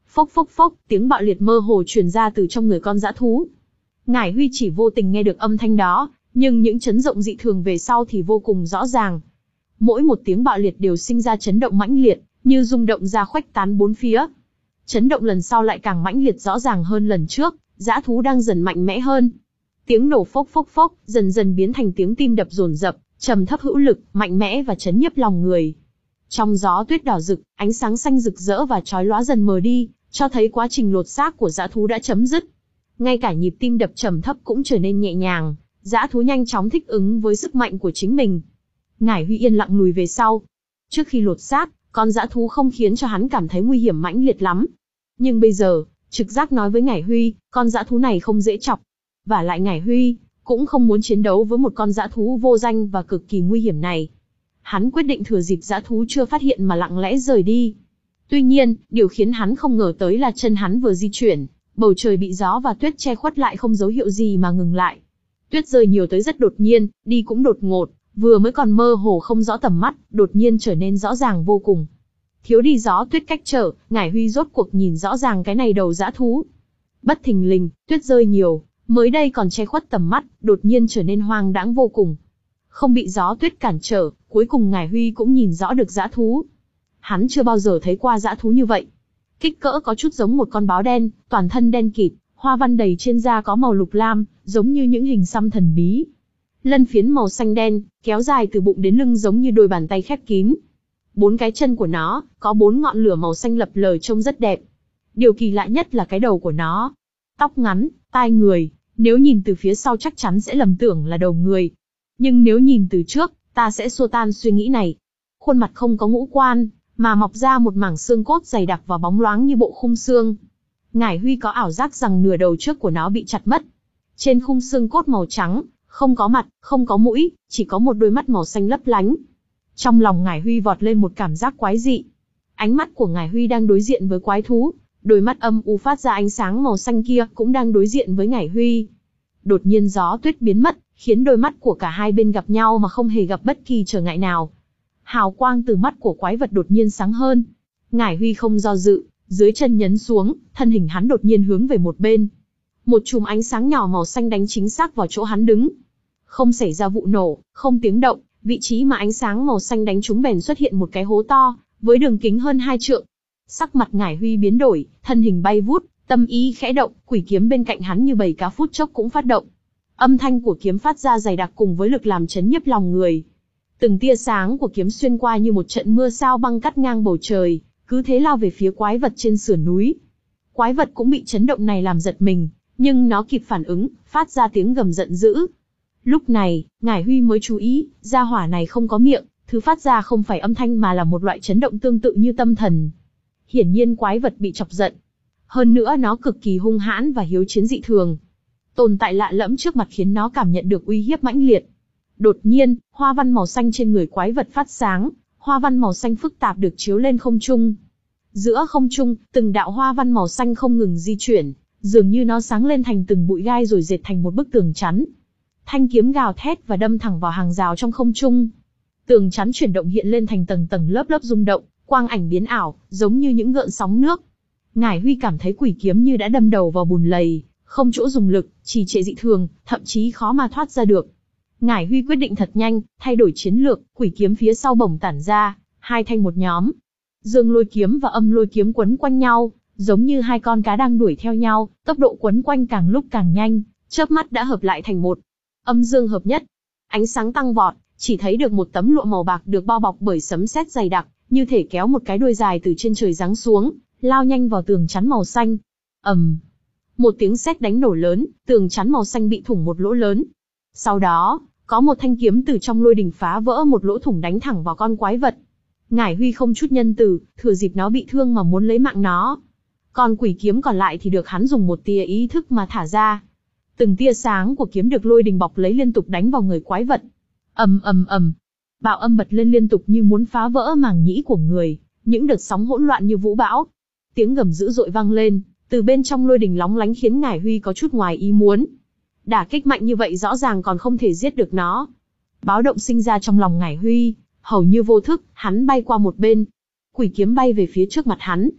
Phốc phốc phốc, tiếng bạo liệt mơ hồ truyền ra từ trong người con dã thú. Ngải Huy chỉ vô tình nghe được âm thanh đó, nhưng những chấn động dị thường về sau thì vô cùng rõ ràng. Mỗi một tiếng bạo liệt đều sinh ra chấn động mãnh liệt, như rung động ra khuếch tán bốn phía. Chấn động lần sau lại càng mãnh liệt rõ ràng hơn lần trước, dã thú đang dần mạnh mẽ hơn. Tiếng nổ phốc phốc phốc, dần dần biến thành tiếng tim đập dồn dập, trầm thấp hữu lực, mạnh mẽ và chấn nhiếp lòng người. Trong gió tuyết đỏ rực, ánh sáng xanh rực rỡ và chói lóa dần mờ đi, cho thấy quá trình lột xác của dã thú đã chấm dứt. Ngay cả nhịp tim đập trầm thấp cũng trở nên nhẹ nhàng, dã thú nhanh chóng thích ứng với sức mạnh của chính mình. Ngải Huy yên lặng lùi về sau. Trước khi lột xác, con dã thú không khiến cho hắn cảm thấy nguy hiểm mãnh liệt lắm. Nhưng bây giờ, trực giác nói với Ngải Huy, con dã thú này không dễ chọc. Và lại Ngải Huy cũng không muốn chiến đấu với một con dã thú vô danh và cực kỳ nguy hiểm này. Hắn quyết định thừa dịp dã thú chưa phát hiện mà lặng lẽ rời đi. Tuy nhiên, điều khiến hắn không ngờ tới là chân hắn vừa di chuyển, bầu trời bị gió và tuyết che khuất lại không dấu hiệu gì mà ngừng lại. Tuyết rơi nhiều tới rất đột nhiên, đi cũng đột ngột, vừa mới còn mơ hồ không rõ tầm mắt, đột nhiên trở nên rõ ràng vô cùng. Thiếu đi gió tuyết cách trở, Ngải Huy rốt cuộc nhìn rõ ràng cái này đầu dã thú. Bất thình lình, tuyết rơi nhiều, mới đây còn che khuất tầm mắt, đột nhiên trở nên hoang đãng vô cùng. Không bị gió tuyết cản trở, cuối cùng Ngải Huy cũng nhìn rõ được dã thú. Hắn chưa bao giờ thấy qua dã thú như vậy. Kích cỡ có chút giống một con báo đen, toàn thân đen kịt, hoa văn đầy trên da có màu lục lam, giống như những hình xăm thần bí. Lân phiến màu xanh đen, kéo dài từ bụng đến lưng giống như đôi bàn tay khép kín. Bốn cái chân của nó, có bốn ngọn lửa màu xanh lập lờ trông rất đẹp. Điều kỳ lạ nhất là cái đầu của nó. Tóc ngắn, tai người, nếu nhìn từ phía sau chắc chắn sẽ lầm tưởng là đầu người. Nhưng nếu nhìn từ trước, ta sẽ xua tan suy nghĩ này. Khuôn mặt không có ngũ quan, mà mọc ra một mảng xương cốt dày đặc và bóng loáng như bộ khung xương. Ngải Huy có ảo giác rằng nửa đầu trước của nó bị chặt mất. Trên khung xương cốt màu trắng, không có mặt, không có mũi, chỉ có một đôi mắt màu xanh lấp lánh. Trong lòng Ngải Huy vọt lên một cảm giác quái dị. Ánh mắt của Ngải Huy đang đối diện với quái thú, đôi mắt âm u phát ra ánh sáng màu xanh kia cũng đang đối diện với Ngải Huy. Đột nhiên gió tuyết biến mất, khiến đôi mắt của cả hai bên gặp nhau mà không hề gặp bất kỳ trở ngại nào. Hào quang từ mắt của quái vật đột nhiên sáng hơn. Ngải Huy không do dự, dưới chân nhấn xuống, thân hình hắn đột nhiên hướng về một bên. Một chùm ánh sáng nhỏ màu xanh đánh chính xác vào chỗ hắn đứng. Không xảy ra vụ nổ, không tiếng động, vị trí mà ánh sáng màu xanh đánh trúng bèn xuất hiện một cái hố to, với đường kính hơn hai trượng. Sắc mặt Ngải Huy biến đổi, thân hình bay vút, tâm ý khẽ động, quỷ kiếm bên cạnh hắn như bầy cá phút chốc cũng phát động. Âm thanh của kiếm phát ra dày đặc cùng với lực làm chấn nhiếp lòng người. Từng tia sáng của kiếm xuyên qua như một trận mưa sao băng cắt ngang bầu trời, cứ thế lao về phía quái vật trên sườn núi. Quái vật cũng bị chấn động này làm giật mình, nhưng nó kịp phản ứng, phát ra tiếng gầm giận dữ. Lúc này, Ngải Huy mới chú ý, gia hỏa này không có miệng, thứ phát ra không phải âm thanh mà là một loại chấn động tương tự như tâm thần. Hiển nhiên quái vật bị chọc giận. Hơn nữa nó cực kỳ hung hãn và hiếu chiến dị thường. Tồn tại lạ lẫm trước mặt khiến nó cảm nhận được uy hiếp mãnh liệt. Đột nhiên, hoa văn màu xanh trên người quái vật phát sáng, hoa văn màu xanh phức tạp được chiếu lên không trung. Giữa không trung, từng đạo hoa văn màu xanh không ngừng di chuyển, dường như nó sáng lên thành từng bụi gai rồi dệt thành một bức tường chắn. Thanh kiếm gào thét và đâm thẳng vào hàng rào trong không trung. Tường chắn chuyển động hiện lên thành tầng tầng lớp lớp rung động, quang ảnh biến ảo, giống như những gợn sóng nước. Ngải Huy cảm thấy quỷ kiếm như đã đâm đầu vào bùn lầy, không chỗ dùng lực, trì trệ dị thường, thậm chí khó mà thoát ra được. Ngải Huy quyết định thật nhanh, thay đổi chiến lược, quỷ kiếm phía sau bổng tản ra, hai thanh một nhóm. Dương lôi kiếm và âm lôi kiếm quấn quanh nhau, giống như hai con cá đang đuổi theo nhau, tốc độ quấn quanh càng lúc càng nhanh, chớp mắt đã hợp lại thành một. Âm dương hợp nhất, ánh sáng tăng vọt, chỉ thấy được một tấm lụa màu bạc được bao bọc bởi sấm sét dày đặc, như thể kéo một cái đuôi dài từ trên trời giáng xuống, lao nhanh vào tường chắn màu xanh. ầm, một tiếng sét đánh nổ lớn, tường chắn màu xanh bị thủng một lỗ lớn. Sau đó, có một thanh kiếm từ trong lôi đình phá vỡ một lỗ thủng đánh thẳng vào con quái vật. Ngải Huy không chút nhân từ, thừa dịp nó bị thương mà muốn lấy mạng nó. Còn quỷ kiếm còn lại thì được hắn dùng một tia ý thức mà thả ra. Từng tia sáng của kiếm được lôi đình bọc lấy liên tục đánh vào người quái vật. ầm ầm ầm, bạo âm bật lên liên tục như muốn phá vỡ màng nhĩ của người, những đợt sóng hỗn loạn như vũ bão. Tiếng gầm dữ dội vang lên, từ bên trong lôi đình lóng lánh khiến Ngải Huy có chút ngoài ý muốn. Đả kích mạnh như vậy rõ ràng còn không thể giết được nó. Báo động sinh ra trong lòng Ngải Huy, hầu như vô thức, hắn bay qua một bên. Quỷ kiếm bay về phía trước mặt hắn.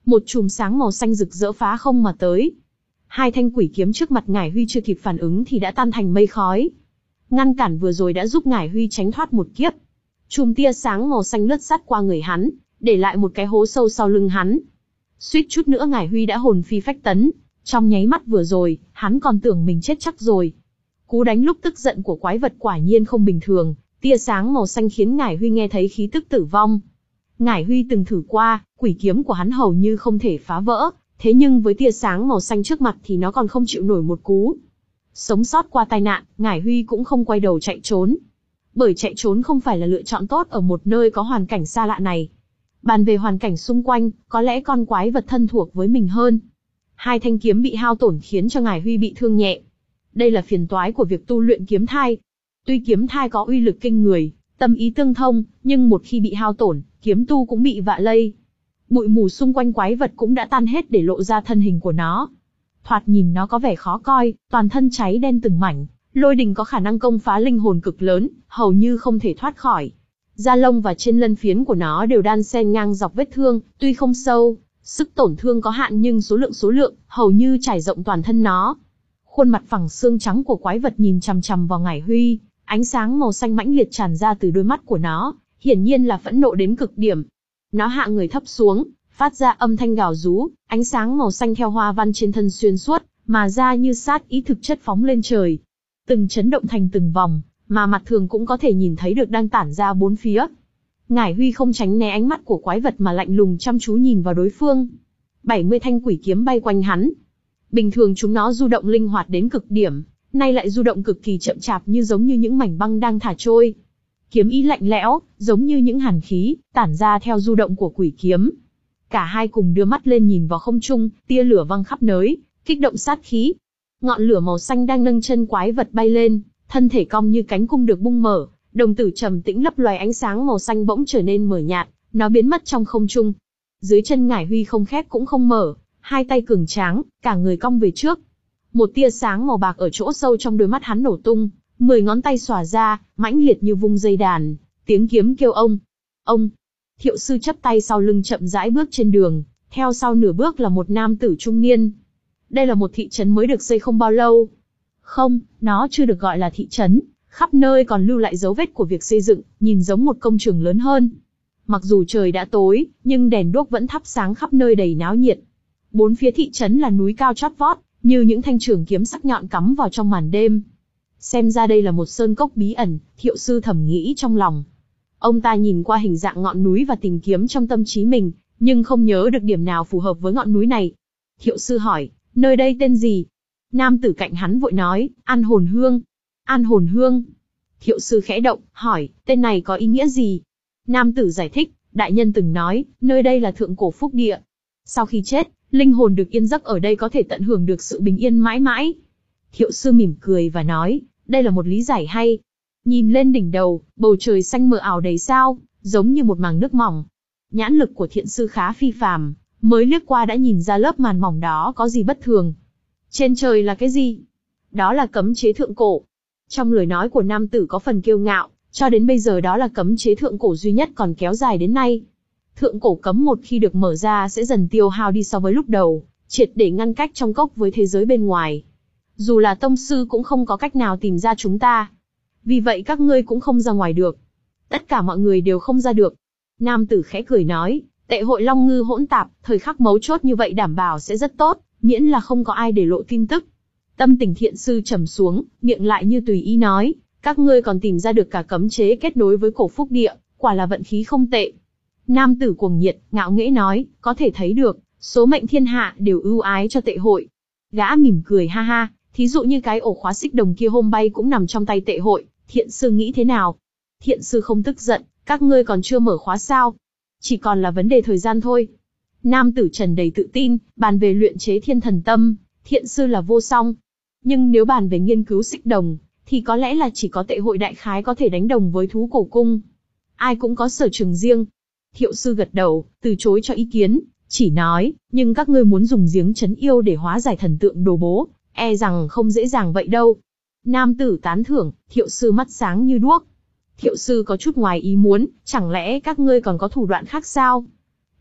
Một chùm sáng màu xanh rực rỡ phá không mà tới. Hai thanh quỷ kiếm trước mặt Ngải Huy chưa kịp phản ứng thì đã tan thành mây khói. Ngăn cản vừa rồi đã giúp Ngải Huy tránh thoát một kiếp. Chùm tia sáng màu xanh lướt sát qua người hắn, để lại một cái hố sâu sau lưng hắn. Suýt chút nữa Ngải Huy đã hồn phi phách tấn. Trong nháy mắt vừa rồi, hắn còn tưởng mình chết chắc rồi. Cú đánh lúc tức giận của quái vật quả nhiên không bình thường, tia sáng màu xanh khiến Ngải Huy nghe thấy khí tức tử vong. Ngải Huy từng thử qua, quỷ kiếm của hắn hầu như không thể phá vỡ, thế nhưng với tia sáng màu xanh trước mặt thì nó còn không chịu nổi một cú. Sống sót qua tai nạn, Ngải Huy cũng không quay đầu chạy trốn. Bởi chạy trốn không phải là lựa chọn tốt ở một nơi có hoàn cảnh xa lạ này. Bàn về hoàn cảnh xung quanh, có lẽ con quái vật thân thuộc với mình hơn. Hai thanh kiếm bị hao tổn khiến cho Ngải Huy bị thương nhẹ. Đây là phiền toái của việc tu luyện kiếm thai. Tuy kiếm thai có uy lực kinh người, tâm ý tương thông, nhưng một khi bị hao tổn, kiếm tu cũng bị vạ lây. Bụi mù xung quanh quái vật cũng đã tan hết để lộ ra thân hình của nó. Thoạt nhìn nó có vẻ khó coi, toàn thân cháy đen từng mảnh, lôi đình có khả năng công phá linh hồn cực lớn, hầu như không thể thoát khỏi. Da lông và trên lân phiến của nó đều đan xen ngang dọc vết thương, tuy không sâu, sức tổn thương có hạn nhưng số lượng số lượng, hầu như trải rộng toàn thân nó. Khuôn mặt phẳng xương trắng của quái vật nhìn chằm chằm vào Ngải Huy, ánh sáng màu xanh mãnh liệt tràn ra từ đôi mắt của nó, hiển nhiên là phẫn nộ đến cực điểm. Nó hạ người thấp xuống, phát ra âm thanh gào rú, ánh sáng màu xanh theo hoa văn trên thân xuyên suốt, mà ra như sát ý thực chất phóng lên trời. Từng chấn động thành từng vòng, mà mặt thường cũng có thể nhìn thấy được đang tản ra bốn phía. Ngải Huy không tránh né ánh mắt của quái vật mà lạnh lùng chăm chú nhìn vào đối phương. bảy mươi thanh quỷ kiếm bay quanh hắn. Bình thường chúng nó du động linh hoạt đến cực điểm, nay lại du động cực kỳ chậm chạp như giống như những mảnh băng đang thả trôi. Kiếm ý lạnh lẽo, giống như những hàn khí, tản ra theo du động của quỷ kiếm. Cả hai cùng đưa mắt lên nhìn vào không trung, tia lửa văng khắp nơi, kích động sát khí. Ngọn lửa màu xanh đang nâng chân quái vật bay lên, thân thể cong như cánh cung được bung mở, đồng tử trầm tĩnh lấp loài ánh sáng màu xanh bỗng trở nên mờ nhạt, nó biến mất trong không trung. Dưới chân Ngải Huy không khép cũng không mở, hai tay cường tráng, cả người cong về trước. Một tia sáng màu bạc ở chỗ sâu trong đôi mắt hắn nổ tung, mười ngón tay xòe ra, mãnh liệt như vung dây đàn, tiếng kiếm kêu ông. Ông. Thiệu sư chắp tay sau lưng chậm rãi bước trên đường, theo sau nửa bước là một nam tử trung niên. Đây là một thị trấn mới được xây không bao lâu. Không, nó chưa được gọi là thị trấn, khắp nơi còn lưu lại dấu vết của việc xây dựng, nhìn giống một công trường lớn hơn. Mặc dù trời đã tối, nhưng đèn đuốc vẫn thắp sáng khắp nơi đầy náo nhiệt. Bốn phía thị trấn là núi cao chót vót, như những thanh trường kiếm sắc nhọn cắm vào trong màn đêm. Xem ra đây là một sơn cốc bí ẩn, Thiệu sư thầm nghĩ trong lòng. Ông ta nhìn qua hình dạng ngọn núi và tìm kiếm trong tâm trí mình, nhưng không nhớ được điểm nào phù hợp với ngọn núi này. Thiệu sư hỏi, nơi đây tên gì? Nam tử cạnh hắn vội nói, An Hồn Hương. An Hồn Hương. Thiệu sư khẽ động, hỏi, tên này có ý nghĩa gì? Nam tử giải thích, đại nhân từng nói, nơi đây là thượng cổ phúc địa. Sau khi chết, linh hồn được yên giấc ở đây có thể tận hưởng được sự bình yên mãi mãi. Thiệu sư mỉm cười và nói, đây là một lý giải hay. Nhìn lên đỉnh đầu, bầu trời xanh mờ ảo đầy sao, giống như một màng nước mỏng. Nhãn lực của thiện sư khá phi phàm, mới liếc qua đã nhìn ra lớp màn mỏng đó có gì bất thường. Trên trời là cái gì? Đó là cấm chế thượng cổ. Trong lời nói của nam tử có phần kiêu ngạo, cho đến bây giờ đó là cấm chế thượng cổ duy nhất còn kéo dài đến nay. Thượng cổ cấm một khi được mở ra sẽ dần tiêu hao đi so với lúc đầu, triệt để ngăn cách trong cốc với thế giới bên ngoài. Dù là tông sư cũng không có cách nào tìm ra chúng ta. Vì vậy các ngươi cũng không ra ngoài được. Tất cả mọi người đều không ra được. Nam tử khẽ cười nói, tệ hội long ngư hỗn tạp, thời khắc mấu chốt như vậy đảm bảo sẽ rất tốt, miễn là không có ai để lộ tin tức. Tâm tình thiện sư trầm xuống, miệng lại như tùy ý nói, các ngươi còn tìm ra được cả cấm chế kết nối với cổ phúc địa, quả là vận khí không tệ. Nam tử cuồng nhiệt, ngạo nghễ nói, có thể thấy được, số mệnh thiên hạ đều ưu ái cho tệ hội. Gã mỉm cười ha ha, thí dụ như cái ổ khóa xích đồng kia hôm bay cũng nằm trong tay tệ hội, thiện sư nghĩ thế nào? Thiện sư không tức giận, các ngươi còn chưa mở khóa sao? Chỉ còn là vấn đề thời gian thôi. Nam tử trần đầy tự tin, bàn về luyện chế thiên thần tâm, thiện sư là vô song. Nhưng nếu bàn về nghiên cứu xích đồng, thì có lẽ là chỉ có tệ hội đại khái có thể đánh đồng với thú cổ cung. Ai cũng có sở trường riêng. Thiệu sư gật đầu, từ chối cho ý kiến, chỉ nói, nhưng các ngươi muốn dùng giếng trấn yêu để hóa giải thần tượng đồ bố, e rằng không dễ dàng vậy đâu. Nam tử tán thưởng, thiệu sư mắt sáng như đuốc. Thiệu sư có chút ngoài ý muốn, chẳng lẽ các ngươi còn có thủ đoạn khác sao?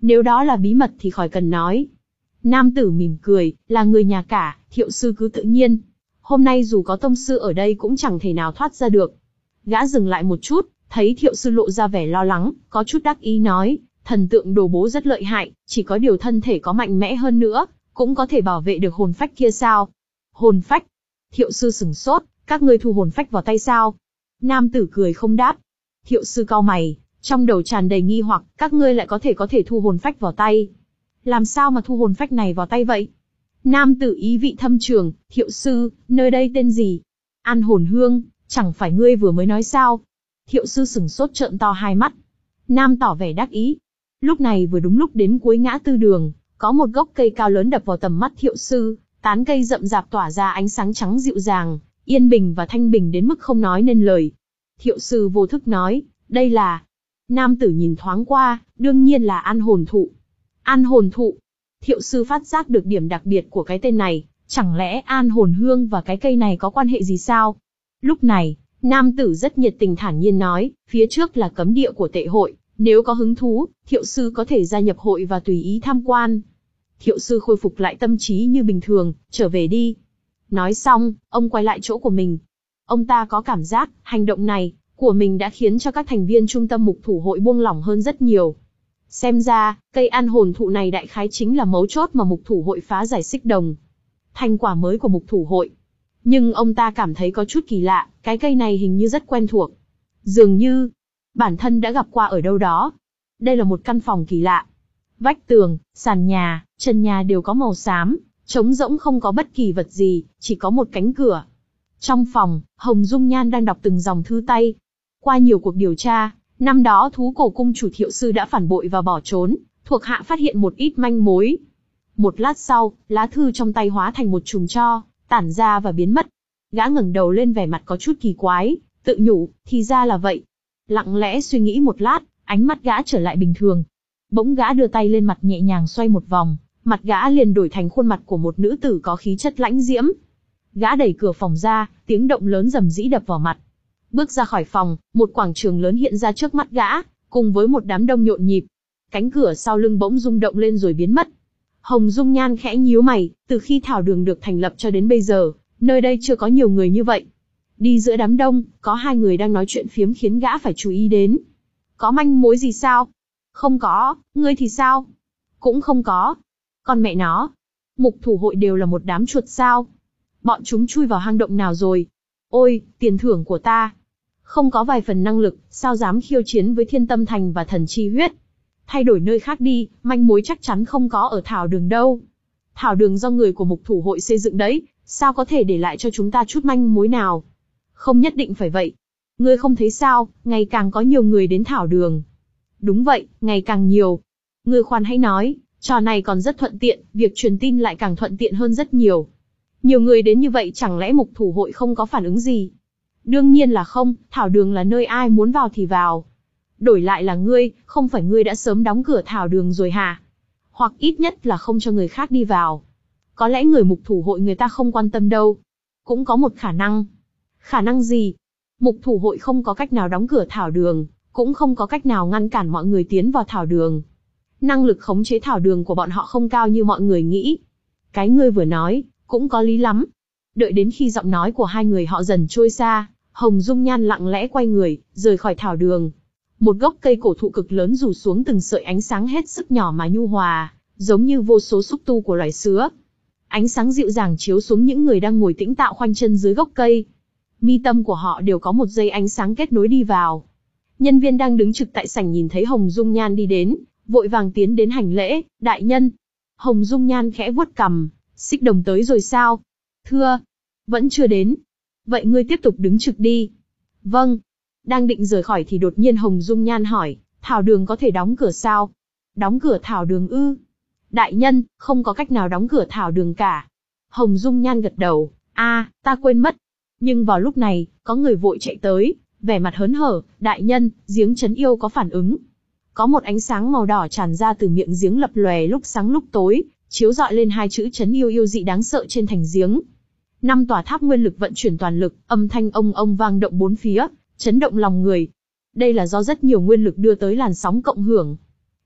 Nếu đó là bí mật thì khỏi cần nói. Nam tử mỉm cười, là người nhà cả, Thiệu sư cứ tự nhiên. Hôm nay dù có tông sư ở đây cũng chẳng thể nào thoát ra được. Gã dừng lại một chút, thấy Thiệu sư lộ ra vẻ lo lắng, có chút đắc ý nói, thần tượng đồ bố rất lợi hại, chỉ có điều thân thể có mạnh mẽ hơn nữa, cũng có thể bảo vệ được hồn phách kia sao? Hồn phách? Thiệu sư sửng sốt, các ngươi thu hồn phách vào tay sao? Nam tử cười không đáp. Thiệu sư cau mày, trong đầu tràn đầy nghi hoặc, các ngươi lại có thể có thể thu hồn phách vào tay. Làm sao mà thu hồn phách này vào tay vậy? Nam tử ý vị thâm trường, Thiệu sư, nơi đây tên gì? An Hồn Hương, chẳng phải ngươi vừa mới nói sao? Thiệu sư sửng sốt trợn to hai mắt. Nam tỏ vẻ đắc ý. Lúc này vừa đúng lúc đến cuối ngã tư đường, có một gốc cây cao lớn đập vào tầm mắt Thiệu sư, tán cây rậm rạp tỏa ra ánh sáng trắng dịu dàng, yên bình và thanh bình đến mức không nói nên lời. Thiệu sư vô thức nói, đây là... Nam tử nhìn thoáng qua, đương nhiên là An Hồn Thụ. An Hồn Thụ. Thiệu sư phát giác được điểm đặc biệt của cái tên này, chẳng lẽ An Hồn Hương và cái cây này có quan hệ gì sao? Lúc này, nam tử rất nhiệt tình thản nhiên nói, phía trước là cấm địa của tệ hội, nếu có hứng thú, Thiệu sư có thể gia nhập hội và tùy ý tham quan. Thiệu sư khôi phục lại tâm trí như bình thường, trở về đi. Nói xong, ông quay lại chỗ của mình. Ông ta có cảm giác, hành động này của mình đã khiến cho các thành viên trung tâm mục thủ hội buông lỏng hơn rất nhiều. Xem ra, cây An Hồn Thụ này đại khái chính là mấu chốt mà mục thủ hội phá giải xích đồng. Thành quả mới của mục thủ hội. Nhưng ông ta cảm thấy có chút kỳ lạ, cái cây này hình như rất quen thuộc. Dường như, bản thân đã gặp qua ở đâu đó. Đây là một căn phòng kỳ lạ. Vách tường, sàn nhà, trần nhà đều có màu xám, trống rỗng không có bất kỳ vật gì, chỉ có một cánh cửa. Trong phòng, Hồng Dung Nhan đang đọc từng dòng thư tay. Qua nhiều cuộc điều tra, năm đó thú cổ cung chủ Thiệu sư đã phản bội và bỏ trốn, thuộc hạ phát hiện một ít manh mối. Một lát sau, lá thư trong tay hóa thành một chùm tro, tản ra và biến mất. Gã ngẩng đầu lên vẻ mặt có chút kỳ quái, tự nhủ, thì ra là vậy. Lặng lẽ suy nghĩ một lát, ánh mắt gã trở lại bình thường. Bỗng gã đưa tay lên mặt nhẹ nhàng xoay một vòng, mặt gã liền đổi thành khuôn mặt của một nữ tử có khí chất lãnh diễm. Gã đẩy cửa phòng ra, tiếng động lớn rầm rĩ đập vào mặt. Bước ra khỏi phòng, một quảng trường lớn hiện ra trước mắt gã, cùng với một đám đông nhộn nhịp. Cánh cửa sau lưng bỗng rung động lên rồi biến mất. Hồng Dung Nhan khẽ nhíu mày, từ khi thảo đường được thành lập cho đến bây giờ, nơi đây chưa có nhiều người như vậy. Đi giữa đám đông, có hai người đang nói chuyện phiếm khiến gã phải chú ý đến. Có manh mối gì sao? Không có, ngươi thì sao? Cũng không có. Còn mẹ nó, mục thủ hội đều là một đám chuột sao? Bọn chúng chui vào hang động nào rồi? Ôi, tiền thưởng của ta. Không có vài phần năng lực, sao dám khiêu chiến với Thiên Tâm Thành và Thần Chi Huyết? Thay đổi nơi khác đi, manh mối chắc chắn không có ở thảo đường đâu. Thảo đường do người của mục thủ hội xây dựng đấy, sao có thể để lại cho chúng ta chút manh mối nào? Không nhất định phải vậy. Ngươi không thấy sao, ngày càng có nhiều người đến thảo đường. Đúng vậy, ngày càng nhiều. Ngươi khoan hãy nói, trò này còn rất thuận tiện, việc truyền tin lại càng thuận tiện hơn rất nhiều. Nhiều người đến như vậy chẳng lẽ mục thủ hội không có phản ứng gì? Đương nhiên là không, thảo đường là nơi ai muốn vào thì vào. Đổi lại là ngươi, không phải ngươi đã sớm đóng cửa thảo đường rồi hả? Hoặc ít nhất là không cho người khác đi vào. Có lẽ người mục thủ hội người ta không quan tâm đâu. Cũng có một khả năng. Khả năng gì? Mục thủ hội không có cách nào đóng cửa thảo đường, cũng không có cách nào ngăn cản mọi người tiến vào thảo đường. Năng lực khống chế thảo đường của bọn họ không cao như mọi người nghĩ. Cái ngươi vừa nói, cũng có lý lắm. Đợi đến khi giọng nói của hai người họ dần trôi xa, Hồng Dung Nhan lặng lẽ quay người, rời khỏi thảo đường. Một gốc cây cổ thụ cực lớn rủ xuống từng sợi ánh sáng hết sức nhỏ mà nhu hòa, giống như vô số xúc tu của loài sứa. Ánh sáng dịu dàng chiếu xuống những người đang ngồi tĩnh tạo khoanh chân dưới gốc cây. Mi tâm của họ đều có một dây ánh sáng kết nối đi vào. Nhân viên đang đứng trực tại sảnh nhìn thấy Hồng Dung Nhan đi đến, vội vàng tiến đến hành lễ, đại nhân. Hồng Dung Nhan khẽ vuốt cằm, xích đồng tới rồi sao? Thưa, vẫn chưa đến. Vậy ngươi tiếp tục đứng trực đi. Vâng. Đang định rời khỏi thì đột nhiên Hồng Dung Nhan hỏi, thảo đường có thể đóng cửa sao? Đóng cửa thảo đường ư? Đại nhân, không có cách nào đóng cửa thảo đường cả. Hồng Dung Nhan gật đầu, a, à, ta quên mất. Nhưng vào lúc này, có người vội chạy tới, vẻ mặt hớn hở, đại nhân, giếng trấn yêu có phản ứng. Có một ánh sáng màu đỏ tràn ra từ miệng giếng lập lòe lúc sáng lúc tối, chiếu rọi lên hai chữ trấn yêu yêu dị đáng sợ trên thành giếng. Năm tòa tháp nguyên lực vận chuyển toàn lực, âm thanh ông ông vang động bốn phía, chấn động lòng người. Đây là do rất nhiều nguyên lực đưa tới làn sóng cộng hưởng.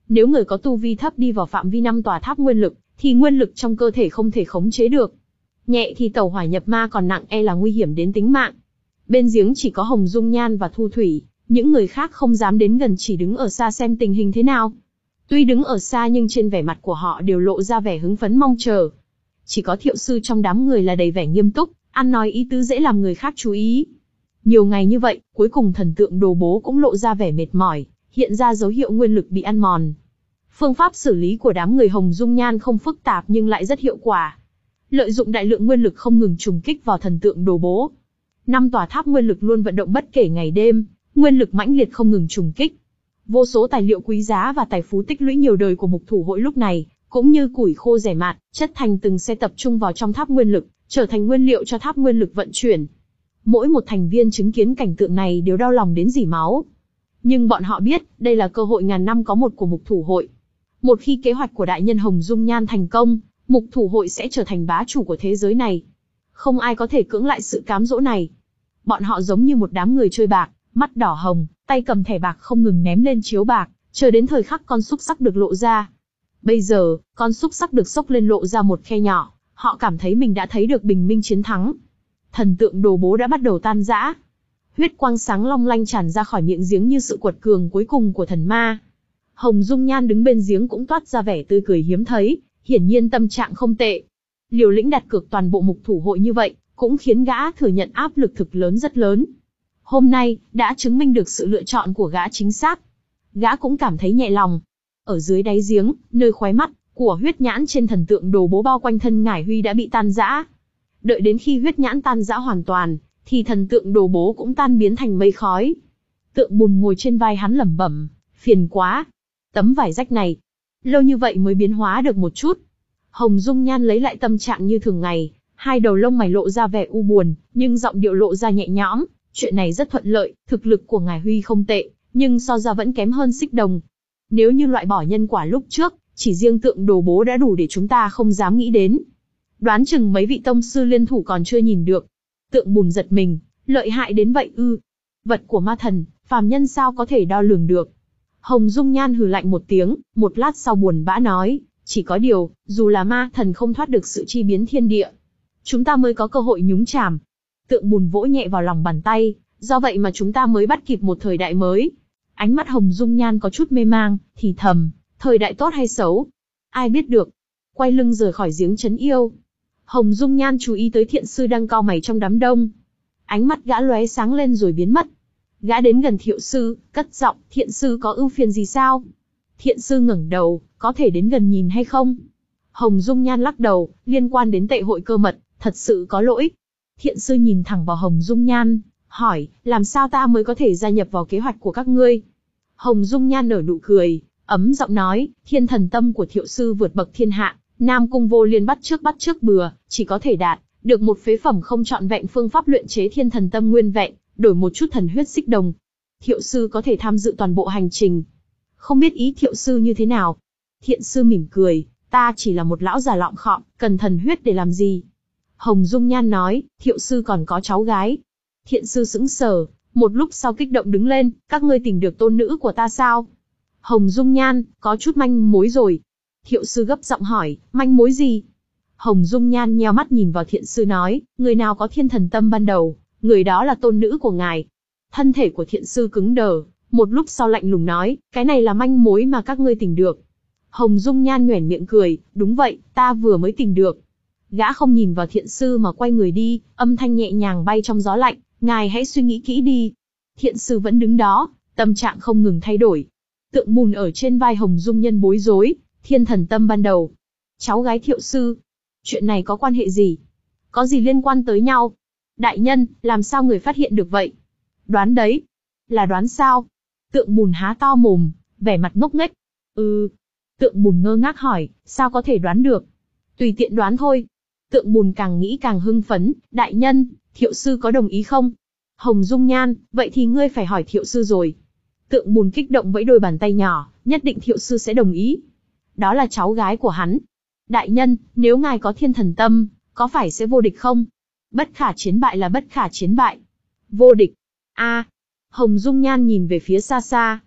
Nếu người có tu vi thấp đi vào phạm vi năm tòa tháp nguyên lực, thì nguyên lực trong cơ thể không thể khống chế được. Nhẹ thì tẩu hỏa nhập ma, còn nặng e là nguy hiểm đến tính mạng. Bên giếng chỉ có Hồng Dung Nhan và Thu Thủy, những người khác không dám đến gần, chỉ đứng ở xa xem tình hình thế nào. Tuy đứng ở xa nhưng trên vẻ mặt của họ đều lộ ra vẻ hứng phấn mong chờ. Chỉ có Thiệu Sư trong đám người là đầy vẻ nghiêm túc, ăn nói ý tứ dễ làm người khác chú ý. Nhiều ngày như vậy, cuối cùng thần tượng Đồ Bố cũng lộ ra vẻ mệt mỏi, hiện ra dấu hiệu nguyên lực bị ăn mòn. Phương pháp xử lý của đám người Hồng Dung Nhan không phức tạp nhưng lại rất hiệu quả. Lợi dụng đại lượng nguyên lực không ngừng trùng kích vào thần tượng Đồ Bố. Năm tòa tháp nguyên lực luôn vận động bất kể ngày đêm, nguyên lực mãnh liệt không ngừng trùng kích. Vô số tài liệu quý giá và tài phú tích lũy nhiều đời của Mục Thủ Hội lúc này, cũng như củi khô rẻ mạt, chất thành từng xe tập trung vào trong tháp nguyên lực, trở thành nguyên liệu cho tháp nguyên lực vận chuyển. Mỗi một thành viên chứng kiến cảnh tượng này đều đau lòng đến rỉ máu. Nhưng bọn họ biết, đây là cơ hội ngàn năm có một của Mục Thủ Hội. Một khi kế hoạch của đại nhân Hồng Dung Nhan thành công, Mục Thủ Hội sẽ trở thành bá chủ của thế giới này. Không ai có thể cưỡng lại sự cám dỗ này. Bọn họ giống như một đám người chơi bạc, mắt đỏ hồng, tay cầm thẻ bạc không ngừng ném lên chiếu bạc, chờ đến thời khắc con xúc sắc được lộ ra. Bây giờ, con xúc sắc được xốc lên lộ ra một khe nhỏ, họ cảm thấy mình đã thấy được bình minh chiến thắng. Thần tượng Đồ Bố đã bắt đầu tan rã. Huyết quang sáng long lanh tràn ra khỏi miệng giếng như sự quật cường cuối cùng của thần ma. Hồng Dung Nhan đứng bên giếng cũng toát ra vẻ tươi cười hiếm thấy, hiển nhiên tâm trạng không tệ. Liều lĩnh đặt cược toàn bộ Mục Thủ Hội như vậy, cũng khiến gã thừa nhận áp lực thực lớn rất lớn. Hôm nay, đã chứng minh được sự lựa chọn của gã chính xác. Gã cũng cảm thấy nhẹ lòng. Ở dưới đáy giếng, nơi khóe mắt của huyết nhãn trên thần tượng Đồ Bố bao quanh thân Ngải Huy đã bị tan rã. Đợi đến khi huyết nhãn tan rã hoàn toàn, thì thần tượng Đồ Bố cũng tan biến thành mây khói. Tượng Bùn ngồi trên vai hắn lẩm bẩm, phiền quá. Tấm vải rách này, lâu như vậy mới biến hóa được một chút. Hồng Dung Nhan lấy lại tâm trạng như thường ngày, hai đầu lông mày lộ ra vẻ u buồn, nhưng giọng điệu lộ ra nhẹ nhõm. Chuyện này rất thuận lợi, thực lực của Ngải Huy không tệ, nhưng so ra vẫn kém hơn Xích Đồng. Nếu như loại bỏ nhân quả lúc trước, chỉ riêng tượng Đồ Bố đã đủ để chúng ta không dám nghĩ đến. Đoán chừng mấy vị tông sư liên thủ còn chưa nhìn được. Tượng Bùn giật mình, lợi hại đến vậy ư? Vật của ma thần, phàm nhân sao có thể đo lường được? Hồng Dung Nhan hừ lạnh một tiếng, một lát sau buồn bã nói, chỉ có điều, dù là ma thần không thoát được sự chi biến thiên địa, chúng ta mới có cơ hội nhúng chàm. Tượng Bùn vỗ nhẹ vào lòng bàn tay, do vậy mà chúng ta mới bắt kịp một thời đại mới. Ánh mắt Hồng Dung Nhan có chút mê mang, thì thầm, thời đại tốt hay xấu? Ai biết được. Quay lưng rời khỏi giếng trấn yêu. Hồng Dung Nhan chú ý tới Thiện Sư đang cau mày trong đám đông. Ánh mắt gã lóe sáng lên rồi biến mất. Gã đến gần Thiệu Sư, cất giọng, Thiện Sư có ưu phiền gì sao? Thiện Sư ngẩng đầu, có thể đến gần nhìn hay không? Hồng Dung Nhan lắc đầu, liên quan đến tệ hội cơ mật, thật sự có lỗi. Thiện Sư nhìn thẳng vào Hồng Dung Nhan, hỏi, làm sao ta mới có thể gia nhập vào kế hoạch của các ngươi? Hồng Dung Nhan nở nụ cười, ấm giọng nói, thiên thần tâm của Thiệu Sư vượt bậc thiên hạ, Nam Cung Vô Liên bắt trước bắt trước bừa, chỉ có thể đạt được một phế phẩm không trọn vẹn phương pháp luyện chế thiên thần tâm nguyên vẹn, đổi một chút thần huyết Xích Đồng. Thiệu Sư có thể tham dự toàn bộ hành trình. Không biết ý Thiệu Sư như thế nào? Thiện Sư mỉm cười, ta chỉ là một lão già lọng khọm, cần thần huyết để làm gì? Hồng Dung Nhan nói, Thiệu Sư còn có cháu gái. Thiện Sư sững sờ, một lúc sau kích động đứng lên, các ngươi tìm được tôn nữ của ta sao? Hồng Dung Nhan, có chút manh mối rồi. Thiệu Sư gấp giọng hỏi, manh mối gì? Hồng Dung Nhan nheo mắt nhìn vào Thiện Sư nói, người nào có thiên thần tâm ban đầu, người đó là tôn nữ của ngài. Thân thể của Thiện Sư cứng đờ, một lúc sau lạnh lùng nói, cái này là manh mối mà các ngươi tìm được. Hồng Dung Nhan nhoẻn miệng cười, đúng vậy, ta vừa mới tìm được. Gã không nhìn vào Thiện Sư mà quay người đi, âm thanh nhẹ nhàng bay trong gió lạnh, ngài hãy suy nghĩ kỹ đi. Thiện Sư vẫn đứng đó, tâm trạng không ngừng thay đổi. Tượng Bùn ở trên vai Hồng Dung Nhân bối rối, thiên thần tâm ban đầu. Cháu gái Thiệu Sư. Chuyện này có quan hệ gì? Có gì liên quan tới nhau? Đại nhân, làm sao người phát hiện được vậy? Đoán đấy. Là đoán sao? Tượng Bùn há to mồm, vẻ mặt ngốc nghếch. Ừ. Tượng Bùn ngơ ngác hỏi, sao có thể đoán được? Tùy tiện đoán thôi. Tượng Bùn càng nghĩ càng hưng phấn, đại nhân, Thiệu Sư có đồng ý không? Hồng Dung Nhan, vậy thì ngươi phải hỏi Thiệu Sư rồi. Tượng Bùn kích động vẫy đôi bàn tay nhỏ, nhất định Thiệu Sư sẽ đồng ý. Đó là cháu gái của hắn. Đại nhân, nếu ngài có thiên thần tâm, có phải sẽ vô địch không? Bất khả chiến bại là bất khả chiến bại. Vô địch. A. Hồng Dung Nhan nhìn về phía xa xa.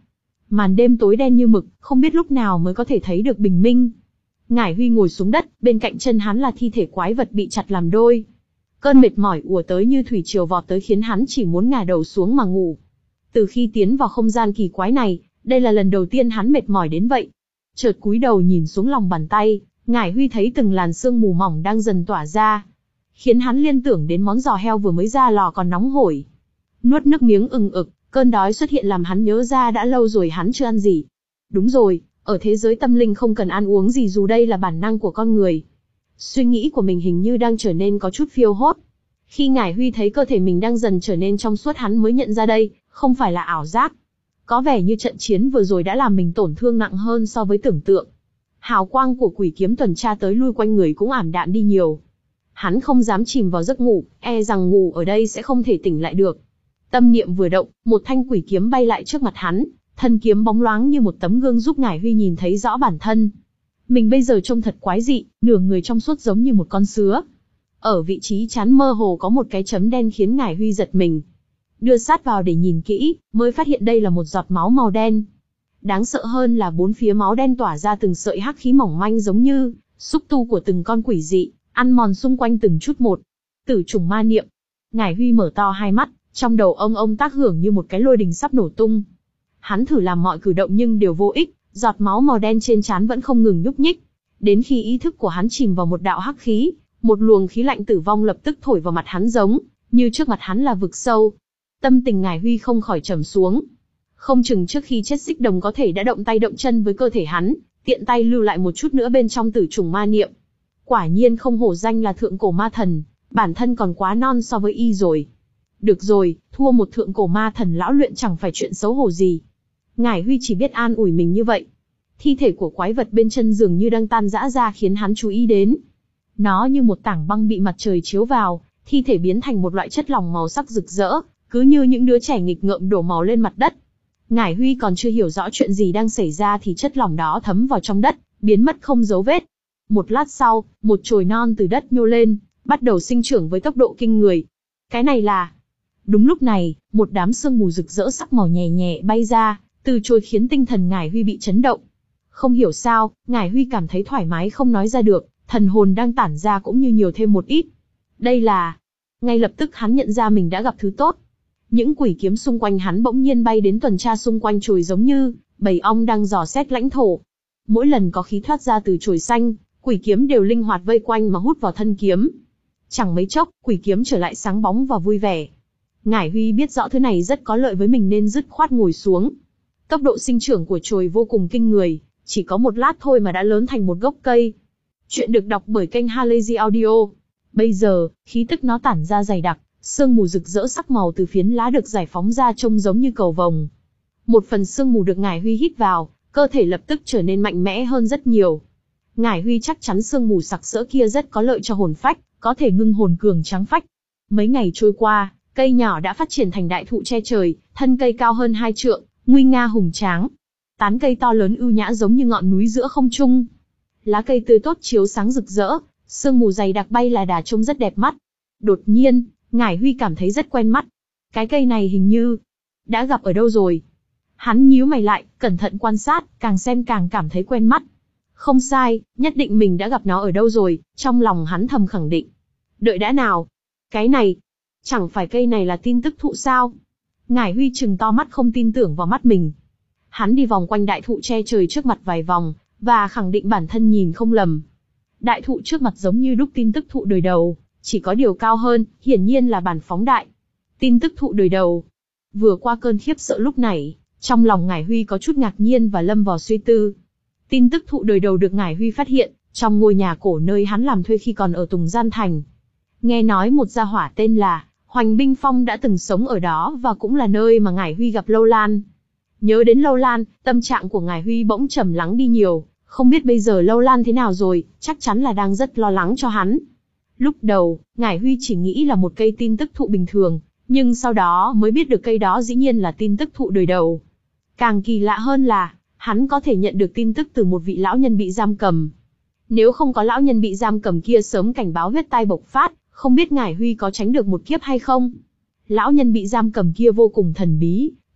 Màn đêm tối đen như mực, không biết lúc nào mới có thể thấy được bình minh. Ngải Huy ngồi xuống đất, bên cạnh chân hắn là thi thể quái vật bị chặt làm đôi. Cơn mệt mỏi ùa tới như thủy triều vọt tới khiến hắn chỉ muốn ngả đầu xuống mà ngủ. Từ khi tiến vào không gian kỳ quái này, đây là lần đầu tiên hắn mệt mỏi đến vậy. Chợt cúi đầu nhìn xuống lòng bàn tay, Ngải Huy thấy từng làn sương mù mỏng đang dần tỏa ra, khiến hắn liên tưởng đến món giò heo vừa mới ra lò còn nóng hổi. Nuốt nước miếng ừng ực, cơn đói xuất hiện làm hắn nhớ ra đã lâu rồi hắn chưa ăn gì. Đúng rồi, ở thế giới tâm linh không cần ăn uống gì dù đây là bản năng của con người. Suy nghĩ của mình hình như đang trở nên có chút phiêu hốt. Khi Ngải Huy thấy cơ thể mình đang dần trở nên trong suốt hắn mới nhận ra đây, không phải là ảo giác. Có vẻ như trận chiến vừa rồi đã làm mình tổn thương nặng hơn so với tưởng tượng. Hào quang của quỷ kiếm tuần tra tới lui quanh người cũng ảm đạm đi nhiều. Hắn không dám chìm vào giấc ngủ, e rằng ngủ ở đây sẽ không thể tỉnh lại được. Tâm niệm vừa động, một thanh quỷ kiếm bay lại trước mặt hắn, thân kiếm bóng loáng như một tấm gương giúp Ngải Huy nhìn thấy rõ bản thân. Mình bây giờ trông thật quái dị, nửa người trong suốt giống như một con sứa. Ở vị trí trán mơ hồ có một cái chấm đen khiến Ngải Huy giật mình. Đưa sát vào để nhìn kỹ, mới phát hiện đây là một giọt máu màu đen. Đáng sợ hơn là bốn phía máu đen tỏa ra từng sợi hắc khí mỏng manh giống như xúc tu của từng con quỷ dị, ăn mòn xung quanh từng chút một. Tử trùng ma niệm. Ngải Huy mở to hai mắt, trong đầu ông ông tác hưởng như một cái lôi đình sắp nổ tung. Hắn thử làm mọi cử động nhưng đều vô ích, giọt máu màu đen trên trán vẫn không ngừng nhúc nhích. Đến khi ý thức của hắn chìm vào một đạo hắc khí, một luồng khí lạnh tử vong lập tức thổi vào mặt hắn giống như trước mặt hắn là vực sâu. Tâm tình Ngải Huy không khỏi trầm xuống. Không chừng trước khi chết Xích Đồng có thể đã động tay động chân với cơ thể hắn, tiện tay lưu lại một chút nữa bên trong tử trùng ma niệm. Quả nhiên không hổ danh là thượng cổ ma thần, bản thân còn quá non so với y rồi. Được rồi, thua một thượng cổ ma thần lão luyện chẳng phải chuyện xấu hổ gì. Ngải Huy chỉ biết an ủi mình như vậy. Thi thể của quái vật bên chân dường như đang tan rã ra khiến hắn chú ý đến. Nó như một tảng băng bị mặt trời chiếu vào, thi thể biến thành một loại chất lỏng màu sắc rực rỡ, cứ như những đứa trẻ nghịch ngợm đổ màu lên mặt đất. Ngải Huy còn chưa hiểu rõ chuyện gì đang xảy ra thì chất lỏng đó thấm vào trong đất, biến mất không dấu vết. Một lát sau, một chồi non từ đất nhô lên, bắt đầu sinh trưởng với tốc độ kinh người. Cái này là... Đúng lúc này, một đám sương mù rực rỡ sắc màu nhẹ nhẹ bay ra, từ chồi khiến tinh thần Ngải Huy bị chấn động. Không hiểu sao, Ngải Huy cảm thấy thoải mái không nói ra được, thần hồn đang tản ra cũng như nhiều thêm một ít. Đây là... Ngay lập tức hắn nhận ra mình đã gặp thứ tốt. Những quỷ kiếm xung quanh hắn bỗng nhiên bay đến tuần tra xung quanh chồi giống như bầy ong đang dò xét lãnh thổ. Mỗi lần có khí thoát ra từ chồi xanh, quỷ kiếm đều linh hoạt vây quanh mà hút vào thân kiếm. Chẳng mấy chốc, quỷ kiếm trở lại sáng bóng và vui vẻ. Ngải Huy biết rõ thứ này rất có lợi với mình nên dứt khoát ngồi xuống. Tốc độ sinh trưởng của chồi vô cùng kinh người, chỉ có một lát thôi mà đã lớn thành một gốc cây. Chuyện được đọc bởi kênh Halazy Audio. Bây giờ, khí tức nó tản ra dày đặc, sương mù rực rỡ sắc màu từ phiến lá được giải phóng ra trông giống như cầu vồng. Một phần sương mù được Ngải Huy hít vào, cơ thể lập tức trở nên mạnh mẽ hơn rất nhiều. Ngải Huy chắc chắn sương mù sặc sỡ kia rất có lợi cho hồn phách, có thể ngưng hồn cường tráng phách. Mấy ngày trôi qua, cây nhỏ đã phát triển thành đại thụ che trời, thân cây cao hơn hai trượng, nguy nga hùng tráng. Tán cây to lớn ưu nhã giống như ngọn núi giữa không trung. Lá cây tươi tốt chiếu sáng rực rỡ, sương mù dày đặc bay là đà trông rất đẹp mắt. Đột nhiên, Ngải Huy cảm thấy rất quen mắt. Cái cây này hình như đã gặp ở đâu rồi. Hắn nhíu mày lại, cẩn thận quan sát, càng xem càng cảm thấy quen mắt. Không sai, nhất định mình đã gặp nó ở đâu rồi, trong lòng hắn thầm khẳng định. Đợi đã nào. Cái này, chẳng phải cây này là tin tức thụ sao? Ngải Huy trừng to mắt không tin tưởng vào mắt mình. Hắn đi vòng quanh đại thụ che trời trước mặt vài vòng, và khẳng định bản thân nhìn không lầm. Đại thụ trước mặt giống như đúc tin tức thụ đời đầu, chỉ có điều cao hơn, hiển nhiên là bản phóng đại. Tin tức thụ đời đầu. Vừa qua cơn khiếp sợ lúc này, trong lòng Ngải Huy có chút ngạc nhiên và lâm vào suy tư. Tin tức thụ đời đầu được Ngải Huy phát hiện, trong ngôi nhà cổ nơi hắn làm thuê khi còn ở Tùng Gian Thành. Nghe nói một gia hỏa tên là Hoành Binh Phong đã từng sống ở đó và cũng là nơi mà Ngải Huy gặp Lâu Lan. Nhớ đến Lâu Lan, tâm trạng của Ngải Huy bỗng trầm lắng đi nhiều, không biết bây giờ Lâu Lan thế nào rồi, chắc chắn là đang rất lo lắng cho hắn. Lúc đầu, Ngải Huy chỉ nghĩ là một cây tin tức thụ bình thường, nhưng sau đó mới biết được cây đó dĩ nhiên là tin tức thụ đời đầu. Càng kỳ lạ hơn là, hắn có thể nhận được tin tức từ một vị lão nhân bị giam cầm. Nếu không có lão nhân bị giam cầm kia sớm cảnh báo huyết tai bộc phát, không biết Ngải Huy có tránh được một kiếp hay không. Lão nhân bị giam cầm kia vô cùng thần bí,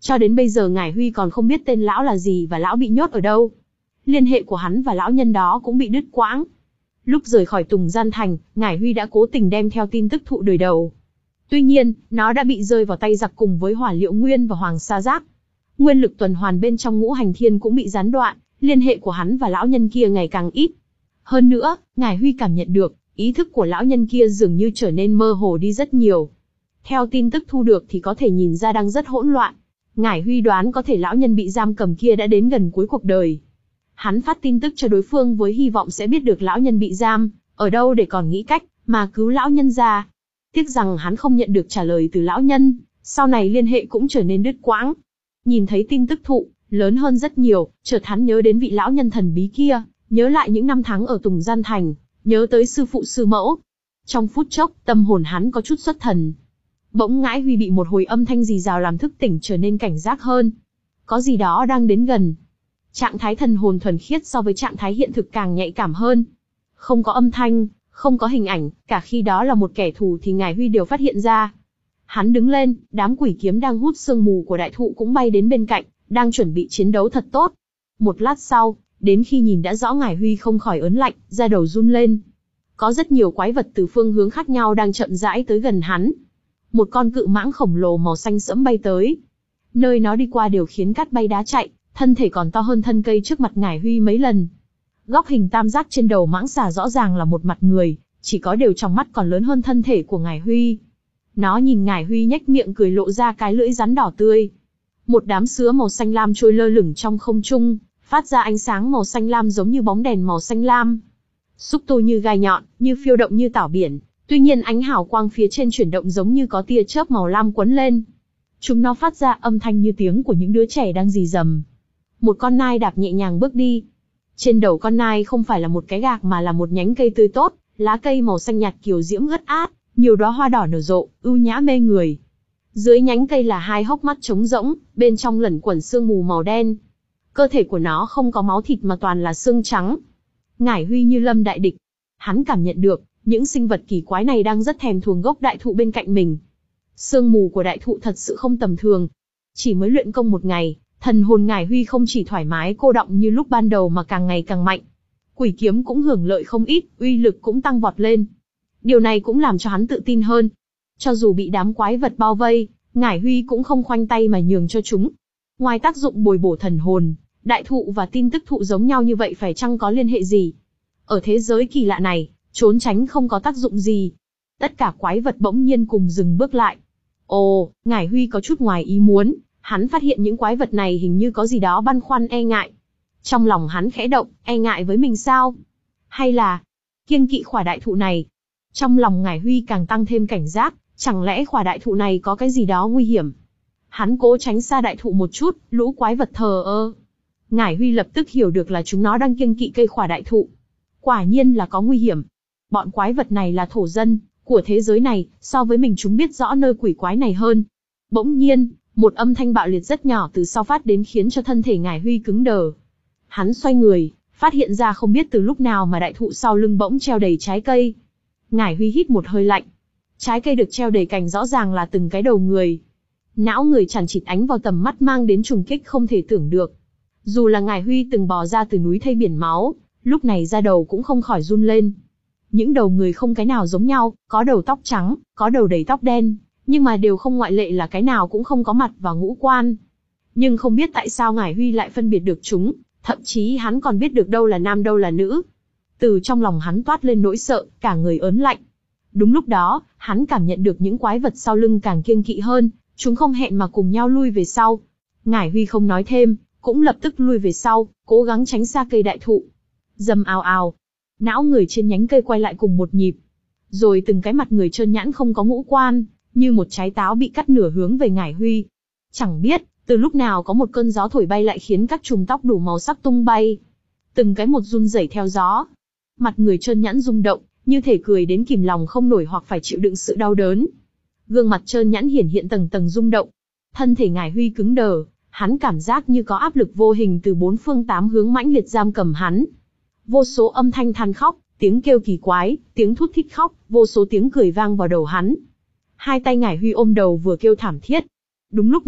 Cho đến bây giờ Ngải Huy còn không biết tên lão là gì và lão bị nhốt ở đâu. Liên hệ của hắn và lão nhân đó cũng bị đứt quãng. Lúc rời khỏi Tùng Gian Thành, Ngải Huy đã cố tình đem theo tin tức thụ đời đầu. Tuy nhiên, nó đã bị rơi vào tay giặc cùng với Hỏa Liệu Nguyên và Hoàng Sa Giác. Nguyên lực tuần hoàn bên trong Ngũ Hành Thiên cũng bị gián đoạn, liên hệ của hắn và lão nhân kia ngày càng ít. Hơn nữa, Ngải Huy cảm nhận được, ý thức của lão nhân kia dường như trở nên mơ hồ đi rất nhiều. Theo tin tức thu được thì có thể nhìn ra đang rất hỗn loạn. Ngải Huy đoán có thể lão nhân bị giam cầm kia đã đến gần cuối cuộc đời. Hắn phát tin tức cho đối phương với hy vọng sẽ biết được lão nhân bị giam ở đâu để còn nghĩ cách mà cứu lão nhân ra. Tiếc rằng hắn không nhận được trả lời từ lão nhân, sau này liên hệ cũng trở nên đứt quãng. Nhìn thấy tin tức thụ lớn hơn rất nhiều, chợt hắn nhớ đến vị lão nhân thần bí kia, nhớ lại những năm tháng ở Tùng Gian Thành, nhớ tới sư phụ sư mẫu. Trong phút chốc, tâm hồn hắn có chút xuất thần. Bỗng Ngải Huy bị một hồi âm thanh rì rào làm thức tỉnh, trở nên cảnh giác hơn. Có gì đó đang đến gần. Trạng thái thần hồn thuần khiết so với trạng thái hiện thực càng nhạy cảm hơn. Không có âm thanh, không có hình ảnh, cả khi đó là một kẻ thù thì Ngải Huy đều phát hiện ra. Hắn đứng lên, đám quỷ kiếm đang hút sương mù của đại thụ cũng bay đến bên cạnh, đang chuẩn bị chiến đấu thật tốt. Một lát sau, đến khi nhìn đã rõ, Ngải Huy không khỏi ớn lạnh, da đầu run lên. Có rất nhiều quái vật từ phương hướng khác nhau đang chậm rãi tới gần hắn. Một con cự mãng khổng lồ màu xanh sẫm bay tới. Nơi nó đi qua đều khiến cát bay đá chạy, thân thể còn to hơn thân cây trước mặt Ngải Huy mấy lần. Góc hình tam giác trên đầu mãng xà rõ ràng là một mặt người, chỉ có điều trong mắt còn lớn hơn thân thể của Ngải Huy. Nó nhìn Ngải Huy nhếch miệng cười, lộ ra cái lưỡi rắn đỏ tươi. Một đám sứa màu xanh lam trôi lơ lửng trong không trung, phát ra ánh sáng màu xanh lam giống như bóng đèn màu xanh lam. Xúc tu như gai nhọn, như phiêu động như tảo biển, tuy nhiên ánh hào quang phía trên chuyển động giống như có tia chớp màu lam quấn lên. Chúng nó phát ra âm thanh như tiếng của những đứa trẻ đang rì rầm. Một con nai đạp nhẹ nhàng bước đi. Trên đầu con nai không phải là một cái gạc mà là một nhánh cây tươi tốt, lá cây màu xanh nhạt kiều diễm ướt át, nhiều đóa hoa đỏ nở rộ, ưu nhã mê người. Dưới nhánh cây là hai hốc mắt trống rỗng, bên trong lẩn quẩn sương mù màu đen. Cơ thể của nó không có máu thịt mà toàn là xương trắng. Ngải Huy như lâm đại địch. Hắn cảm nhận được, những sinh vật kỳ quái này đang rất thèm thuồng gốc đại thụ bên cạnh mình. Sương mù của đại thụ thật sự không tầm thường. Chỉ mới luyện công một ngày, thần hồn Ngải Huy không chỉ thoải mái cô đọng như lúc ban đầu mà càng ngày càng mạnh. Quỷ kiếm cũng hưởng lợi không ít, uy lực cũng tăng vọt lên. Điều này cũng làm cho hắn tự tin hơn. Cho dù bị đám quái vật bao vây, Ngải Huy cũng không khoanh tay mà nhường cho chúng. Ngoài tác dụng bồi bổ thần hồn, đại thụ và tin tức thụ giống nhau như vậy phải chăng có liên hệ gì? Ở thế giới kỳ lạ này, trốn tránh không có tác dụng gì. Tất cả quái vật bỗng nhiên cùng dừng bước lại. Ồ, Ngải Huy có chút ngoài ý muốn, hắn phát hiện những quái vật này hình như có gì đó băn khoăn e ngại. Trong lòng hắn khẽ động, e ngại với mình sao? Hay là kiêng kỵ khỏa đại thụ này? Trong lòng Ngải Huy càng tăng thêm cảnh giác, chẳng lẽ khỏa đại thụ này có cái gì đó nguy hiểm? Hắn cố tránh xa đại thụ một chút, lũ quái vật thờ ơ. Ngải Huy lập tức hiểu được là chúng nó đang kiêng kỵ cây khỏa đại thụ. Quả nhiên là có nguy hiểm. Bọn quái vật này là thổ dân của thế giới này, so với mình chúng biết rõ nơi quỷ quái này hơn. Bỗng nhiên, một âm thanh bạo liệt rất nhỏ từ sau phát đến khiến cho thân thể Ngải Huy cứng đờ. Hắn xoay người, phát hiện ra không biết từ lúc nào mà đại thụ sau lưng bỗng treo đầy trái cây. Ngải Huy hít một hơi lạnh. Trái cây được treo đầy cành rõ ràng là từng cái đầu người. Não người chằn chịt ánh vào tầm mắt mang đến trùng kích không thể tưởng được. Dù là Ngải Huy từng bò ra từ núi thây biển máu, lúc này da đầu cũng không khỏi run lên. Những đầu người không cái nào giống nhau, có đầu tóc trắng, có đầu đầy tóc đen, nhưng mà đều không ngoại lệ là cái nào cũng không có mặt và ngũ quan. Nhưng không biết tại sao Ngải Huy lại phân biệt được chúng, thậm chí hắn còn biết được đâu là nam đâu là nữ. Từ trong lòng hắn toát lên nỗi sợ, cả người ớn lạnh. Đúng lúc đó, hắn cảm nhận được những quái vật sau lưng càng kiêng kỵ hơn, chúng không hẹn mà cùng nhau lui về sau. Ngải Huy không nói thêm, cũng lập tức lui về sau, cố gắng tránh xa cây đại thụ. Rầm ào ào, não người trên nhánh cây quay lại cùng một nhịp. Rồi từng cái mặt người trơn nhẵn không có ngũ quan, như một trái táo bị cắt nửa hướng về Ngải Huy. Chẳng biết, từ lúc nào có một cơn gió thổi bay lại khiến các chùm tóc đủ màu sắc tung bay. Từng cái một run rẩy theo gió. Mặt người trơn nhẵn rung động, như thể cười đến kìm lòng không nổi hoặc phải chịu đựng sự đau đớn. Gương mặt trơn nhẵn hiển hiện tầng tầng rung động. Thân thể Ngải Huy cứng đờ, hắn cảm giác như có áp lực vô hình từ bốn phương tám hướng mãnh liệt giam cầm hắn. Vô số âm thanh than khóc, tiếng kêu kỳ quái, tiếng thút thít khóc, vô số tiếng cười vang vào đầu hắn. Hai tay Ngải Huy ôm đầu vừa kêu thảm thiết. Đúng lúc này,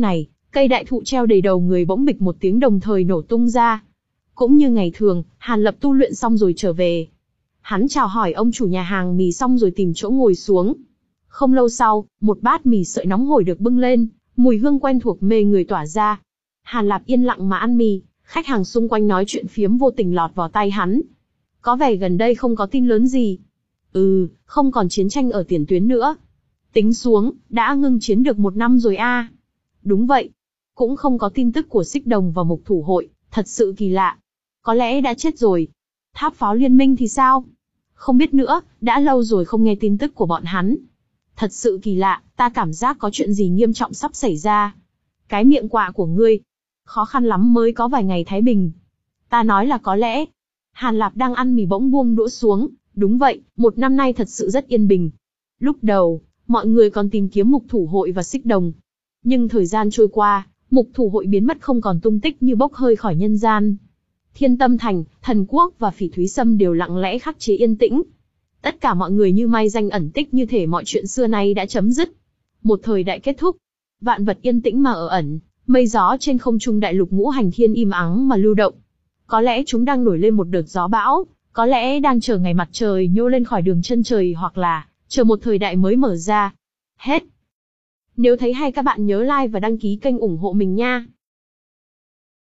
Cây đại thụ treo đầy đầu người bỗng bịch một tiếng đồng thời nổ tung ra. Cũng như ngày thường, Hàn Lập tu luyện xong rồi trở về. Hắn chào hỏi ông chủ nhà hàng mì xong rồi tìm chỗ ngồi xuống. Không lâu sau, một bát mì sợi nóng hổi được bưng lên, mùi hương quen thuộc mê người tỏa ra. Hàn Lập yên lặng mà ăn mì, khách hàng xung quanh nói chuyện phiếm vô tình lọt vào tai hắn. Có vẻ gần đây không có tin lớn gì. Ừ, không còn chiến tranh ở tiền tuyến nữa. Tính xuống, đã ngưng chiến được một năm rồi a. À. Đúng vậy. Cũng không có tin tức của Xích Đồng và Mục Thủ Hội, thật sự kỳ lạ. Có lẽ đã chết rồi. Tháp pháo liên minh thì sao? Không biết nữa, đã lâu rồi không nghe tin tức của bọn hắn. Thật sự kỳ lạ, ta cảm giác có chuyện gì nghiêm trọng sắp xảy ra. Cái miệng quạ của ngươi. Khó khăn lắm mới có vài ngày thái bình. Ta nói là có lẽ. Hàn Lập đang ăn mì bỗng buông đũa xuống. Đúng vậy, một năm nay thật sự rất yên bình. Lúc đầu, mọi người còn tìm kiếm Mục Thủ Hội và Xích Đồng. Nhưng thời gian trôi qua, Mục Thủ Hội biến mất không còn tung tích như bốc hơi khỏi nhân gian. Thiên Tâm Thành, Thần Quốc và Phỉ Thúy Sâm đều lặng lẽ khắc chế yên tĩnh. Tất cả mọi người như mai danh ẩn tích, như thể mọi chuyện xưa nay đã chấm dứt. Một thời đại kết thúc. Vạn vật yên tĩnh mà ở ẩn, mây gió trên không trung đại lục ngũ hành thiên im ắng mà lưu động. Có lẽ chúng đang nổi lên một đợt gió bão, có lẽ đang chờ ngày mặt trời nhô lên khỏi đường chân trời, hoặc là chờ một thời đại mới mở ra. Hết. Nếu thấy hay các bạn nhớ like và đăng ký kênh ủng hộ mình nha.